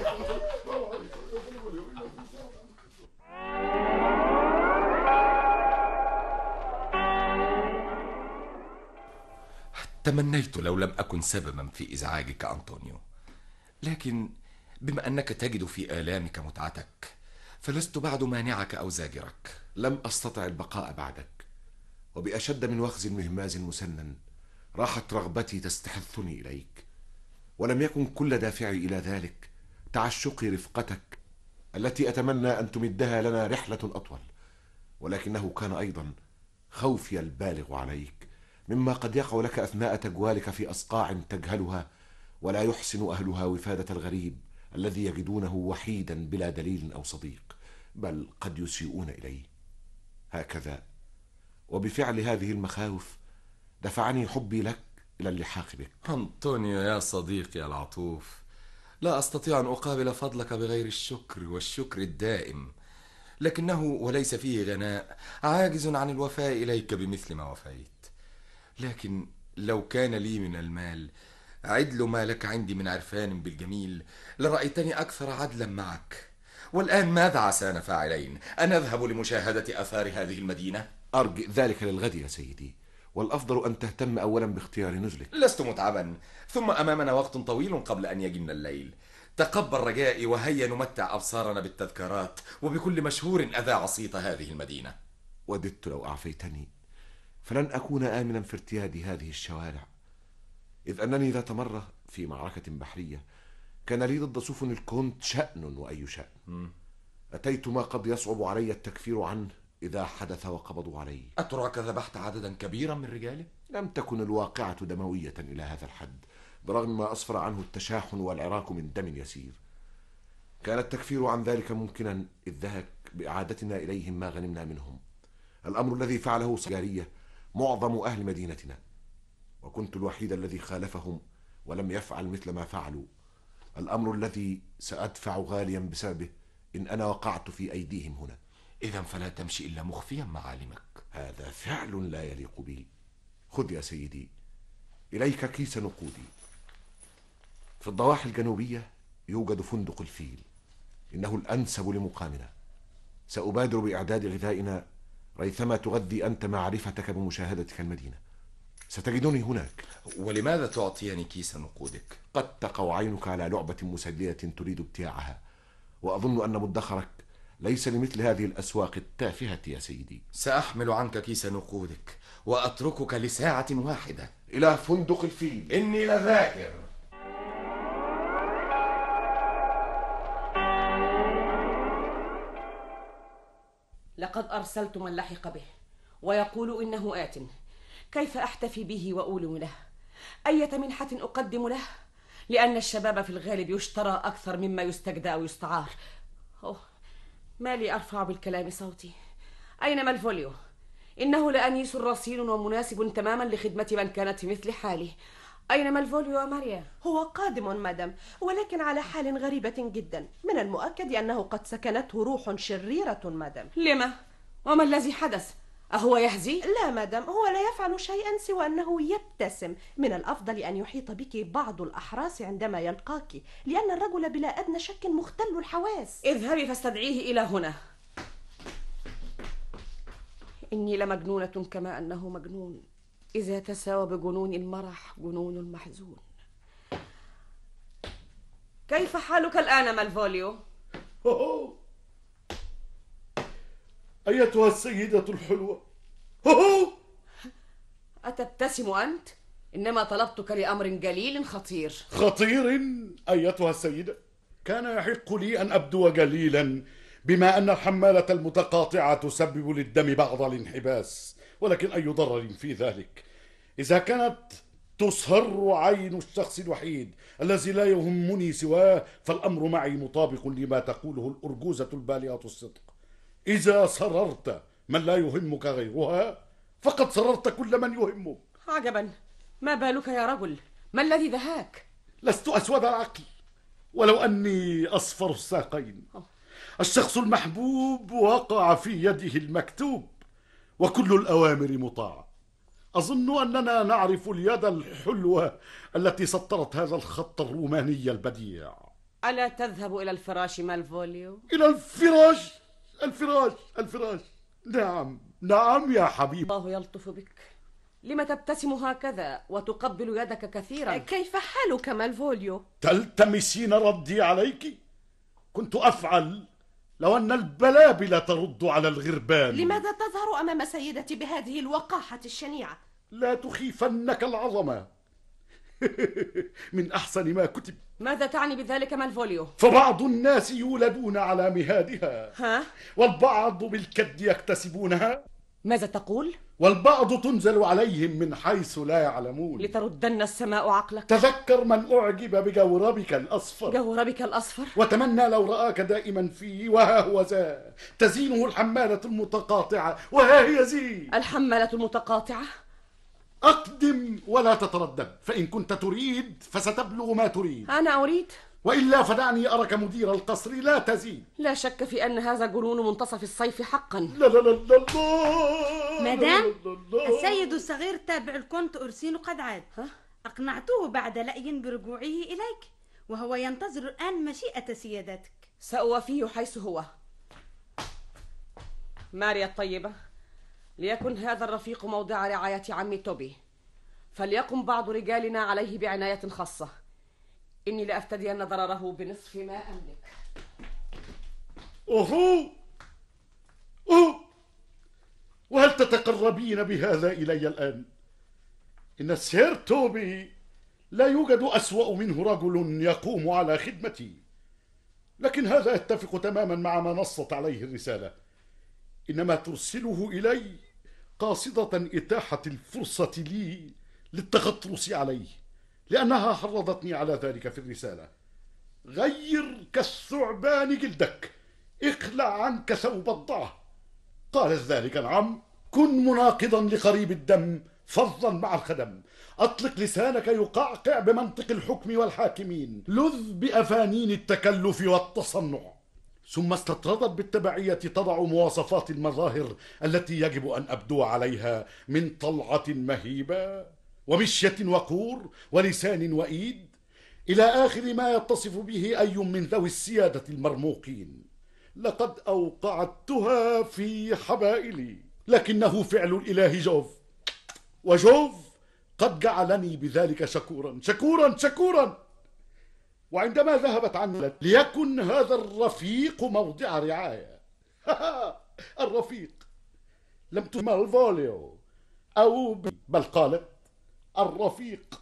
تمنيت لو لم أكن سببا في إزعاجك أنطونيو، لكن بما أنك تجد في آلامك متعتك فلست بعد مانعك أو زاجرك. لم أستطع البقاء بعدك، وبأشد من وخز مهماز مسنن راحت رغبتي تستحثني إليك، ولم يكن كل دافعي إلى ذلك تعشقي رفقتك التي أتمنى أن تمدها لنا رحلة أطول، ولكنه كان أيضا خوفي البالغ عليك مما قد يقع لك أثناء تجوالك في أصقاع تجهلها، ولا يحسن أهلها وفادة الغريب الذي يجدونه وحيدا بلا دليل أو صديق، بل قد يسيئون إليه. هكذا وبفعل هذه المخاوف دفعني حبي لك إلى اللحاق بك. أنطونيو يا صديقي العطوف، لا أستطيع أن أقابل فضلك بغير الشكر والشكر الدائم، لكنه وليس فيه غناء عاجز عن الوفاء إليك بمثل ما وفيت. لكن لو كان لي من المال عدل ما لك عندي من عرفان بالجميل لرأيتني أكثر عدلا معك. والآن ماذا عسانا فاعلين؟ أن نذهب لمشاهدة آثار هذه المدينة؟ أرجئ ذلك للغد يا سيدي، والأفضل أن تهتم أولا باختيار نزلك. لست متعبا، ثم أمامنا وقت طويل قبل أن يجن الليل. تقبل رجائي وهيا نمتع أبصارنا بالتذكارات وبكل مشهور أذاع صيت هذه المدينة. وددت لو أعفيتني، فلن أكون آمنا في ارتياد هذه الشوارع، إذ أنني ذات مرة في معركة بحرية كان لي ضد سفن الكونت شأن وأي شأن. أتيت ما قد يصعب علي التكفير عنه إذا حدث وقبضوا علي. أتراك ذبحت عددا كبيرا من رجاله؟ لم تكن الواقعة دموية إلى هذا الحد، برغم ما أسفر عنه التشاحن والعراك من دم يسير. كان التكفير عن ذلك ممكنا إذ ذهك بإعادتنا إليهم ما غنمنا منهم، الأمر الذي فعله صجارية معظم أهل مدينتنا، وكنت الوحيد الذي خالفهم ولم يفعل مثل ما فعلوا، الأمر الذي سأدفع غاليا بسببه إن أنا وقعت في أيديهم هنا. إذا فلا تمشي إلا مخفيا معالمك. هذا فعل لا يليق بي. خذ يا سيدي إليك كيس نقودي. في الضواحي الجنوبية يوجد فندق الفيل، إنه الأنسب لمقامنا. سأبادر بإعداد غذائنا ريثما تغذي أنت معرفتك بمشاهدتك المدينة. ستجدني هناك. ولماذا تعطيني كيس نقودك؟ قد تقع عينك على لعبة مسلية تريد ابتياعها، وأظن أن مدخرك ليس لمثل هذه الأسواق التافهة يا سيدي. سأحمل عنك كيس نقودك وأتركك لساعة واحدة إلى فندق الفيل. إني لذاكر. لقد أرسلت من لحق به ويقول إنه آت. كيف أحتفي به وأولم له؟ أية منحة أقدم له؟ لأن الشباب في الغالب يشترى أكثر مما يستجدى أو يستعار. أوه، ما لي أرفع بالكلام صوتي. أين مالفوليو؟ إنه لأنيس رصين ومناسب تماما لخدمة من كانت في مثل حالي. أين مالفوليو يا ماريا؟ هو قادم مدام، ولكن على حال غريبة جدا. من المؤكد أنه قد سكنته روح شريرة مدام. لما؟ وما الذي حدث؟ أهو يهزي؟ لا مدام، هو لا يفعل شيئا سوى أنه يبتسم. من الأفضل أن يحيط بك بعض الأحراس عندما يلقاك، لأن الرجل بلا أدنى شك مختل الحواس. اذهبي فاستدعيه إلى هنا. إني لمجنونة كما أنه مجنون، إذا تساوى بجنون المرح جنون المحزون. كيف حالك الآن مالفوليو؟ أوه. أيتها السيدة الحلوة. أوه. أتبتسم أنت؟ إنما طلبتك لأمر جليل خطير. خطير أيتها السيدة؟ كان يحق لي أن أبدو جليلا بما أن الحمالة المتقاطعة تسبب للدم بعض الانحباس، ولكن أي ضرر في ذلك إذا كانت تسهر عين الشخص الوحيد الذي لا يهمني سواه، فالأمر معي مطابق لما تقوله الأرجوزة البالغة الصدق. إذا سررت من لا يهمك غيرها فقد سررت كل من يهمك. عجبا، ما بالك يا رجل؟ ما الذي دهاك؟ لست أسود العقل ولو أني أصفر الساقين. الشخص المحبوب وقع في يده المكتوب، وكل الأوامر مطاعة. أظن أننا نعرف اليد الحلوة التي سطرت هذا الخط الروماني البديع. ألا تذهب إلى الفراش مالفوليو؟ إلى الفراش؟ الفراش الفراش نعم نعم يا حبيب. الله يلطف بك. لما تبتسم هكذا وتقبل يدك كثيرا؟ كيف حالك مالفوليو؟ تلتمسين ردي عليك؟ كنت أفعل لو أن البلابل ترد على الغربان. لماذا تظهر أمام سيدتي بهذه الوقاحة الشنيعة؟ لا تخيفنك العظمة. من أحسن ما كتب. ماذا تعني بذلك مالفوليو؟ فبعض الناس يولدون على مهادها، ها؟ والبعض بالكد يكتسبونها. ماذا تقول؟ والبعض تنزل عليهم من حيث لا يعلمون. لتردن السماء عقلك. تذكر من أعجب بجوربك الأصفر. جوربك الأصفر؟ وتمنى لو رآك دائما فيه، وها هو ذا تزينه الحمالة المتقاطعة، وها هي زي الحمالة المتقاطعة. أقدم ولا تتردد، فإن كنت تريد فستبلغ ما تريد. أنا أريد. وإلا فدعني أرك مدير القصر لا تزيد. لا شك في أن هذا جنون منتصف الصيف حقا. لا لا لا لا لا. مدام، السيد الصغير تابع الكونت أورسينو قد عاد. أقنعته بعد لأي برجوعه إليك، وهو ينتظر الآن مشيئة سيادتك. سأوافيه حيث هو. ماريا الطيبة، ليكن هذا الرفيق موضع رعاية عمي توبي، فليقم بعض رجالنا عليه بعناية خاصة. إني لأفتدين ضرره بنصف ما أملك. أوهو أوه وهل تتقربين بهذا إلي الآن؟ إن السير توبي لا يوجد أسوأ منه رجل يقوم على خدمتي، لكن هذا يتفق تماما مع ما نصت عليه الرسالة. إنما ترسله إلي قاصدة إتاحة الفرصة لي للتغطرس عليه، لأنها حرضتني على ذلك في الرسالة. غير كالثعبان جلدك، اخلع عنك ثوب الضعف. قالت ذلك نعم. كن مناقضا لقريب الدم فظا مع الخدم. أطلق لسانك يقعقع بمنطق الحكم والحاكمين. لذ بأفانين التكلف والتصنع. ثم استطردت بالتبعية تضع مواصفات المظاهر التي يجب أن أبدو عليها من طلعة مهيبة ومشية وقور ولسان وإيد، إلى آخر ما يتصف به أي من ذوي السيادة المرموقين. لقد أوقعتها في حبائلي، لكنه فعل الإله جوف، وجوف قد جعلني بذلك شكورا شكورا شكورا. وعندما ذهبت عني ليكن هذا الرفيق موضع رعاية. الرفيق لم تسمى الفوليو أو بل قالت الرفيق.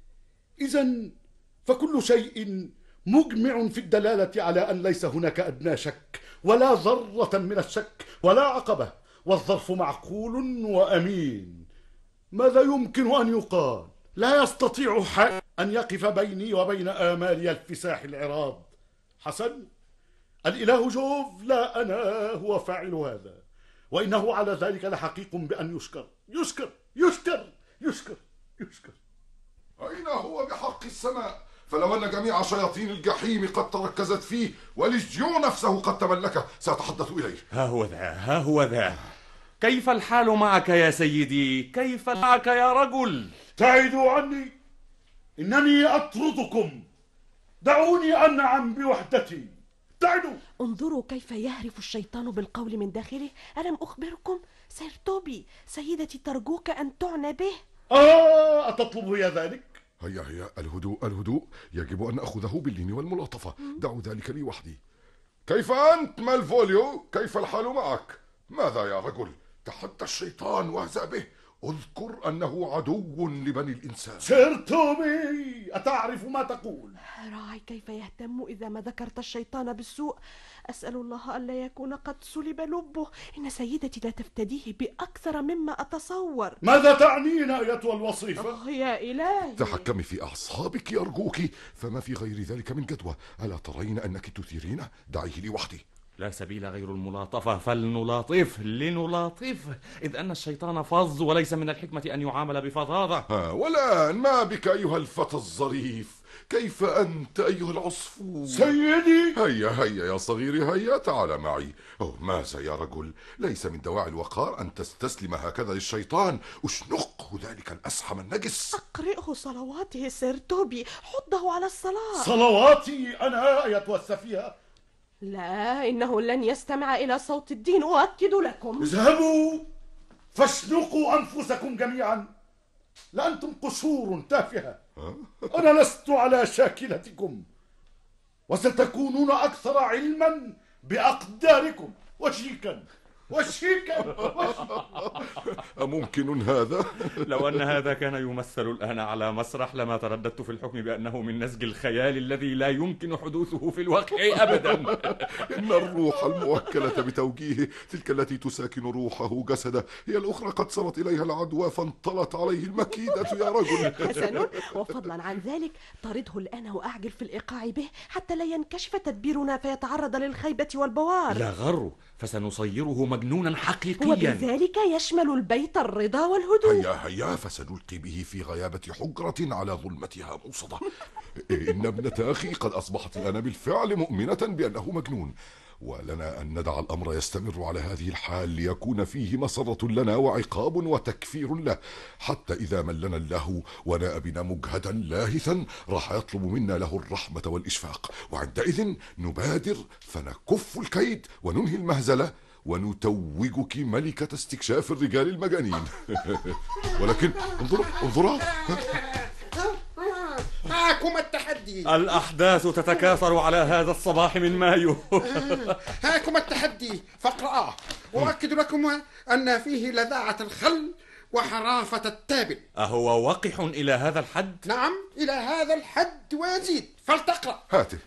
إذن فكل شيء مجمع في الدلالة على أن ليس هناك أدنى شك ولا ذرة من الشك ولا عقبة، والظرف معقول وأمين. ماذا يمكن أن يقال؟ لا يستطيع حق أن يقف بيني وبين آمالي الفساح العراض. حسن، الإله جوف لا أنا هو فاعل هذا، وإنه على ذلك لحقيق بأن يشكر يشكر يشكر يشكر يشكر. أين هو بحق السماء؟ فلو أن جميع شياطين الجحيم قد تركزت فيه ولجيو نفسه قد تملكه سأتحدث إليه. ها هو ذا ها هو ذا. كيف الحال معك يا سيدي؟ كيف معك يا رجل؟ ابتعدوا عني، إنني أطردكم. دعوني أنعم بوحدتي. ابتعدوا. انظروا كيف يهرف الشيطان بالقول من داخله. ألم أخبركم؟ سير توبي، سيدتي ترجوك أن تعنى به. آه أتطلب هي ذلك؟ هيا هيا الهدوء الهدوء، يجب أن أخذه باللين والملاطفة. دعوا ذلك لي وحدي. كيف أنت مالفوليو؟ كيف الحال معك؟ ماذا يا رجل؟ تحدى الشيطان واهزأ به. اذكر أنه عدو لبني الإنسان. سير توبي، أتعرف ما تقول؟ راعي كيف يهتم إذا ما ذكرت الشيطان بالسوء. أسأل الله ألا يكون قد سلب لبه. إن سيدتي لا تفتديه بأكثر مما أتصور. ماذا تعنين أيتها الوصيفة؟ أوه يا إلهي، تحكمي في أعصابك أرجوك، فما في غير ذلك من جدوى. ألا ترين أنك تثيرينه؟ دعيه لي وحدي. لا سبيل غير الملاطفة، فلنلاطف لنلاطف، إذ أن الشيطان فظ وليس من الحكمة أن يعامل بفظاظة. ها والآن ما بك أيها الفتى الظريف؟ كيف أنت أيها العصفور؟ سيدي، هيا هيا يا صغيري، هيا تعال معي. أوه ماذا يا رجل؟ ليس من دواعي الوقار أن تستسلم هكذا للشيطان. اشنقه ذلك الأسحم النجس. أقرئه صلواته سير توبي، حضه على الصلاة. صلواتي أنا أيتها السفيهة؟ لا، إنه لن يستمع إلى صوت الدين، أؤكد لكم. اذهبوا فاشنقوا أنفسكم جميعا، لأنتم قشور تافهة. أنا لست على شاكلتكم، وستكونون أكثر علما بأقداركم. وشيكا وشيكا أممكن هذا؟ لو أن هذا كان يمثل الآن على مسرح لما ترددت في الحكم بأنه من نسج الخيال الذي لا يمكن حدوثه في الواقع أبدا. إن الروح الموكلة بتوجيهه، تلك التي تساكن روحه جسده، هي الأخرى قد صارت إليها العدوى فانطلت عليه المكيدة يا رجل. حسن، وفضلا عن ذلك طرده الآن وأعجل في الإيقاع به حتى لا ينكشف تدبيرنا فيتعرض للخيبة والبوار. لا غر، فسنصيره مجنونا حقيقيا. وبذلك يشمل البيت الرضا والهدوء. هيا هيا فسنلقي به في غيابة حجرة على ظلمتها موصدة. إن ابنة أخي قد أصبحت الآن بالفعل مؤمنة بأنه مجنون، ولنا أن ندع الأمر يستمر على هذه الحال ليكون فيه مسرة لنا وعقاب وتكفير له، حتى إذا ملنا اللهو وناء بنا مجهدا لاهثا راح يطلب منا له الرحمة والإشفاق، وعندئذ نبادر فنكف الكيد وننهي المهزلة ونتوجك ملكة استكشاف الرجال المجانين. ولكن انظروا انظروا هاكم التحدي. الأحداث تتكاثر على هذا الصباح من مايو. هاكم التحدي فاقرأه، وأؤكد لكم أن فيه لذاعة الخل وحرافة التابل. أهو وقح إلى هذا الحد؟ نعم إلى هذا الحد ويزيد، فلتقرأ. هاته.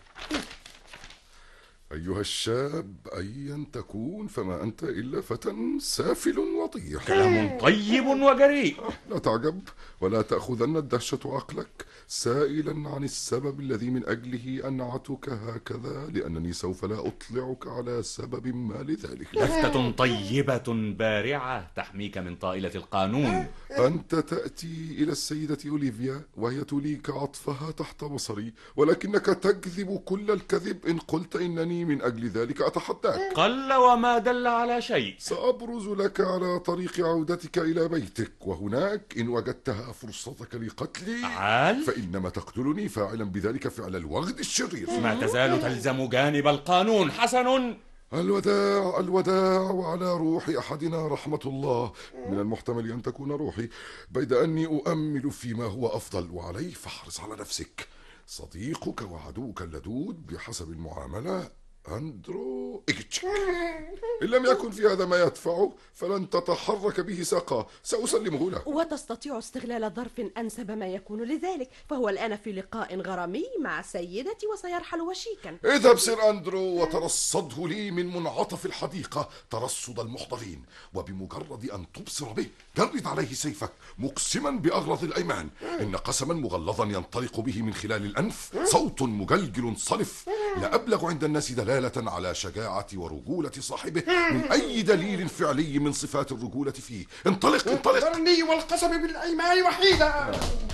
أيها الشاب أيا تكون فما أنت إلا فتى سافل وطيح. كلام طيب وجريء. لا تعجب ولا تأخذن الدهشة عقلك، سائلا عن السبب الذي من أجله أنعتك هكذا، لأنني سوف لا أطلعك على سبب ما لذلك. لفتة طيبة بارعة تحميك من طائلة القانون. أنت تأتي إلى السيدة أوليفيا وهي تليك عطفها تحت بصري، ولكنك تكذب كل الكذب إن قلت إنني من أجل ذلك أتحداك. قل وما دل على شيء. سأبرز لك على طريق عودتك إلى بيتك، وهناك إن وجدتها فرصتك لقتلي عال؟ فإنما تقتلني فاعلا بذلك فعل الوغد الشرير. ما تزال تلزم جانب القانون. حسن. الوداع الوداع وعلى روح أحدنا رحمة الله. من المحتمل أن تكون روحي، بيد أني أؤمل فيما هو أفضل، وعليه فاحرص على نفسك. صديقك وعدوك اللدود بحسب المعاملة أندرو إيجتشيك. إن لم يكن في هذا ما يدفعه فلن تتحرك به ساقا، سأسلمه له. وتستطيع استغلال ظرف أنسب ما يكون لذلك، فهو الآن في لقاء غرامي مع سيدتي وسيرحل وشيكا. اذهب سير أندرو وترصده لي من منعطف الحديقة ترصد المحضرين، وبمجرد أن تبصر به جرد عليه سيفك مقسما بأغلظ الأيمان. إن قسما مغلظا ينطلق به من خلال الأنف صوت مجلجل صلف لأبلغ عند الناس دلالة على شجاعة ورجولة صاحبه من أي دليل فعلي من صفات الرجولة فيه. انطلق انطلق. ذرني والقسم بالأيمان وحيدا.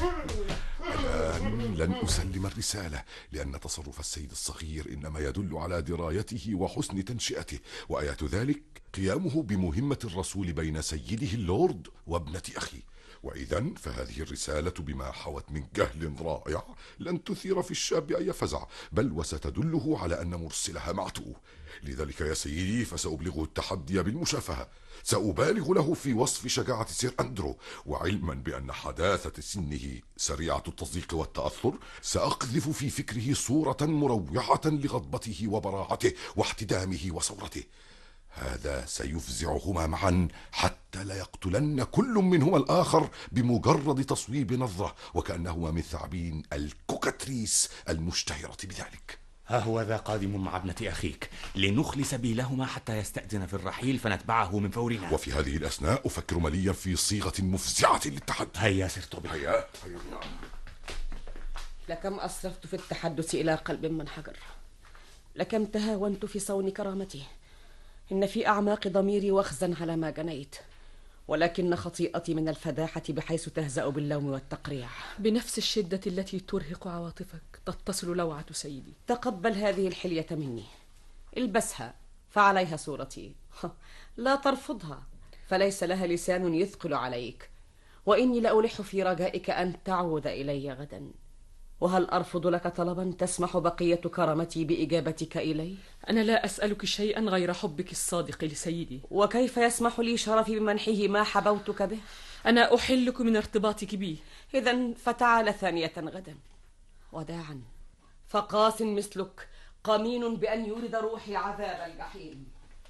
الآن لن أسلم الرسالة، لأن تصرف السيد الصغير إنما يدل على درايته وحسن تنشئته، وآية ذلك قيامه بمهمة الرسول بين سيده اللورد وابنة أخي. وإذن فهذه الرسالة بما حوت من جهل رائع لن تثير في الشاب أي فزع، بل وستدله على أن مرسلها معتوه. لذلك يا سيدي فسأبلغه التحدي بالمشافهة. سأبالغ له في وصف شجاعة سير أندرو، وعلما بأن حداثة سنه سريعة التصديق والتأثر سأقذف في فكره صورة مروعة لغضبته وبراعته واحتدامه وثورته. هذا سيفزعهما معا حتى لا يقتلن كل منهما الآخر بمجرد تصويب نظرة، وكأنهما من ثعابين الكوكاتريس المشتهرة بذلك. ها هو ذا قادم مع ابنة أخيك لنخلي سبيلهما حتى يستأذن في الرحيل فنتبعه من فورنا. وفي هذه الأثناء أفكر مليا في صيغة مفزعة للتحدي. هيا سرت بي. هيا هيا. لكم أسرفت في التحدث إلى قلب من حجر، لكم تهاونت في صون كرامته. إن في أعماق ضميري وخزا على ما جنيت، ولكن خطيئتي من الفداحة بحيث تهزأ باللوم والتقريع. بنفس الشدة التي ترهق عواطفك تتصل لوعة سيدي. تقبل هذه الحلية مني، البسها فعليها صورتي. لا ترفضها فليس لها لسان يثقل عليك، وإني لألح في رجائك أن تعود إلي غدا. وهل أرفض لك طلبا تسمح بقية كرامتي بإجابتك إليه؟ أنا لا أسألك شيئا غير حبك الصادق لسيدي. وكيف يسمح لي شرفي بمنحه ما حبوتك به؟ أنا أحلك من ارتباطك بي. إذن فتعال ثانية غدا. وداعا، فقاس مثلك قمين بأن يورد روحي عذاب الجحيم.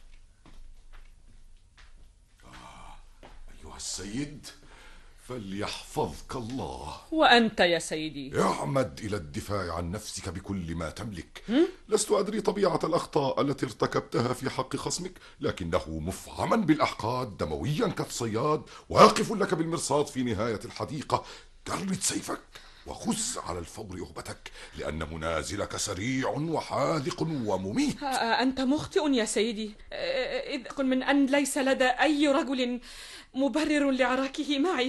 آه، أيها السيد فليحفظك الله. وأنت يا سيدي اعمد إلى الدفاع عن نفسك بكل ما تملك. لست أدري طبيعة الأخطاء التي ارتكبتها في حق خصمك، لكنه مفعما بالأحقاد دمويا كالصياد واقف لك بالمرصاد في نهاية الحديقة. جرد سيفك. وخذ على الفور أهبتك، لأن منازلك سريع وحاذق ومميت. أنت مخطئ يا سيدي، إذ قل من أن ليس لدى أي رجل مبرر لعراكه معي.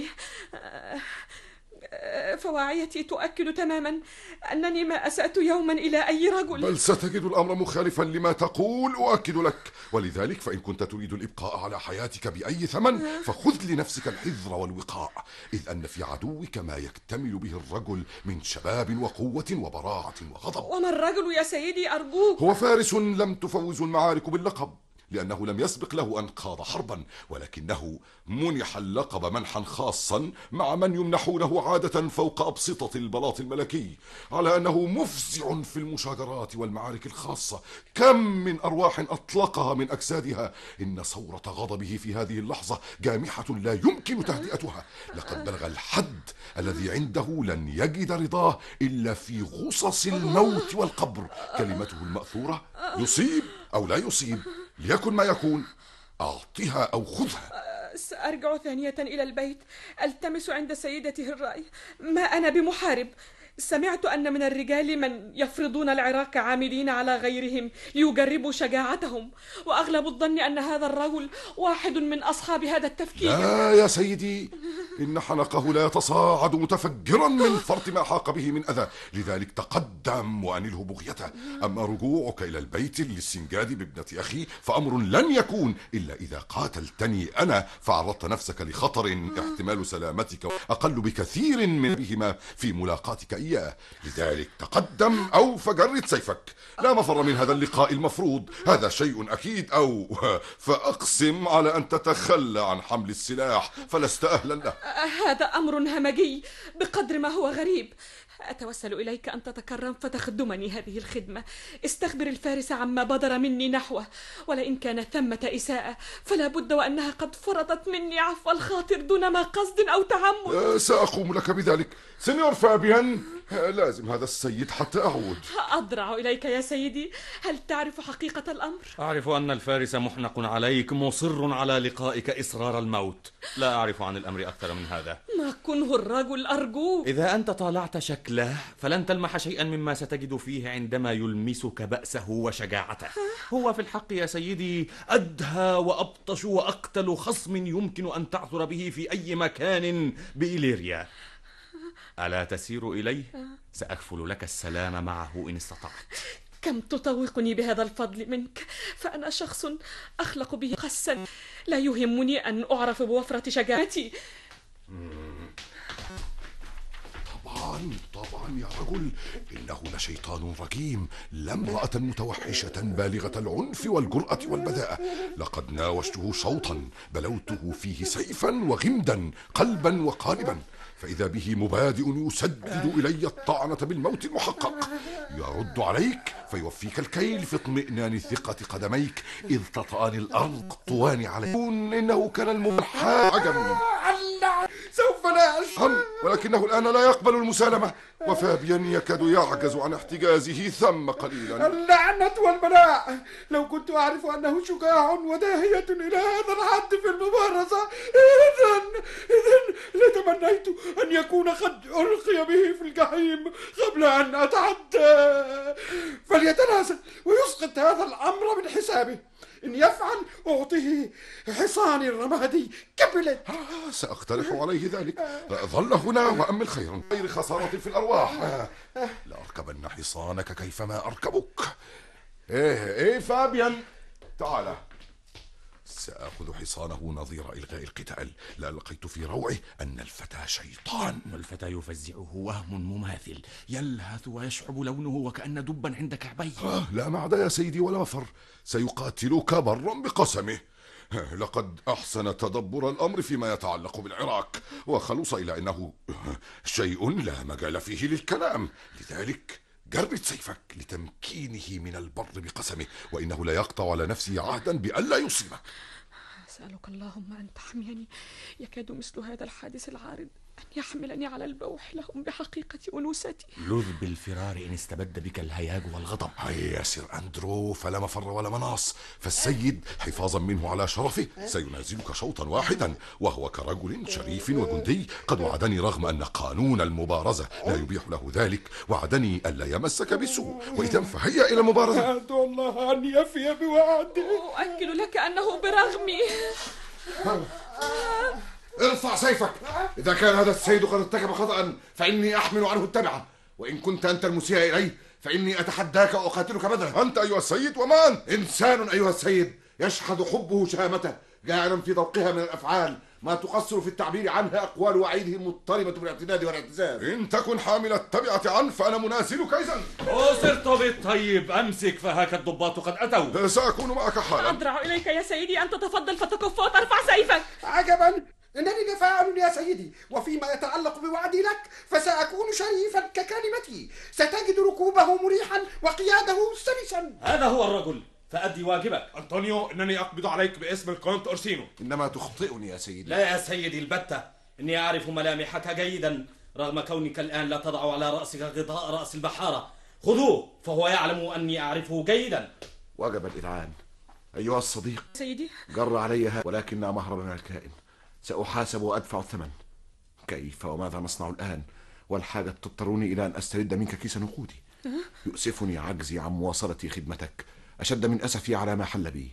فواعيتي تؤكد تماما أنني ما أسأت يوما إلى أي رجل. بل ستجد الأمر مخالفا لما تقول، أؤكد لك. ولذلك فإن كنت تريد الإبقاء على حياتك بأي ثمن فخذ لنفسك الحذر والوقاء، إذ أن في عدوك ما يكتمل به الرجل من شباب وقوة وبراعة وغضب. وما الرجل يا سيدي أرجوك؟ هو فارس لم تفوز المعارك باللقب، لأنه لم يسبق له أن خاض حربا، ولكنه منح اللقب منحا خاصا مع من يمنحونه عادة فوق أبسطة البلاط الملكي، على أنه مفزع في المشاجرات والمعارك الخاصة. كم من أرواح أطلقها من أجسادها، إن صورة غضبه في هذه اللحظة جامحة لا يمكن تهدئتها. لقد بلغ الحد الذي عنده لن يجد رضاه إلا في غصص الموت والقبر. كلمته المأثورة: يصيب أو لا يصيب، ليكن ما يكون، أعطها أو خذها. سأرجع ثانية إلى البيت ألتمس عند سيدته الرأي. ما أنا بمحارب. سمعت أن من الرجال من يفرضون العراك عاملين على غيرهم ليجربوا شجاعتهم، وأغلب الظن أن هذا الرجل واحد من أصحاب هذا التفكير. لا يا سيدي، إن حنقه لا يتصاعد متفجرا من فرط ما حاق به من أذى، لذلك تقدم وأنله بغيته. أما رجوعك إلى البيت للاستنجاد بابنة أخي فأمر لن يكون إلا إذا قاتلتني أنا، فعرضت نفسك لخطر احتمال سلامتك أقل بكثير من بهما في ملاقاتك إياه. لذلك تقدم أو فجرد سيفك. لا مفر من هذا اللقاء المفروض، هذا شيء أكيد، أو فأقسم على أن تتخلى عن حمل السلاح فلست أهلا له. هذا أمر همجي بقدر ما هو غريب. أتوسل إليك أن تتكرم فتخدمني هذه الخدمة. استخبر الفارس عما بدر مني نحوه، ولئن كان ثمة إساءة فلا بد وأنها قد فرضت مني عفو الخاطر دون ما قصد أو تعمد. سأقوم لك بذلك. سينيور فابيان، لازم هذا السيد حتى أعود. أضرع إليك يا سيدي. هل تعرف حقيقة الأمر؟ أعرف أن الفارس محنق عليك، مصر على لقائك إصرار الموت. لا أعرف عن الأمر أكثر من هذا. ما كنه الرجل أرجوك. إذا أنت طالعت شكله فلن تلمح شيئا مما ستجد فيه عندما يلمسك بأسه وشجاعته. هو في الحق يا سيدي أدهى وأبطش وأقتل خصم يمكن أن تعثر به في أي مكان بإيليريا. ألا تسير إليه؟ سأكفل لك السلام معه إن استطعت. كم تطوقني بهذا الفضل منك، فأنا شخص أخلق به قسا. لا يهمني أن أعرف بوفرة شجاعتي. طبعا طبعا يا رجل، إنه لشيطان رجيم، لا امرأة متوحشة بالغة العنف والجرأة والبذاءة. لقد ناوشته شوطا بلوته فيه سيفا وغمدا قلبا وقالبا، فإذا به مبادئ يسدد إلي الطعنة بالموت المحقق. يرد عليك فيوفيك الكيل في اطمئنان ثقة قدميك إذ تطأني الأرض طوان عليك. إنه كان الملحى عجبا. سوف لا أشهم، ولكنه الآن لا يقبل المسالمة، وفابيان يكاد يعجز عن احتجازه ثم قليلا. اللعنة والبلاء، لو كنت أعرف أنه شجاع وداهية إلى هذا الحد في المبارزة إذن إذن لتمنيت أن يكون قد ألقي به في الجحيم قبل أن أتعدى. فليتنازل ويسقط هذا الأمر من حسابه. إن يفعل أعطيه حصاني الرمادي كبلت. آه سأقترح عليه ذلك. ظل هنا وأمل خيرا، غير خسارة في الأرواح. لأركبن حصانك كيفما أركبك. إيه إيه فابيان، تعال. سأخذ حصانه نظير إلغاء القتال. لا لقيت في روعه أن الفتى شيطان. الفتى يفزعه وهم مماثل، يلهث ويشحب لونه وكأن دبا عند كعبيه. آه لا معدى يا سيدي ولا مفر، سيقاتلك برا بقسمه. لقد أحسن تدبر الأمر فيما يتعلق بالعراق، وخلص إلى أنه شيء لا مجال فيه للكلام. لذلك جرد سيفك لتمكينه من البر بقسمه، وإنه لا يقطع على نفسه عهدا بألا يصيبك. أسألك اللهم أن تحميني. يكاد مثل هذا الحادث العارض أن يحملني على البوح لهم بحقيقة أنوثتي. لذ بالفرار إن استبد بك الهياج والغضب. هيا يا سير أندرو، فلا مفر ولا مناص، فالسيد حفاظا منه على شرفه سينازلك شوطا واحدا، وهو كرجل شريف وجندي قد وعدني رغم أن قانون المبارزة لا يبيح له ذلك، وعدني ألا يمسك بسوء، وإذا فهيا إلى المبارزة. أدعو الله أن يفي بوعده. أؤكد لك أنه برغمي. ارفع سيفك. إذا كان هذا السيد قد ارتكب خطأ فإني أحمل عنه التبعة، وإن كنت أنت المسيء إليه فإني أتحداك وأقاتلك بدلا. أنت أيها السيد وما أنت؟ إنسان أيها السيد يشحذ حبه شهامته، جاعلا في ذوقها من الأفعال ما تقصر في التعبير عنها أقوال وعيده المضطربة بالاعتداد والاعتزاز. إن تكن حامل التبعة عنه فأنا منازلك إذن. أسرت بالطيب، أمسك فهاك الضباط قد أتوا. سأكون معك حالا. أضرع إليك يا سيدي أن تتفضل فتكف وترفع سيفك. عجبا، إنني لفاعل يا سيدي، وفيما يتعلق بوعدي لك فسأكون شريفا ككلمتي، ستجد ركوبه مريحا وقياده سلسا. هذا هو الرجل، فأدي واجبك. أنطونيو، إنني أقبض عليك باسم الكونت أورسينو. إنما تخطئني يا سيدي. لا يا سيدي البتة، إني أعرف ملامحك جيدا رغم كونك الآن لا تضع على رأسك غطاء رأس البحارة. خذوه فهو يعلم أني أعرفه جيدا. وجب الإذعان أيها الصديق. سيدي جر علي هذا، ولكن مهرب من الكائن، سأحاسب وأدفع الثمن. كيف وماذا نصنع الآن؟ والحاجة تضطرني إلى أن أسترد منك كيس نقودي. يؤسفني عجزي عن مواصلة خدمتك أشد من أسفي على ما حل بي.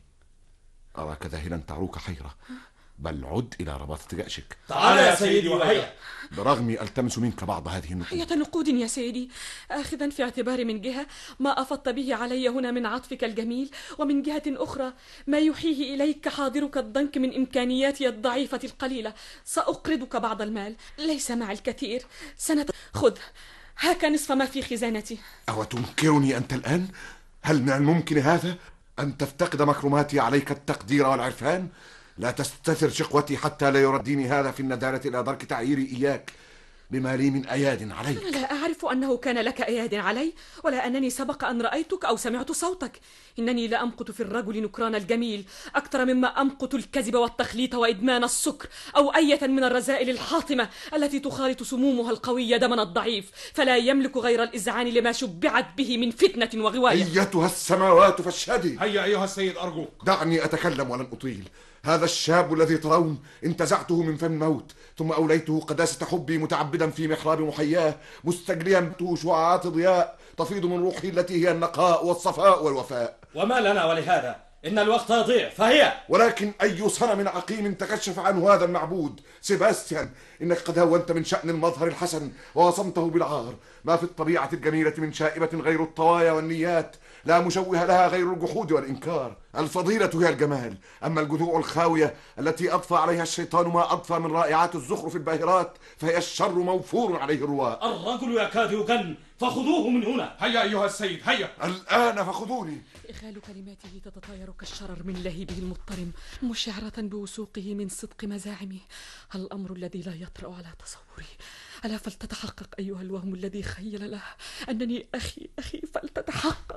أراك ذاهلا تعروك حيرة، بل عد إلى رباطة جأشك. تعال يا سيدي وهيا. برغمي ألتمس منك بعض هذه النقود. هي نقود يا سيدي، آخذا في اعتبار من جهة ما أفضت به علي هنا من عطفك الجميل، ومن جهة أخرى ما يحيه إليك حاضرك الضنك من إمكانياتي الضعيفة القليلة، سأقرضك بعض المال، ليس معي الكثير. سنة خذ، هاك نصف ما في خزانتي. أو تنكرني أنت الآن؟ هل من الممكن هذا؟ أن تفتقد مكرماتي عليك التقدير والعرفان؟ لا تستثر شقوتي حتى لا يرديني هذا في الندالة إلى درك تعييري إياك بما لي من أياد عليك. أنا لا أعرف أنه كان لك أياد علي، ولا أنني سبق أن رأيتك أو سمعت صوتك. إنني لا أمقت في الرجل نكران الجميل أكثر مما أمقت الكذب والتخليط وإدمان السكر، أو أية من الرذائل الحاطمة التي تخالط سمومها القوية دمنا الضعيف، فلا يملك غير الإذعان لما شبعت به من فتنة وغواية. أيتها السماوات فاشهدي. هيا أيها السيد أرجوك. دعني أتكلم ولن أطيل. هذا الشاب الذي ترون انتزعته من فم الموت، ثم أوليته قداسة حبي متعبدا في محراب محياه، مستجليا شعاعات ضياء تفيض من روحي التي هي النقاء والصفاء والوفاء. وما لنا ولهذا؟ إن الوقت يضيع، فهي. ولكن أي صنم عقيم تكشف عنه هذا المعبود؟ سيباستيان، إنك قد هونت من شأن المظهر الحسن ووصمته بالعار. ما في الطبيعة الجميلة من شائبة غير الطوايا والنيات، لا مشوه لها غير الجحود والإنكار. الفضيلة هي الجمال، أما الجذوع الخاوية التي أضفى عليها الشيطان ما أضفى من رائعات الزخرف الباهرات فهي الشر موفور عليه الرواء. الرجل يكاد يجن، فخذوه من هنا. هيا أيها السيد، هيا الآن فخذوني. إخال كلماته تتطاير كالشرر من لهيبه المضطرم، مشعرة بوثوقه من صدق مزاعمه. الأمر الذي لا يطرأ على تصوري. ألا فلتتحقق أيها الوهم الذي خيل له أنني أخي أخي فلتتحقق.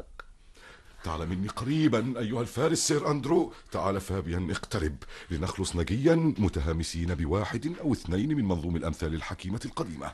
تعال مني قريبا أيها الفارس سير أندرو. تعال فابيا، اقترب لنخلص نجيا متهامسين بواحد أو اثنين من منظوم الأمثال الحكيمة القديمة.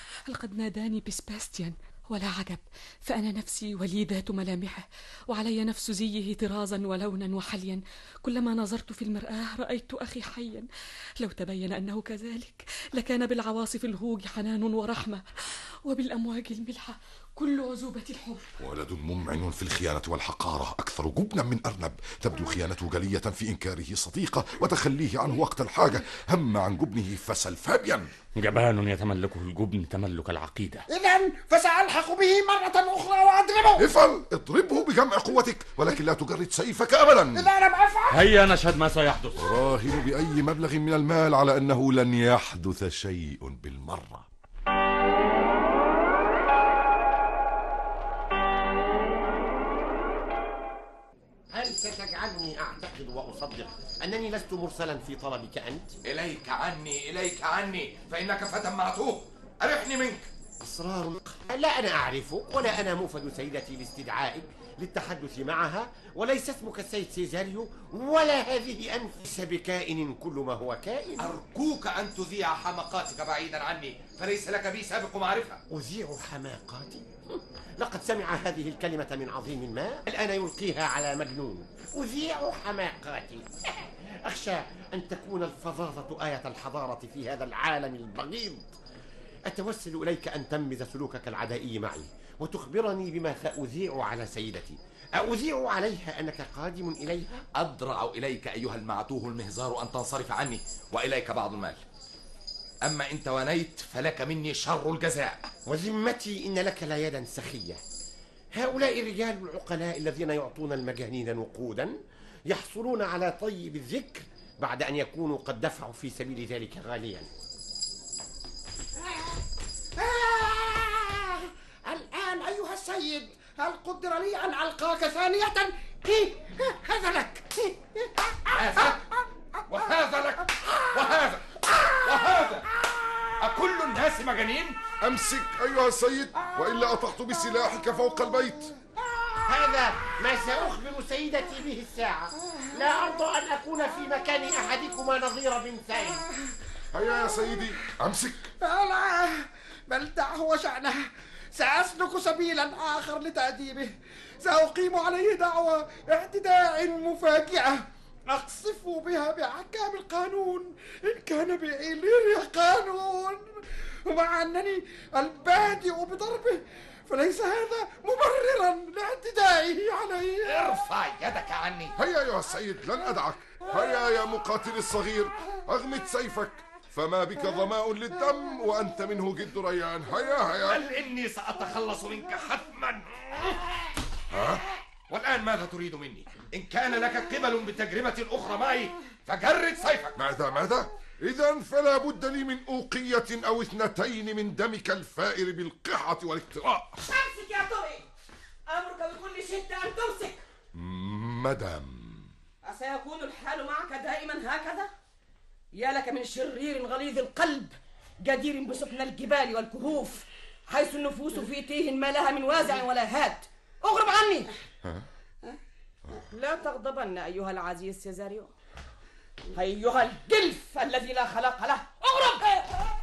لقد ناداني بسباستيان، ولا عجب، فأنا نفسي ولي ذات ملامحه، وعلي نفس زيه طرازا ولونا وحليا. كلما نظرت في المرآة رأيت أخي حيا. لو تبين أنه كذلك لكان بالعواصف الهوج حنان ورحمة، وبالأمواج الملحة كل عزوبة الحب. ولد ممعن في الخيانة والحقارة، أكثر جبنا من أرنب. تبدو خيانته جلية في إنكاره صديقة وتخليه عنه وقت الحاجة. هم عن جبنه فسل فابيا. جبان يتملكه الجبن تملك العقيدة. إذن فسألحق به مرة أخرى وأضربه. افعل، اضربه بجمع قوتك، ولكن لا تجرد سيفك أبدا. إذا لم أفعل هيا نشهد ما سيحدث. راهن بأي مبلغ من المال على أنه لن يحدث شيء بالمرة. هل ستجعلني أعتقد وأصدق أنني لست مرسلا في طلبك أنت؟ إليك عني، إليك عني، فإنك فتى معتوه. أرحني منك. أسرار لا أنا أعرفك ولا أنا موفد سيدتي لاستدعائك، للتحدث معها، وليس اسمك السيد سيزاريو ولا هذه أنف. ليس بكائن كل ما هو كائن. أرجوك أن تذيع حماقاتك بعيدا عني، فليس لك بي سابق معرفة. أذيع حماقاتي؟ لقد سمع هذه الكلمة من عظيم ما، الآن يلقيها على مجنون. أذيع حماقاتي؟ أخشى أن تكون الفظاظة آية الحضارة في هذا العالم البغيض. أتوسل إليك أن تنبذ سلوكك العدائي معي وتخبرني بما سأذيع على سيدتي. أذيع عليها أنك قادم إليها؟ أضرع إليك أيها المعتوه المهزار أن تنصرف عني، وإليك بعض المال. أما إن توانيت فلك مني شر الجزاء. وذمتي إن لك ليدا سخية. هؤلاء الرجال العقلاء الذين يعطون المجانين نقودا يحصلون على طيب الذكر بعد أن يكونوا قد دفعوا في سبيل ذلك غاليا. آه الآن أيها السيد، هل قدر لي أن ألقاك ثانية؟ إيه؟ هذا لك. هذا وهذا لك وهذا وهذا. أكل الناس مجانين؟ أمسك أيها السيد، وإلا أطحت بسلاحك فوق البيت. هذا ما سأخبر سيدتي به الساعة. لا أرضى أن أكون في مكان أحدكما نظير بنتين. هيا يا سيدي، أمسك. لا، بل دعه وشأنه. سأسلك سبيلا آخر لتأديبه. سأقيم عليه دعوى اعتداء مفاجئة أقصف بها بأحكام القانون إن كان بإيليريا قانون، ومع أنني البادئ بضربه فليس هذا مبررا لاعتدائه علي. ارفع يدك عني. هيا أيها السيد، لن أدعك. هيا يا مقاتل الصغير، أغمد سيفك، فما بك ظماء للدم وأنت منه جد ريان. هيا هيا. بل إني سأتخلص منك حتما. ها؟ والآن ماذا تريد مني؟ إن كان لك قبل بتجربة أخرى معي فجرد سيفك. ماذا ماذا؟ إذن فلا بد لي من أوقية أو اثنتين من دمك الفائر بالقحة والافتراء. أمسك يا طري، أمرك بكل شدة أن تمسك. مدام، أسيكون الحال معك دائما هكذا؟ يا لك من شرير غليظ القلب جدير بسكن الجبال والكهوف، حيث النفوس في تيه ما لها من وازع ولا هاد. اغرب عني. لا تغضبن أيها العزيز سيزاريو، أيها الجلف الذي لا خلاق له. اغرب.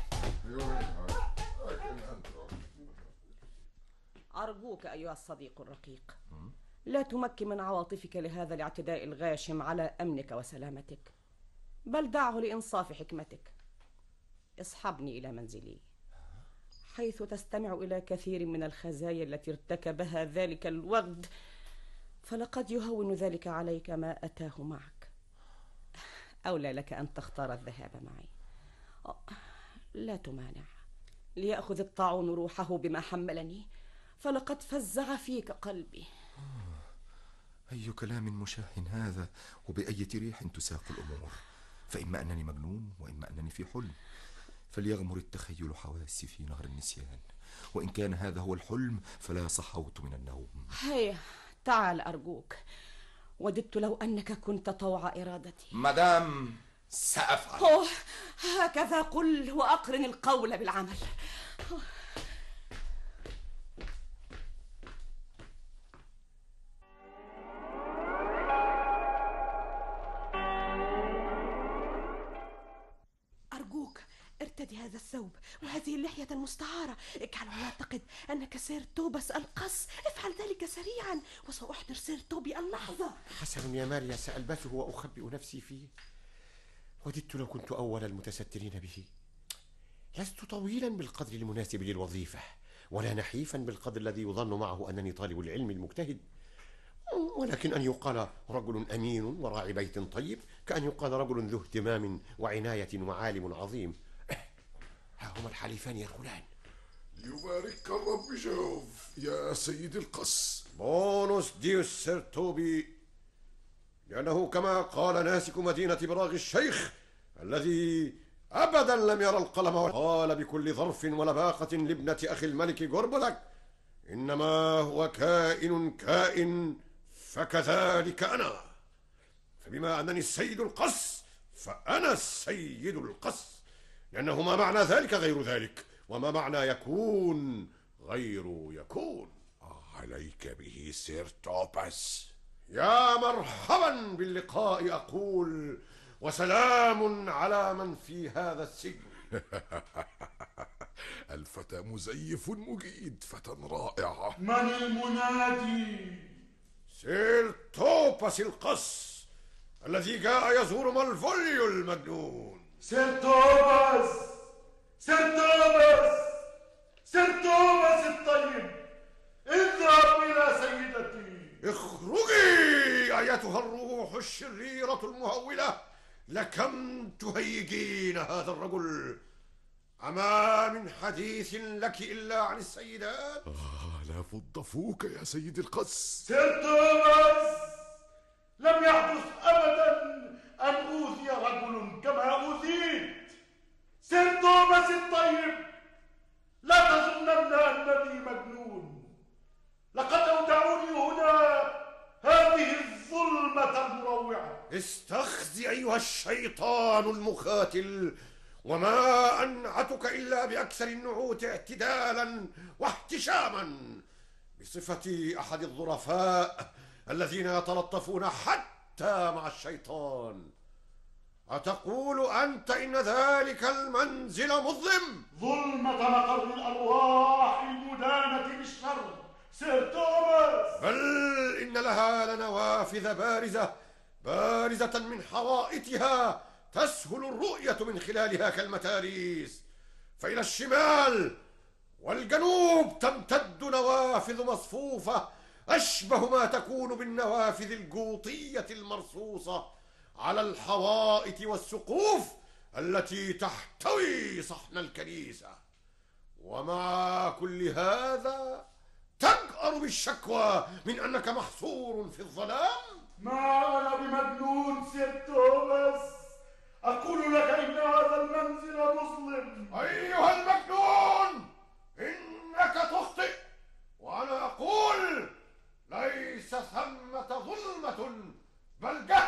أرجوك أيها الصديق الرقيق، لا تمكن من عواطفك لهذا الاعتداء الغاشم على أمنك وسلامتك، بل دعه لإنصاف حكمتك. اصحبني إلى منزلي، حيث تستمع إلى كثير من الخزايا التي ارتكبها ذلك الوغد، فلقد يهون ذلك عليك ما أتاه معك. أولى لك أن تختار الذهاب معي. لا تمانع، ليأخذ الطاعون روحه بما حملني، فلقد فزع فيك قلبي. أي كلام مشاح هذا، وبأية ريح تساق الأمور؟ فإما أنني مجنون وإما أنني في حلم، فليغمر التخيل حواسي في نهر النسيان، وإن كان هذا هو الحلم فلا صحوت من النوم. هيا تعال أرجوك، وددت لو أنك كنت طوع إرادتي. مدام، سأفعل. أوه، هكذا قل وأقرن القول بالعمل. أرجوك ارتدي هذا الثوب وهذه اللحية المستعارة، اجعله يعتقد أنك سير توبس القص. افعل ذلك سريعا وسأحضر سير توبي اللحظة. حسن يا ماريا، سألبسه وأخبئ نفسي فيه. وددت لو كنت أول المتسترين به. لست طويلا بالقدر المناسب للوظيفة، ولا نحيفا بالقدر الذي يظن معه أنني طالب العلم المجتهد، ولكن أن يقال رجل أمين وراعي بيت طيب كأن يقال رجل ذو اهتمام وعناية وعالم عظيم. ها هما الحليفان يدخلان. يبارك الرب جوف يا سيد القص. بونوس ديوس سيرتوبي، لأنه كما قال ناسك مدينة براغ الشيخ الذي أبدا لم يرى القلم، قال بكل ظرف ولباقة لابنة أخي الملك جوربلك: إنما هو كائن كائن، فكذلك أنا. فبما أنني السيد القص فأنا السيد القص، لأنه ما معنى ذلك غير ذلك، وما معنى يكون غير يكون. آه عليك به سير توباس؟ يا مرحبا باللقاء أقول، وسلام على من في هذا السجن. الفتى مزيف مجيد، فتى رائع. من المنادي؟ سير توباس القس الذي جاء يزور مالفوليو المجنون. سير توباس، سير توباس، سير توباس الطيب، اذهب إلى سيدتي. اخرجي أيتها الروح الشريرة المهولة، لكم تهيجين هذا الرجل؟ أما من حديث لك إلا عن السيدات؟ آه لا فض فوك يا سيد القس. سير توماس، لم يحدث أبدا أن أوذي رجل كما أوذيت. سير توماس الطيب، لا تظنن أنني مجنون. لقد أودعوني هنا هذه الظلمة المروعة. استخزي أيها الشيطان المخاتل، وما أنعتك إلا بأكثر النعوت اعتدالا واحتشاما، بصفتي أحد الظرفاء الذين يتلطفون حتى مع الشيطان. أتقول أنت إن ذلك المنزل مظلم؟ ظلمة مقر الأرواح المدانة بالشر سير توماس، بل إن لها لنوافذ بارزة بارزة من حوائطها تسهل الرؤية من خلالها كالمتاريس، فإلى الشمال والجنوب تمتد نوافذ مصفوفة أشبه ما تكون بالنوافذ الجوطية المرصوصة على الحوائط والسقوف التي تحتوي صحن الكنيسة. ومع كل هذا تجأر بالشكوى من أنك محصور في الظلام. ما أنا بمجنون سير توماس، أقول لك إن هذا المنزل مظلم. أيها المجنون، إنك تخطئ، وأنا أقول ليس ثمة ظلمة بل جهل،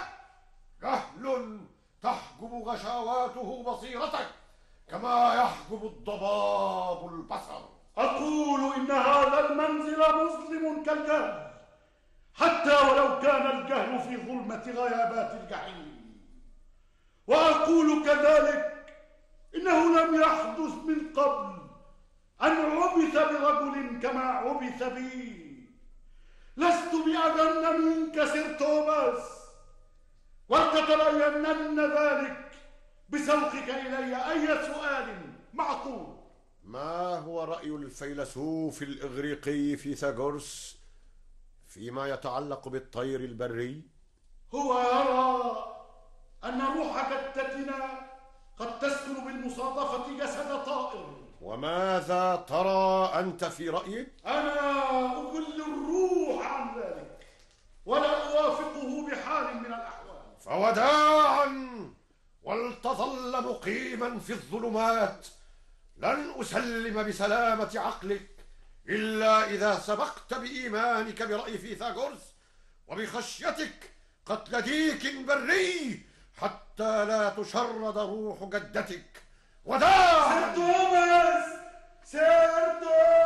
جهل تحجب غشاواته بصيرتك كما يحجب الضباب البصر. أقول إن هذا المنزل مظلم كالجهل، حتى ولو كان الجهل في ظلمة غيابات الجحيم. وأقول كذلك إنه لم يحدث من قبل أن عبث برجل كما عبث بي. لست بأدن منك سير توماس، ولتتبينن ذلك بسوقك إلي أي سؤال معقول. ما هو رأي الفيلسوف الإغريقي فيثاغورس فيما يتعلق بالطير البري؟ هو يرى أن روح جدتنا قد تسكن بالمصادفة جسد طائر. وماذا ترى أنت في رأيك؟ أنا أجل الروح عن ذلك ولا أوافقه بحال من الأحوال. فوداعا، ولتظل مقيما في الظلمات. لن أسلم بسلامة عقلك إلا إذا سبقت بإيمانك برأي فيثاغورس وبخشيتك قتل ديك بري حتى لا تشرد روح جدتك. وداعا. سير توماس، سير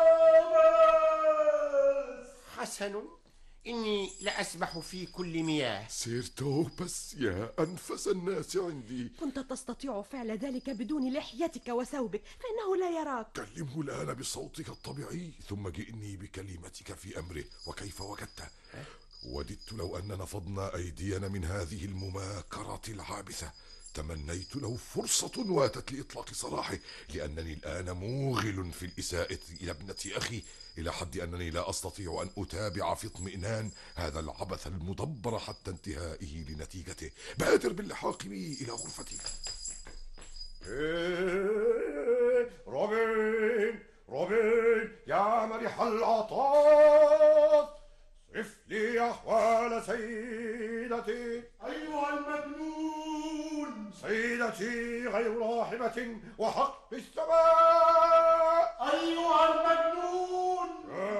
توماس. حسن، إني لأسبح في كل مياه. سير توباس يا أنفس الناس عندي، كنت تستطيع فعل ذلك بدون لحيتك وثوبك، فإنه لا يراك. كلمه الآن بصوتك الطبيعي، ثم جئني بكلمتك في أمره وكيف وجدته. وددت لو أن نفضنا أيدينا من هذه المماكرة العابثة. تمنيت لو فرصة واتت لإطلاق سراحه، لأنني الآن موغل في الإساءة إلى ابنة أخي، إلى حد أنني لا أستطيع أن أتابع في اطمئنان هذا العبث المدبر حتى انتهائه لنتيجته. بادر باللحاق بي إلى غرفتي. إيه روبين، روبين يا مرح العطاف، صف لي أحوال سيدتي. أيها المجنون، سيدتي غير راحمة وحق السماء. أيها المجنون.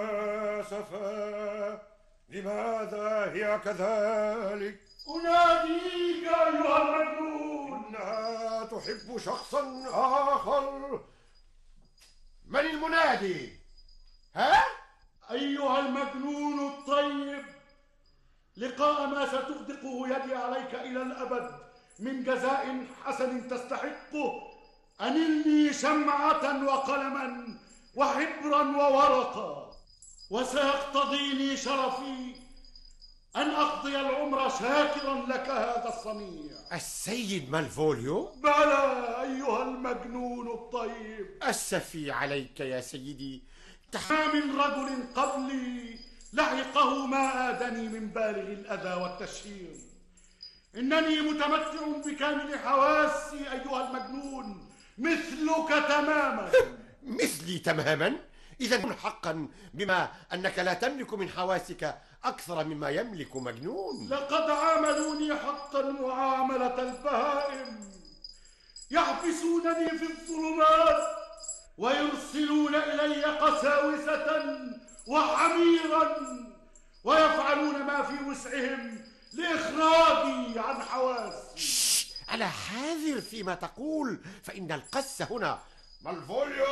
آسفا، لماذا هي كذلك؟ أناديك أيها المجنون. إنها تحب شخصا آخر. من المنادي؟ ها؟ أيها المجنون الطيب، لقاء ما ستغدقه يدي عليك إلى الأبد من جزاء حسن تستحقه، أنلني شمعة وقلما وحبرا وورقا، وسيقتضيني شرفي أن أقضي العمر شاكرا لك هذا الصنيع. السيد مالفوليو؟ بلى أيها المجنون الطيب. أسفي عليك يا سيدي. ما من رجل قبلي لحقه ما آدني من بالغ الأذى والتشهير. إنني متمتع بكامل حواسي أيها المجنون، مثلك تماما. مثلي تماما؟ إذا حقا بما أنك لا تملك من حواسك أكثر مما يملك مجنون. لقد عاملوني حقا معاملة البهائم، يحبسونني في الظلمات ويرسلون إلي قساوسة وحميرا، ويفعلون ما في وسعهم لإخراجي عن حواسي. ألا حاذر فيما تقول، فإن القس هنا. مالفوليو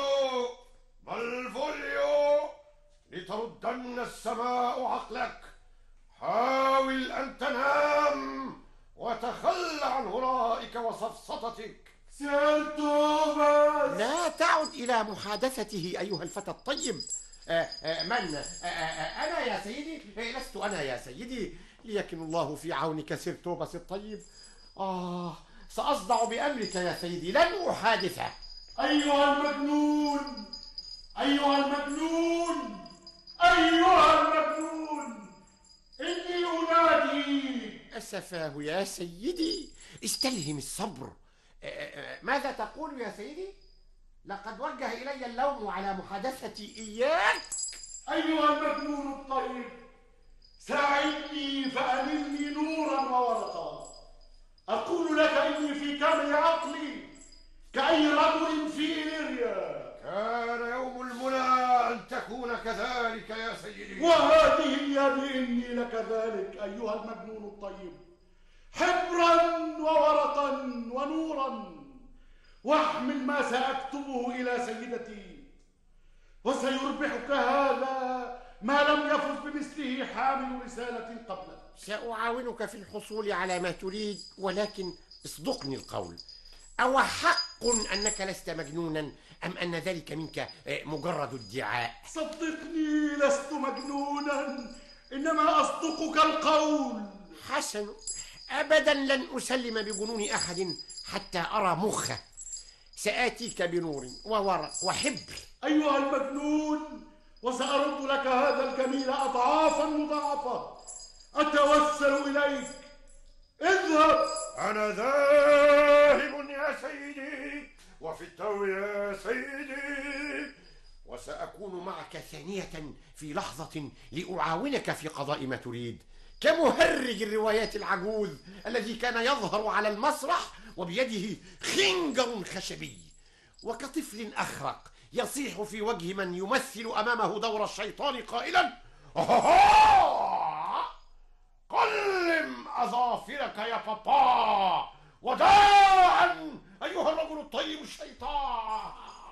مالفوليو، لتردن السماء عقلك، حاول أن تنام وتخل عن هرائك وسفسطتك. سير توماس، لا تعد إلى محادثته أيها الفتى الطيب. آآ آآ من آآ آآ أنا يا سيدي؟ لست أنا يا سيدي، ليكن الله في عونك سير توماس الطيب. آه سأصدع بأمرك يا سيدي، لن أحادثه. أيها المجنون، أيها المجنون، أيها المجنون، إني أنادي. أسفاه يا سيدي، استلهم الصبر. ماذا تقول يا سيدي؟ لقد وجه إلي اللوم على محادثتي إياك. أيها المجنون الطيب، ساعدني فأنلني نورا وورقا. أقول لك إني في كامل عقلي كأي رجل في إيليريا. كان يوم المنى أن تكون كذلك يا سيدي، وهذه اليد إني لكذلك أيها المجنون الطيب، حبرا وورقا ونورا، واحمل ما سأكتبه إلى سيدتي، وسيربحك هذا ما لم يفز بمثله حامل رسالة قبلك. سأعاونك في الحصول على ما تريد، ولكن اصدقني القول، أو حق أنك لست مجنونا، أم أن ذلك منك مجرد ادعاء؟ صدقني لست مجنونا، إنما أصدقك القول. حسن، أبدا لن أسلم بجنون أحد حتى أرى مخه. سآتيك بنور وورق وحبر. أيها المجنون، وسأرد لك هذا الجميل أضعافا مضاعفة. أتوسل إليك، اذهب. أنا ذاهب يا سيدي، وفي التو يا سيدي، وسأكون معك ثانية في لحظة لأعاونك في قضاء ما تريد، كمهرج الروايات العجوز الذي كان يظهر على المسرح وبيده خنجر خشبي، وكطفل أخرق يصيح في وجه من يمثل أمامه دور الشيطان قائلا: قلم أظافرك يا بابا، وداعا أيها الرجل الطيب الشيطان.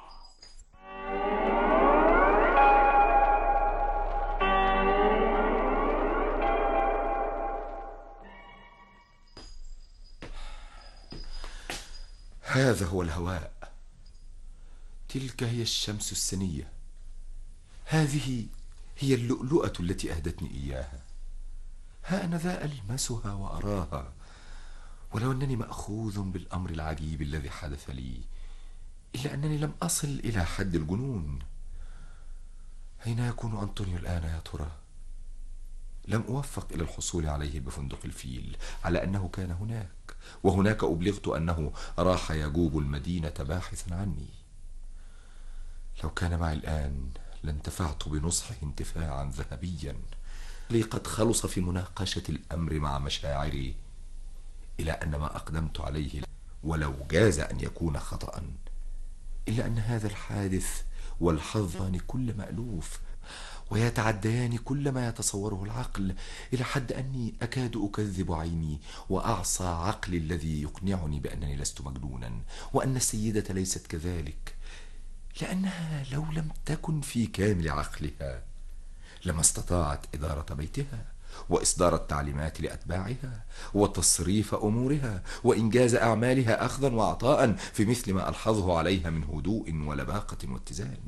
هذا هو الهواء، تلك هي الشمس السنية، هذه هي اللؤلؤة التي أهدتني إياها. ها أنا ذا ألمسها وأراها، ولو أنني مأخوذ بالأمر العجيب الذي حدث لي، إلا أنني لم أصل إلى حد الجنون. أين يكون أنطونيو الآن يا ترى؟ لم أوفق إلى الحصول عليه بفندق الفيل، على أنه كان هناك، وهناك أبلغت أنه راح يجوب المدينة باحثا عني. لو كان معي الآن لانتفعت بنصحه انتفاعا ذهبيا، لي قد خلص في مناقشة الأمر مع مشاعري، إلى أن ما أقدمت عليه ولو جاز أن يكون خطأ، إلا أن هذا الحادث والحظان كل مألوف، ويتعديان كل ما يتصوره العقل، إلى حد أني أكاد أكذب عيني وأعصى عقلي الذي يقنعني بأنني لست مجنونا، وأن السيدة ليست كذلك، لأنها لو لم تكن في كامل عقلها لما استطاعت إدارة بيتها وإصدار التعليمات لأتباعها وتصريف أمورها وإنجاز أعمالها أخذا وعطاء في مثل ما ألحظه عليها من هدوء ولباقة واتزان.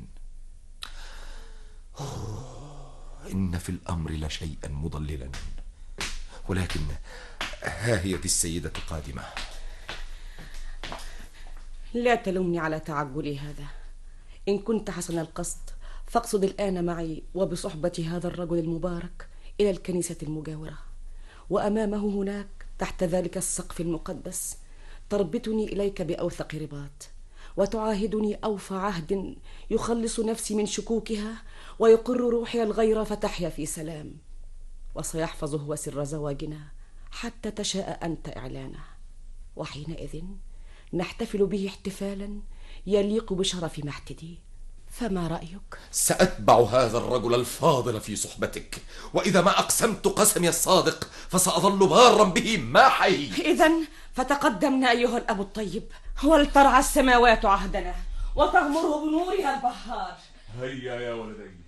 إن في الأمر لشيئا مضللا، ولكن ها هي السيدة قادمة. لا تلومني على تعجلي هذا. إن كنت حسن القصد فاقصد الآن معي وبصحبة هذا الرجل المبارك إلى الكنيسة المجاورة، وأمامه هناك تحت ذلك السقف المقدس تربطني إليك بأوثق رباط، وتعاهدني أوفى عهد يخلص نفسي من شكوكها ويقر روحي الغير فتحيا في سلام. وسيحفظ هو سر زواجنا حتى تشاء أنت إعلانه، وحينئذ نحتفل به احتفالا يليق بشرف محتدي. فما رأيك؟ سأتبع هذا الرجل الفاضل في صحبتك، وإذا ما أقسمت قسمي الصادق فسأظل بارا به ما حي. إذن فتقدمنا أيها الأب الطيب، ولترعى السماوات عهدنا وتغمره بنورها البهار. هيا يا ولدي.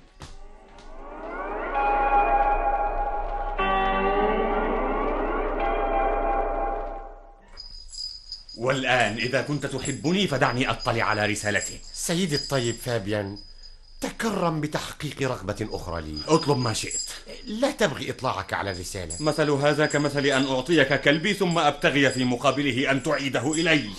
والآن إذا كنت تحبني فدعني أطلع على رسالته. سيدي الطيب فابيان، تكرم بتحقيق رغبة أخرى لي. اطلب ما شئت. لا تبغي إطلاعك على الرسالة. مثل هذا كمثل أن أعطيك كلبي ثم أبتغي في مقابله أن تعيده إلي.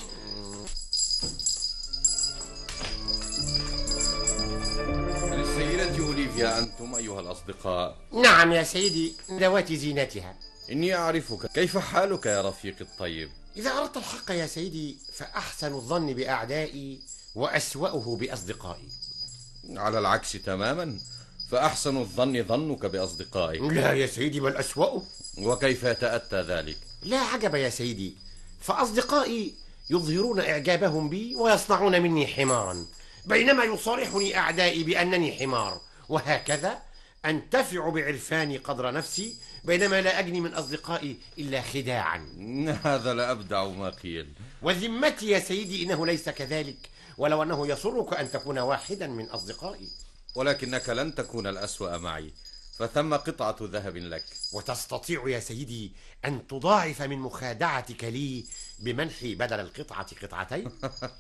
للسيدة أوليفيا أنتم أيها الأصدقاء. نعم يا سيدي، ذوات زينتها. إني أعرفك. كيف حالك يا رفيقي الطيب؟ إذا أردت الحق يا سيدي فأحسن الظن بأعدائي وأسوأه بأصدقائي. على العكس تماما، فأحسن الظن ظنك بأصدقائك. لا يا سيدي، بل أسوأه. وكيف يتأتى ذلك؟ لا عجب يا سيدي، فأصدقائي يظهرون إعجابهم بي ويصنعون مني حمارا، بينما يصارحني أعدائي بأنني حمار، وهكذا أنتفع بعرفاني قدر نفسي بينما لا أجني من أصدقائي إلا خداعا. هذا لأبدع ما قيل. وذمتي يا سيدي إنه ليس كذلك، ولو أنه يسرك أن تكون واحدا من أصدقائي. ولكنك لن تكون الأسوأ معي، فثم قطعة ذهب لك. وتستطيع يا سيدي أن تضاعف من مخادعتك لي بمنحي بدل القطعة قطعتين.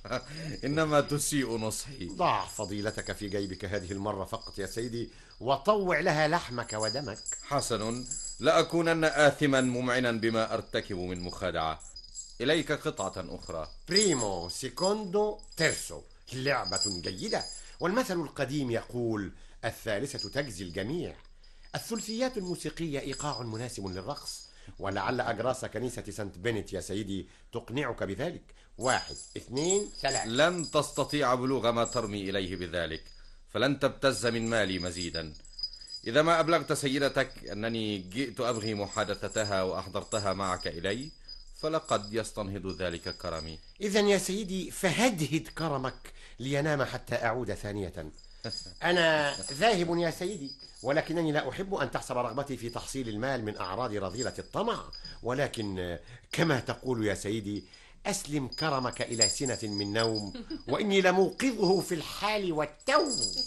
إنما تسيء نصحي. ضع فضيلتك في جيبك هذه المرة فقط يا سيدي، وطوع لها لحمك ودمك. حسن، لأكونن آثما ممعنا بما أرتكب من مخادعة. إليك قطعة أخرى. بريمو سيكوندو تيرسو، لعبة جيدة، والمثل القديم يقول الثالثة تجزي الجميع. الثلثيات الموسيقية إيقاع مناسب للرقص، ولعل أجراس كنيسة سانت بنت يا سيدي تقنعك بذلك. واحد اثنين ثلاثة. لن تستطيع بلوغ ما ترمي إليه بذلك، فلن تبتز من مالي مزيدا. إذا ما أبلغت سيدتك أنني جئت أبغي محادثتها وأحضرتها معك إلي، فلقد يستنهض ذلك كرمي. إذن يا سيدي فهدهد كرمك لينام حتى أعود ثانية. أنا ذاهب يا سيدي، ولكنني لا أحب أن تحسب رغبتي في تحصيل المال من أعراض رذيلة الطمع، ولكن كما تقول يا سيدي أسلم كرمك إلى سنة من نوم، وإني لموقظه في الحال والتو.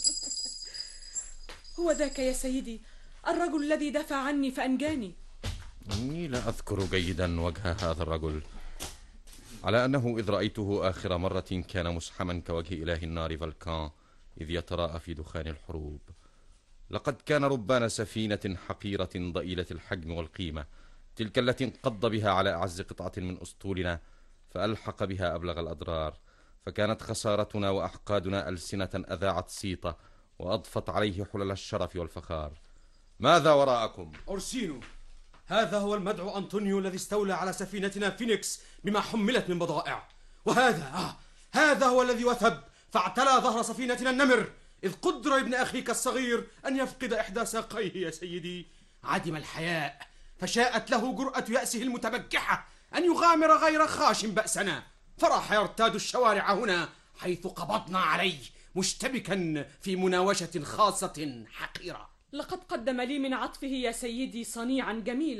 هو ذاك يا سيدي الرجل الذي دافع عني فأنجاني. إني لا أذكر جيدا وجه هذا الرجل، على أنه إذ رأيته آخر مرة كان مسحما كوجه إله النار فالكان إذ يتراءى في دخان الحروب. لقد كان ربان سفينة حقيرة ضئيلة الحجم والقيمة، تلك التي انقض بها على أعز قطعة من أسطولنا فألحق بها أبلغ الأضرار، فكانت خسارتنا وأحقادنا ألسنة أذاعت صيتة وأضفت عليه حلل الشرف والفخار. ماذا وراءكم؟ أورسينو، هذا هو المدعو أنطونيو الذي استولى على سفينتنا فينيكس بما حملت من بضائع، وهذا آه هذا هو الذي وثب فاعتلى ظهر سفينتنا النمر، إذ قدر ابن أخيك الصغير أن يفقد إحدى ساقيه يا سيدي. عدم الحياء، فشاءت له جرأة يأسه المتبجحة أن يغامر غير خاش بأسنا، فراح يرتاد الشوارع هنا حيث قبضنا عليه مشتبكا في مناوشة خاصة حقيرة. لقد قدم لي من عطفه يا سيدي صنيعا جميلا،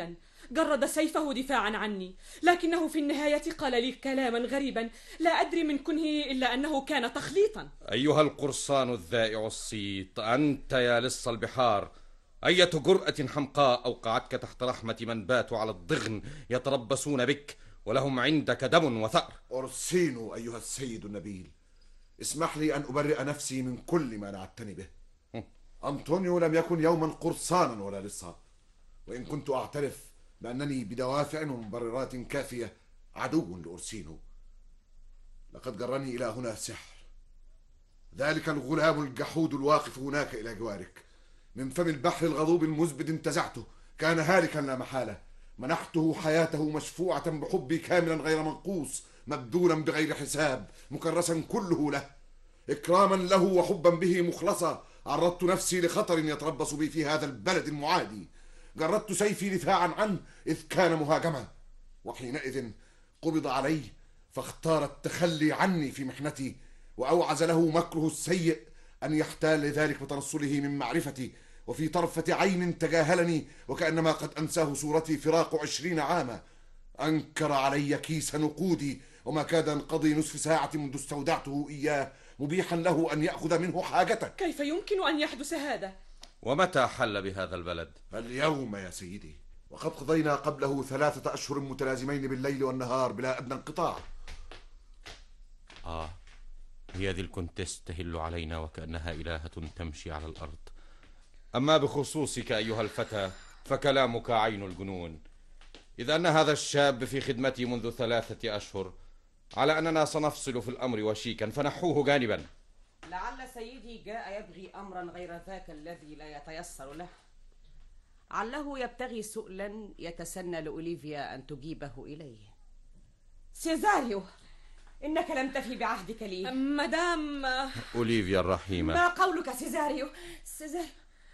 جرد سيفه دفاعا عني، لكنه في النهاية قال لي كلاما غريبا لا أدري من كنه إلا أنه كان تخليطا. أيها القرصان الذائع الصيت، أنت يا لص البحار، أية جرأة حمقاء أوقعتك تحت رحمة من باتوا على الضغن يتربصون بك ولهم عندك دم وثأر؟ أرسينو أيها السيد النبيل، اسمح لي أن أبرئ نفسي من كل ما نعتني به. أنطونيو لم يكن يوما قرصانا ولا لصا، وإن كنت أعترف بأنني بدوافع ومبررات كافية عدو لأرسينو. لقد جرني إلى هنا سحر، ذلك الغلام الجحود الواقف هناك إلى جوارك، من فم البحر الغضوب المزبد انتزعته، كان هالكا لا محالة، منحته حياته مشفوعة بحبي كاملا غير منقوص، مبذولا بغير حساب، مكرسا كله له، إكراما له وحبا به مخلصا. عرضت نفسي لخطر يتربص بي في هذا البلد المعادي، جردت سيفي دفاعا عنه إذ كان مهاجما، وحينئذ قبض عليه فاختار التخلي عني في محنتي، وأوعز له مكره السيء أن يحتال لذلك بترسله من معرفتي، وفي طرفة عين تجاهلني وكأنما قد أنساه صورتي فراق عشرين عاما. أنكر علي كيس نقودي، وما كاد ينقضي نصف ساعة منذ استودعته إياه مبيحا له أن يأخذ منه حاجتك. كيف يمكن أن يحدث هذا؟ ومتى حل بهذا البلد؟ اليوم يا سيدي، وقد قضينا قبله ثلاثة أشهر متلازمين بالليل والنهار بلا أدنى انقطاع. آه، هي ذي الكونتيس تهل علينا وكأنها إلهة تمشي على الأرض. أما بخصوصك أيها الفتى فكلامك عين الجنون، إذ أن هذا الشاب في خدمتي منذ ثلاثة أشهر، على أننا سنفصل في الأمر وشيكا فنحوه جانبا. لعل سيدي جاء يبغي أمرا غير ذاك الذي لا يتيسر له، عله يبتغي سؤلا يتسنى لأوليفيا أن تجيبه إليه. سيزاريو، إنك لم تفي بعهدك لي. مدام أوليفيا الرحيمة، ما قولك سيزاريو؟ سيزاريو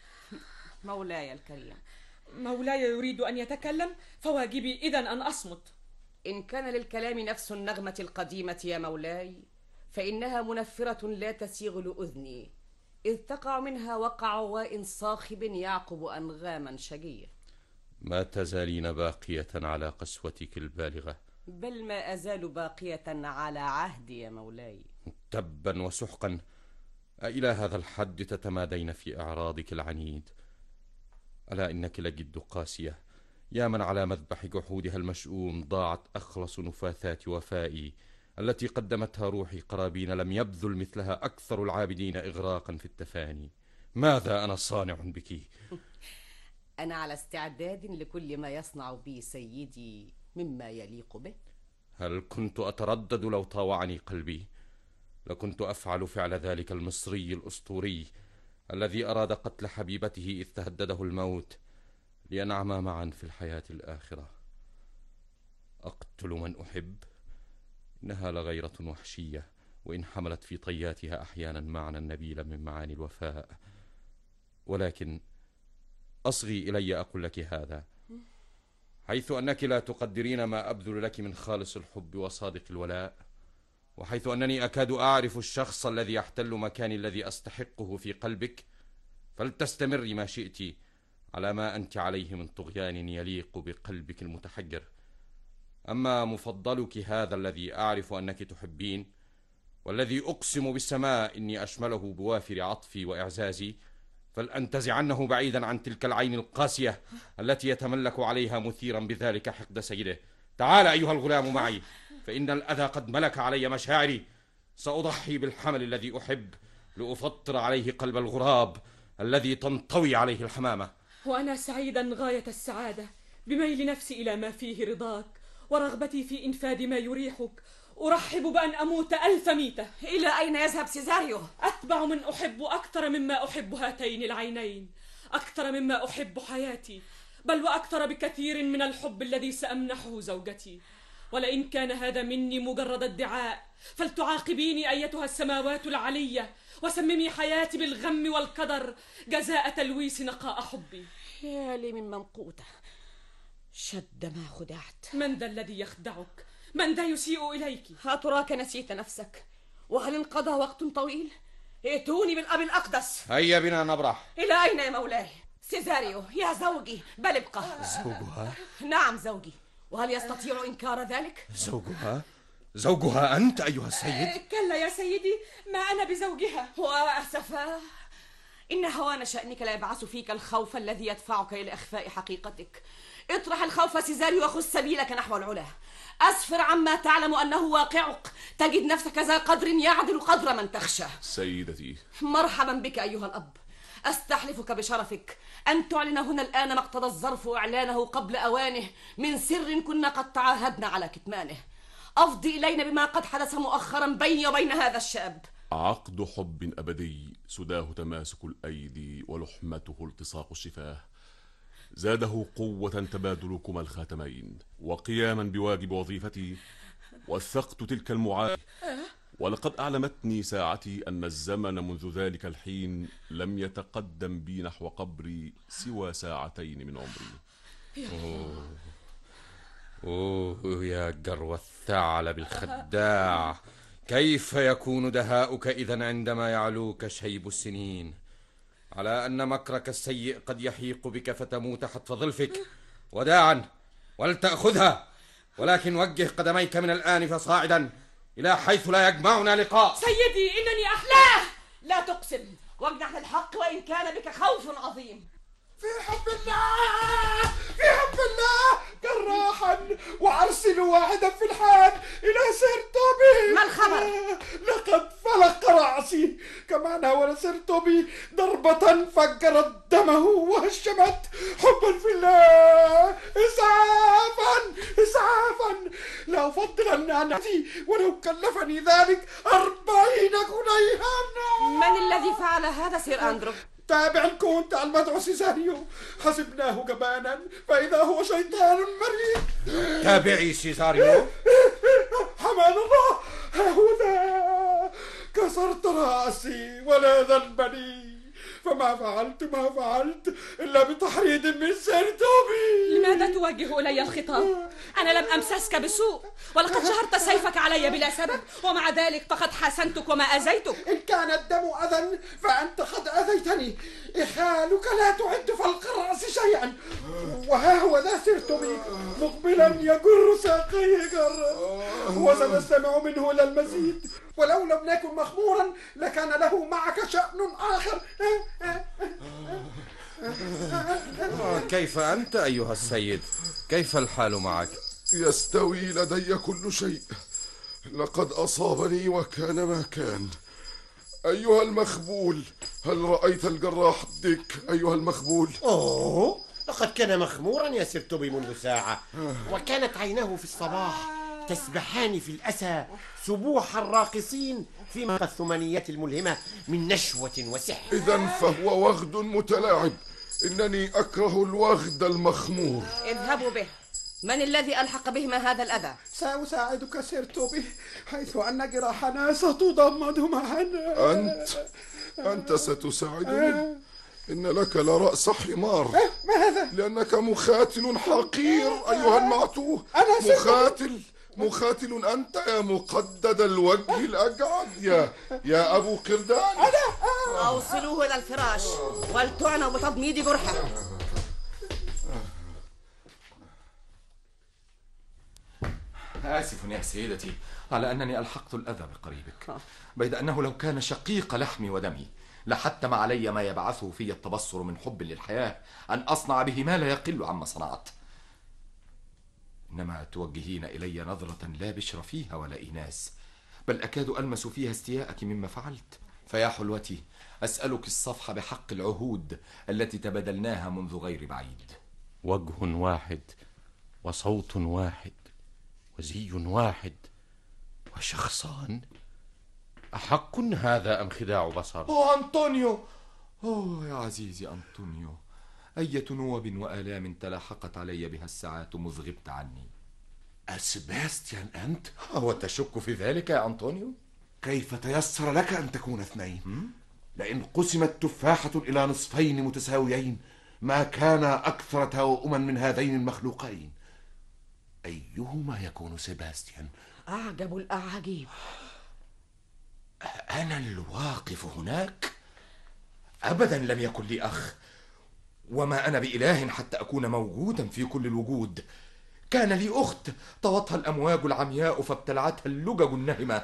مولاي الكريم. مولاي يريد أن يتكلم، فواجبي إذن أن أصمت. إن كان للكلام نفس النغمة القديمة يا مولاي، فإنها منفرة لا تسيغ لأذني، إذ تقع منها وقع عواء صاخب يعقب أنغاما شجية. ما تزالين باقية على قسوتك البالغة. بل ما أزال باقية على عهدي يا مولاي. تبا وسحقا، أإلى هذا الحد تتمادين في إعراضك العنيد؟ ألا إنك لجد قاسية، يا من على مذبح جحودها المشؤوم ضاعت أخلص نفاثات وفائي التي قدمتها روحي قرابين لم يبذل مثلها أكثر العابدين إغراقا في التفاني. ماذا أنا صانع بك؟ أنا على استعداد لكل ما يصنع بي سيدي مما يليق به. هل كنت أتردد لو طاوعني قلبي؟ لكنت أفعل فعل ذلك المصري الأسطوري الذي أراد قتل حبيبته إذ تهدده الموت لينعما معا في الحياة الآخرة. أقتل من أحب؟ إنها لغيرة وحشية، وإن حملت في طياتها أحيانا معنى نبيلا من معاني الوفاء. ولكن أصغي إلي أقول لك هذا، حيث أنك لا تقدرين ما أبذل لك من خالص الحب وصادق الولاء، وحيث أنني أكاد أعرف الشخص الذي يحتل مكاني الذي أستحقه في قلبك، فلتستمري ما شئت على ما أنت عليه من طغيان يليق بقلبك المتحجر. أما مفضلك هذا الذي أعرف أنك تحبين، والذي أقسم بالسماء إني أشمله بوافر عطفي وإعزازي، فلأنتزعنه بعيدا عن تلك العين القاسية التي يتملك عليها مثيرا بذلك حقد سيده. تعال أيها الغلام معي، فإن الأذى قد ملك علي مشاعري. سأضحي بالحمل الذي أحب لأفطر عليه قلب الغراب الذي تنطوي عليه الحمامة. وأنا سعيدا غاية السعادة بميل نفسي إلى ما فيه رضاك ورغبتي في إنفاذ ما يريحك. أرحب بأن أموت ألف ميتة. إلى أين يذهب سيزاريو؟ أتبع من أحب أكثر مما أحب هاتين العينين، أكثر مما أحب حياتي، بل وأكثر بكثير من الحب الذي سأمنحه زوجتي. ولئن كان هذا مني مجرد ادعاء، فلتعاقبيني أيتها السماوات العلية وسممي حياتي بالغم والقدر جزاء تلويس نقاء حبي. يا لي من ممقوتة، شد ما خدعت. من ذا الذي يخدعك؟ من ذا يسيء إليك؟ أتراك نسيت نفسك؟ وهل انقضى وقت طويل؟ ائتوني بالأب الأقدس. هيا بنا نبرح. إلى أين يا مولاي؟ سيزاريو يا زوجي، بل ابقى. زوجها؟ نعم زوجي. وهل يستطيع إنكار ذلك؟ زوجها؟ زوجها أنت أيها السيد؟ كلا يا سيدي، ما أنا بزوجها. وأسفا، إن هوان شأنك لا يبعث فيك الخوف الذي يدفعك إلى إخفاء حقيقتك. اطرح الخوف سيزاريو وخذ سبيلك نحو العلا. أسفر عما تعلم أنه واقعك، تجد نفسك ذا قدر يعدل قدر من تخشى. سيدتي، مرحبا بك أيها الأب. أستحلفك بشرفك أن تعلن هنا الآن ما اقتضى الظرف إعلانه قبل أوانه من سر كنا قد تعاهدنا على كتمانه. أفضي إلينا بما قد حدث مؤخرا بيني وبين هذا الشاب. عقد حب أبدي سداه تماسك الأيدي ولحمته التصاق الشفاه. زاده قوة تبادلكما الخاتمين وقياما بواجب وظيفتي. وثقت تلك المعاناة، ولقد أعلمتني ساعتي أن الزمن منذ ذلك الحين لم يتقدم بي نحو قبري سوى ساعتين من عمري. أوه, أوه يا جرو الثعلب الخداع، كيف يكون دهاؤك إذن عندما يعلوك شيب السنين؟ على أن مكرك السيء قد يحيق بك فتموت حتف ظلفك. وداعا، ولتأخذها، ولكن وجه قدميك من الآن فصاعدا إلى حيث لا يجمعنا لقاء. سيدي إنني أحلاه. لا تقسم، واجنح للحق وإن كان بك خوف عظيم. في حب الله، في حب الله جراحا، وارسلوا واحدا في الحال الى سيرتوبي. ما الخبر؟ لقد فلق راسي كما ناول سيرتوبي ضربة فجرت دمه وهشمت. حبا في الله، اسعافا اسعافا، لا افضل ان اتي ولو كلفني ذلك أربعين جنيها. من الذي فعل هذا سير أندرو؟ تابع الكونت المدعو سيزاريو، حسبناه جبانا فإذا هو شيطان مريض. تابعي سيزاريو. حمان الله، ها هو ذا، كسرت رأسي ولا ذنب لي، فما فعلت ما فعلت إلا بتحريض من سيرتوبي. لماذا توجه إلي الخطاب؟ أنا لم أمسسك بسوء، ولقد شهرت سيفك علي بلا سبب، ومع ذلك فقد حاسنتك وما أذيتك. إن كان الدم أذى فأنت قد أذيتني. إخالك لا تعد فلق الرأس شيئا. وها هو ذا سيرتوبي مقبلا يجر ساقيه جرا، وسنستمع منه إلى المزيد. ولو لم نكن مخمورا لكان له معك شأن آخر. كيف أنت أيها السيد؟ كيف الحال معك؟ يستوي لدي كل شيء. لقد أصابني وكان ما كان. أيها المخبول، هل رأيت الجراح ديك أيها المخبول؟ أوه، لقد كان مخمورا يا سيرتوبي منذ ساعة، وكانت عيناه في الصباح تسبحان في الأسى سبوح الراقصين في مقى الثمانيات الملهمة من نشوة وسحر. إذن فهو وغد متلاعب. إنني أكره الوغد المخمور. اذهبوا به. من الذي ألحق بهما هذا الأذى؟ سأساعدك سيرتوبي، حيث أن جراحنا ستضمد معنا. أنت أنت ستساعدني؟ إن لك لرأس حمار. ماذا؟ لأنك مخاتل حقير أيها المعتوه. أنا مخاتل مخاتل أنت يا مقدد الوجه الأجعد، يا يا أبو قردان. أنا أوصلوه إلى الفراش ولتعنوا بتضميد جرحه. آسف يا سيدتي على أنني ألحقت الأذى بقريبك، بيد أنه لو كان شقيق لحمي ودمي لحتم علي ما يبعثه في التبصر من حب للحياة أن أصنع به ما لا يقل عما صنعت. إنما توجهين إلي نظرة لا بشر فيها ولا إيناس، بل أكاد ألمس فيها استياءك مما فعلت. فيا حلوتي، أسألك الصفح بحق العهود التي تبادلناها منذ غير بعيد. وجه واحد وصوت واحد وزي واحد وشخصان، أحق هذا أم خداع بصر؟ أوه أنطونيو، أوه يا عزيزي أنطونيو، أية نوب وآلام تلاحقت علي بها الساعات مذ غبت عني. سباستيان أنت؟ هو تشك في ذلك يا أنطونيو؟ كيف تيسر لك أن تكون اثنين؟ لئن قسمت تفاحة إلى نصفين متساويين ما كان أكثر توأما من هذين المخلوقين. أيهما يكون سباستيان؟ أعجب الأعاجيب. أنا الواقف هناك؟ أبدا لم يكن لي أخ، وما أنا بإله حتى أكون موجودا في كل الوجود. كان لي أخت طوتها الأمواج العمياء فابتلعتها اللجج النهمة.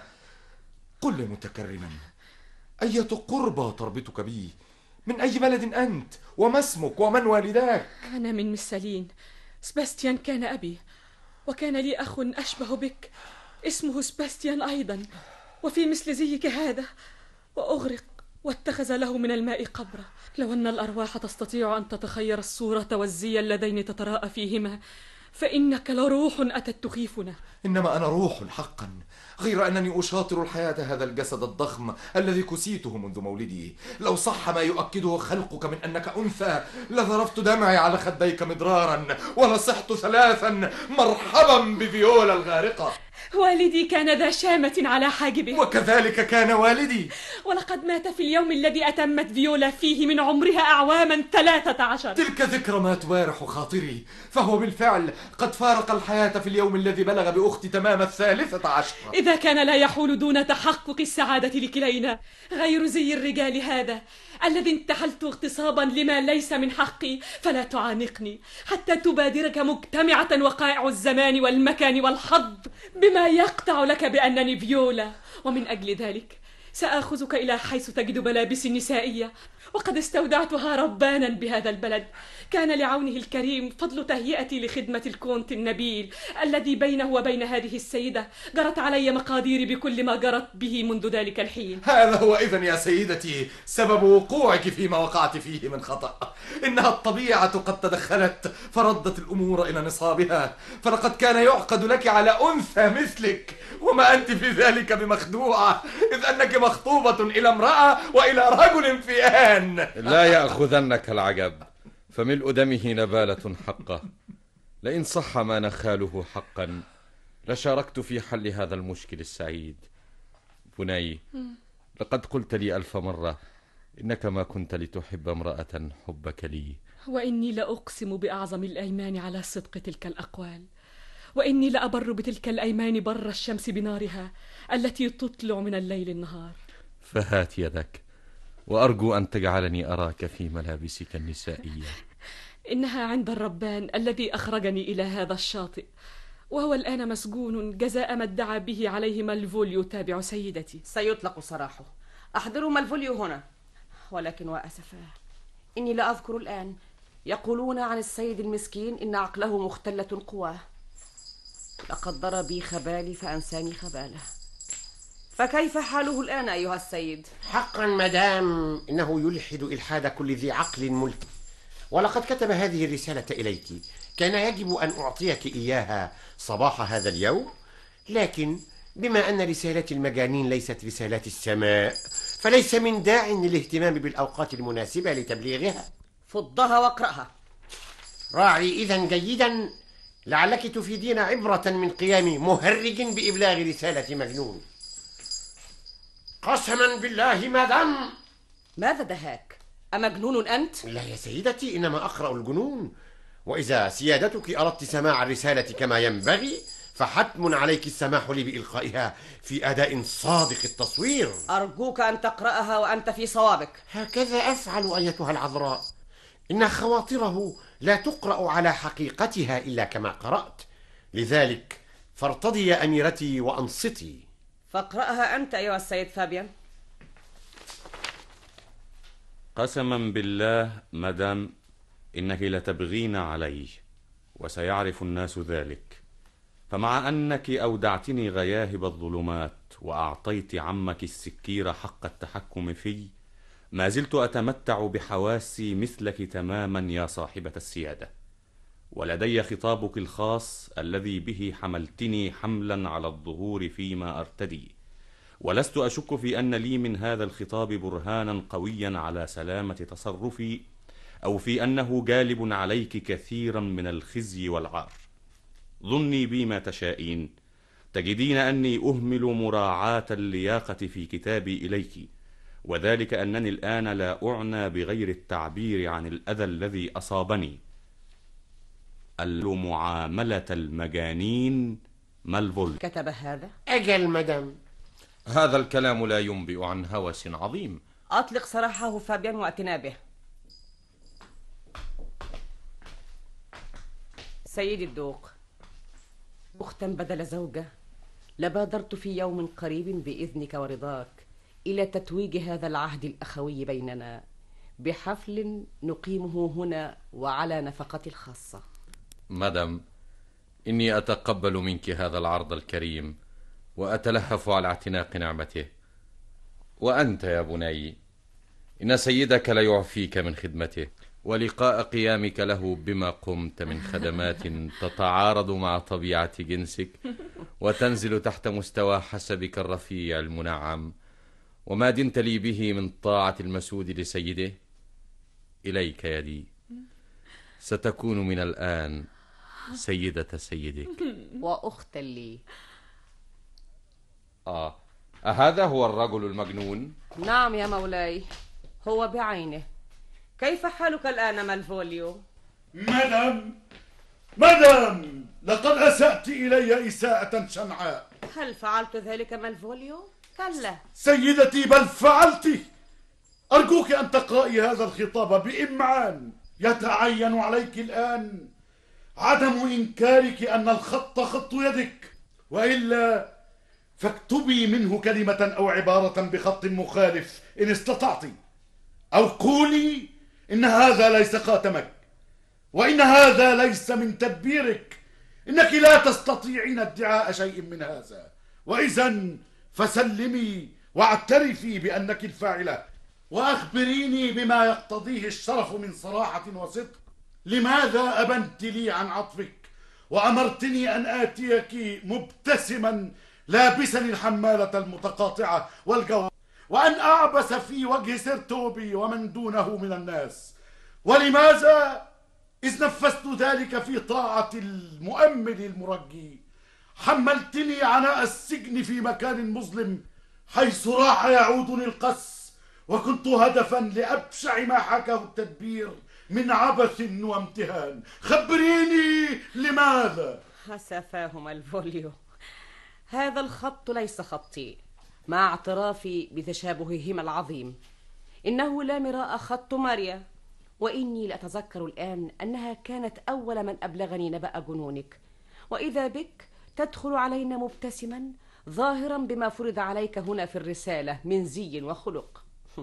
قل لي متكرما، أية قربى تربطك بي؟ من أي بلد أنت؟ وما اسمك ومن والداك؟ أنا من مسالين. سباستيان كان أبي، وكان لي أخ أشبه بك اسمه سباستيان أيضا، وفي مثل زيك هذا، وأغرق واتخذ له من الماء قبرا. لو أن الأرواح تستطيع أن تتخير الصورة والزي اللذين تتراءى فيهما، فإنك لروح أتت تخيفنا. إنما أنا روح حقا، غير أنني أشاطر الحياة هذا الجسد الضخم الذي كسيته منذ مولدي. لو صح ما يؤكده خلقك من أنك أنثى لذرفت دمعي على خديك مدرارا ولصحت ثلاثا مرحبا بفيولا الغارقة. والدي كان ذا شامة على حاجبه، وكذلك كان والدي، ولقد مات في اليوم الذي أتمت فيولا فيه من عمرها أعواما ثلاثة عشر. تلك ذكرى ما توارح خاطري، فهو بالفعل قد فارق الحياة في اليوم الذي بلغ بأختي تمام الثالثة عشر. إذا كان لا يحول دون تحقق السعادة لكلينا غير زي الرجال هذا الذي انتحلت اغتصابا لما ليس من حقي، فلا تعانقني حتى تبادرك مجتمعة وقائع الزمان والمكان والحظ بما يقطع لك بأنني فيولا. ومن أجل ذلك سآخذك إلى حيث تجد ملابس نسائية، وقد استودعتها ربانا بهذا البلد. كان لعونه الكريم فضل تهيئتي لخدمة الكونت النبيل الذي بينه وبين هذه السيدة جرت علي مقاديري بكل ما جرت به منذ ذلك الحين. هذا هو إذن يا سيدتي سبب وقوعك فيما وقعت فيه من خطأ. إنها الطبيعة قد تدخلت فردت الأمور إلى نصابها، فلقد كان يعقد لك على أنثى مثلك، وما أنت في ذلك بمخدوعة، إذ أنك مخطوبة إلى امرأة وإلى رجل في آن. لا يأخذنك العجب، فملء دمه نبالة حقه. لئن صح ما نخاله حقا لشاركت في حل هذا المشكل السعيد. بني، لقد قلت لي ألف مرة إنك ما كنت لتحب امرأة حبك لي، وإني لأقسم بأعظم الأيمان على صدق تلك الأقوال، وإني لأبر بتلك الأيمان بر الشمس بنارها التي تطلع من الليل النهار. فهات يدك وأرجو أن تجعلني أراك في ملابسك النسائية. إنها عند الربان الذي أخرجني إلى هذا الشاطئ، وهو الآن مسجون جزاء ما ادعى به عليه مالفوليو تابع سيدتي. سيطلق سراحه. أحضروا مالفوليو هنا. ولكن وأسفا إني لا أذكر الآن. يقولون عن السيد المسكين إن عقله مختلة قواه. لقد ضرب بي خبالي فأنساني خباله. فكيف حاله الآن أيها السيد؟ حقا مدام، إنه يلحد إلحاد كل ذي عقل ملك. ولقد كتب هذه الرسالة إليك، كان يجب أن أعطيك إياها صباح هذا اليوم، لكن بما أن رسالات المجانين ليست رسالات السماء فليس من داع للاهتمام بالأوقات المناسبة لتبليغها. فضها واقرأها. راعي إذن جيدا، لعلك تفيدين عبرة من قيام مهرج بإبلاغ رسالة مجنون. قسما بالله مدام. ماذا دهاك؟ أمجنون أنت؟ لا يا سيدتي، إنما أقرأ الجنون. وإذا سيادتك أردت سماع الرسالة كما ينبغي فحتم عليك السماح لي بإلقائها في أداء صادق التصوير. أرجوك أن تقرأها وأنت في صوابك. هكذا أفعل أيتها العذراء. إن خواطره لا تقرأ على حقيقتها إلا كما قرأت، لذلك فارتضي يا أميرتي وأنصتي. فاقرأها أنت أيها السيد فابيان. قسما بالله مدام إنك لتبغين علي، وسيعرف الناس ذلك. فمع أنك أودعتني غياهب الظلمات وأعطيت عمك السكير حق التحكم في، ما زلت أتمتع بحواسي مثلك تماما يا صاحبة السيادة، ولدي خطابك الخاص الذي به حملتني حملا على الظهور فيما أرتدي، ولست أشك في أن لي من هذا الخطاب برهانا قويا على سلامة تصرفي، أو في أنه جالب عليك كثيرا من الخزي والعار. ظني بي ما تشائين، تجدين أني أهمل مراعاة اللياقة في كتابي إليك، وذلك أنني الآن لا أعنى بغير التعبير عن الأذى الذي أصابني. المعاملة المجانين مالفول. كتب هذا؟ أجل مدام. هذا الكلام لا ينبئ عن هوس عظيم. أطلق سراحه فابيان وأتنا به. سيدي الدوق، أختا بدل زوجة، لبادرت في يوم قريب بإذنك ورضاك إلى تتويج هذا العهد الأخوي بيننا بحفل نقيمه هنا وعلى نفقتي الخاصة. مدام، إني أتقبل منك هذا العرض الكريم وأتلهف على اعتناق نعمته. وأنت يا بني، إن سيدك لا يعفيك من خدمته، ولقاء قيامك له بما قمت من خدمات تتعارض مع طبيعة جنسك وتنزل تحت مستوى حسبك الرفيع المنعم وما دنت لي به من طاعة المسود لسيده، إليك يدي، ستكون من الآن سيدة سيدك وأختا لي. آه أهذا هو الرجل المجنون؟ نعم يا مولاي، هو بعينه. كيف حالك الآن مالفوليو؟ مدام مدام لقد أسأت إلي إساءة شنعاء. هل فعلت ذلك مالفوليو؟ كلا سيدتي، بل فعلت. أرجوك أن تقرأي هذا الخطاب بإمعان. يتعين عليك الآن عدم إنكارك أن الخط خط يدك، وإلا فاكتبي منه كلمة أو عبارة بخط مخالف إن استطعت، أو قولي إن هذا ليس خاتمك، وإن هذا ليس من تدبيرك، إنك لا تستطيعين ادعاء شيء من هذا، وإذن فسلمي واعترفي بأنك الفاعلة، وأخبريني بما يقتضيه الشرف من صراحة وصدق. لماذا أبنت لي عن عطفك وأمرتني أن آتيك مبتسما لابسا الحمالة المتقاطعة والجو، وأن أعبس في وجه سير توبي ومن دونه من الناس؟ ولماذا إذ نفذت ذلك في طاعة المؤمل المرجي حملتني عناء السجن في مكان مظلم حيث راح يعودني القس، وكنت هدفا لأبشع ما حكاه التدبير من عبث وامتهان؟ خبريني لماذا؟ حسفاهما الفوليو، هذا الخط ليس خطي، مع اعترافي بتشابههما العظيم. إنه لا مراء خط ماريا، وإني لأتذكر الآن أنها كانت أول من أبلغني نبأ جنونك، وإذا بك تدخل علينا مبتسما ظاهرا بما فرض عليك هنا في الرسالة من زي وخلق.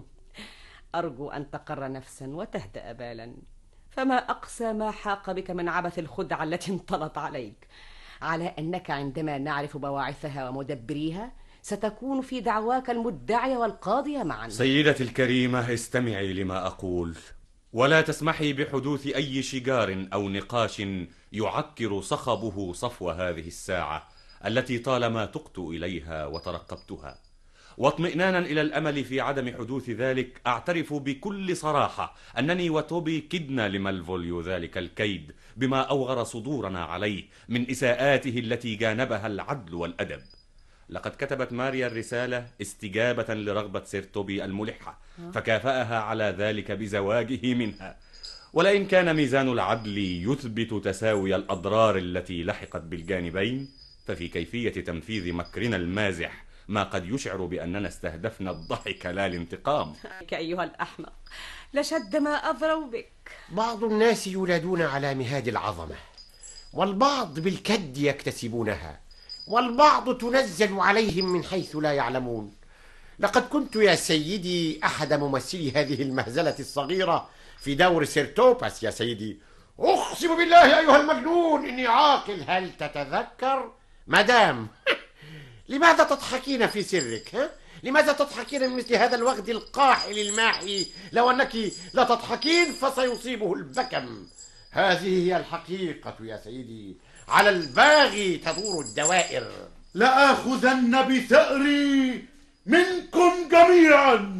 أرجو أن تقر نفسا وتهدأ بالا، فما أقسى ما حاق بك من عبث الخدعة التي انطلت عليك، على أنك عندما نعرف بواعثها ومدبريها ستكون في دعواك المدعية والقاضية معا. سيدتي الكريمة، استمعي لما أقول، ولا تسمحي بحدوث أي شجار أو نقاش يعكر صخبه صفو هذه الساعة التي طالما تقت إليها وترقبتها. واطمئنانا إلى الأمل في عدم حدوث ذلك، أعترف بكل صراحة أنني وتوبي كدنا لمالفوليو ذلك الكيد بما أوغر صدورنا عليه من إساءاته التي جانبها العدل والأدب. لقد كتبت ماريا الرسالة استجابة لرغبة سير توبي الملحة، فكافأها على ذلك بزواجه منها. ولئن كان ميزان العدل يثبت تساوي الأضرار التي لحقت بالجانبين، ففي كيفية تنفيذ مكرنا المازح ما قد يشعر بأننا استهدفنا الضحك لا الانتقام. أيها الأحمق، لشد ما أضروا بك. بعض الناس يولدون على مهاد العظمة، والبعض بالكد يكتسبونها، والبعض تنزل عليهم من حيث لا يعلمون. لقد كنت يا سيدي أحد ممثلي هذه المهزلة الصغيرة في دور سيرتوباس يا سيدي. أقسم بالله أيها المجنون إني عاقل. هل تتذكر مدام؟ لماذا تضحكين في سرك؟ ها؟ لماذا تضحكين من مثل هذا الوغد القاحل الماحي؟ لو أنك لا تضحكين فسيصيبه البكم. هذه هي الحقيقة يا سيدي، على الباغي تدور الدوائر. لآخذن بثأري منكم جميعا،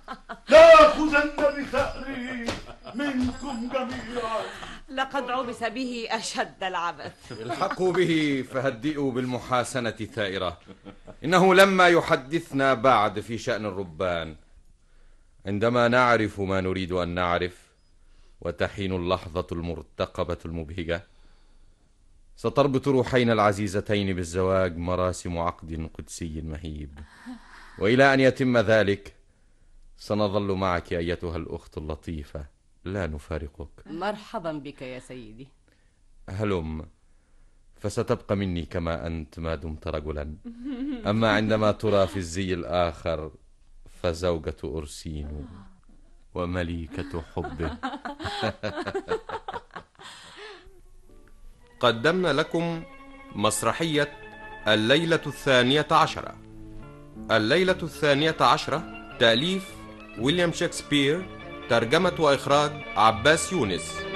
لآخذن بثأري منكم جميعا. لقد عبث به أشد العبث. الحقوا به فهدئوا بالمحاسنة ثائرة، إنه لما يحدثنا بعد في شأن الربان. عندما نعرف ما نريد أن نعرف وتحين اللحظة المرتقبة المبهجة، ستربط روحين العزيزتين بالزواج مراسم عقد قدسي مهيب، وإلى أن يتم ذلك سنظل معك أيتها الأخت اللطيفة، لا نفارقك. مرحبا بك يا سيدي. هلم، فستبقى مني كما أنت ما دمت رجلا. أما عندما ترى في الزي الآخر فزوجة أرسينو ومليكة حبه. قدمنا لكم مسرحية الليلة الثانية عشرة. الليلة الثانية عشرة تأليف ويليام شكسبير، ترجمة وإخراج عباس يونس.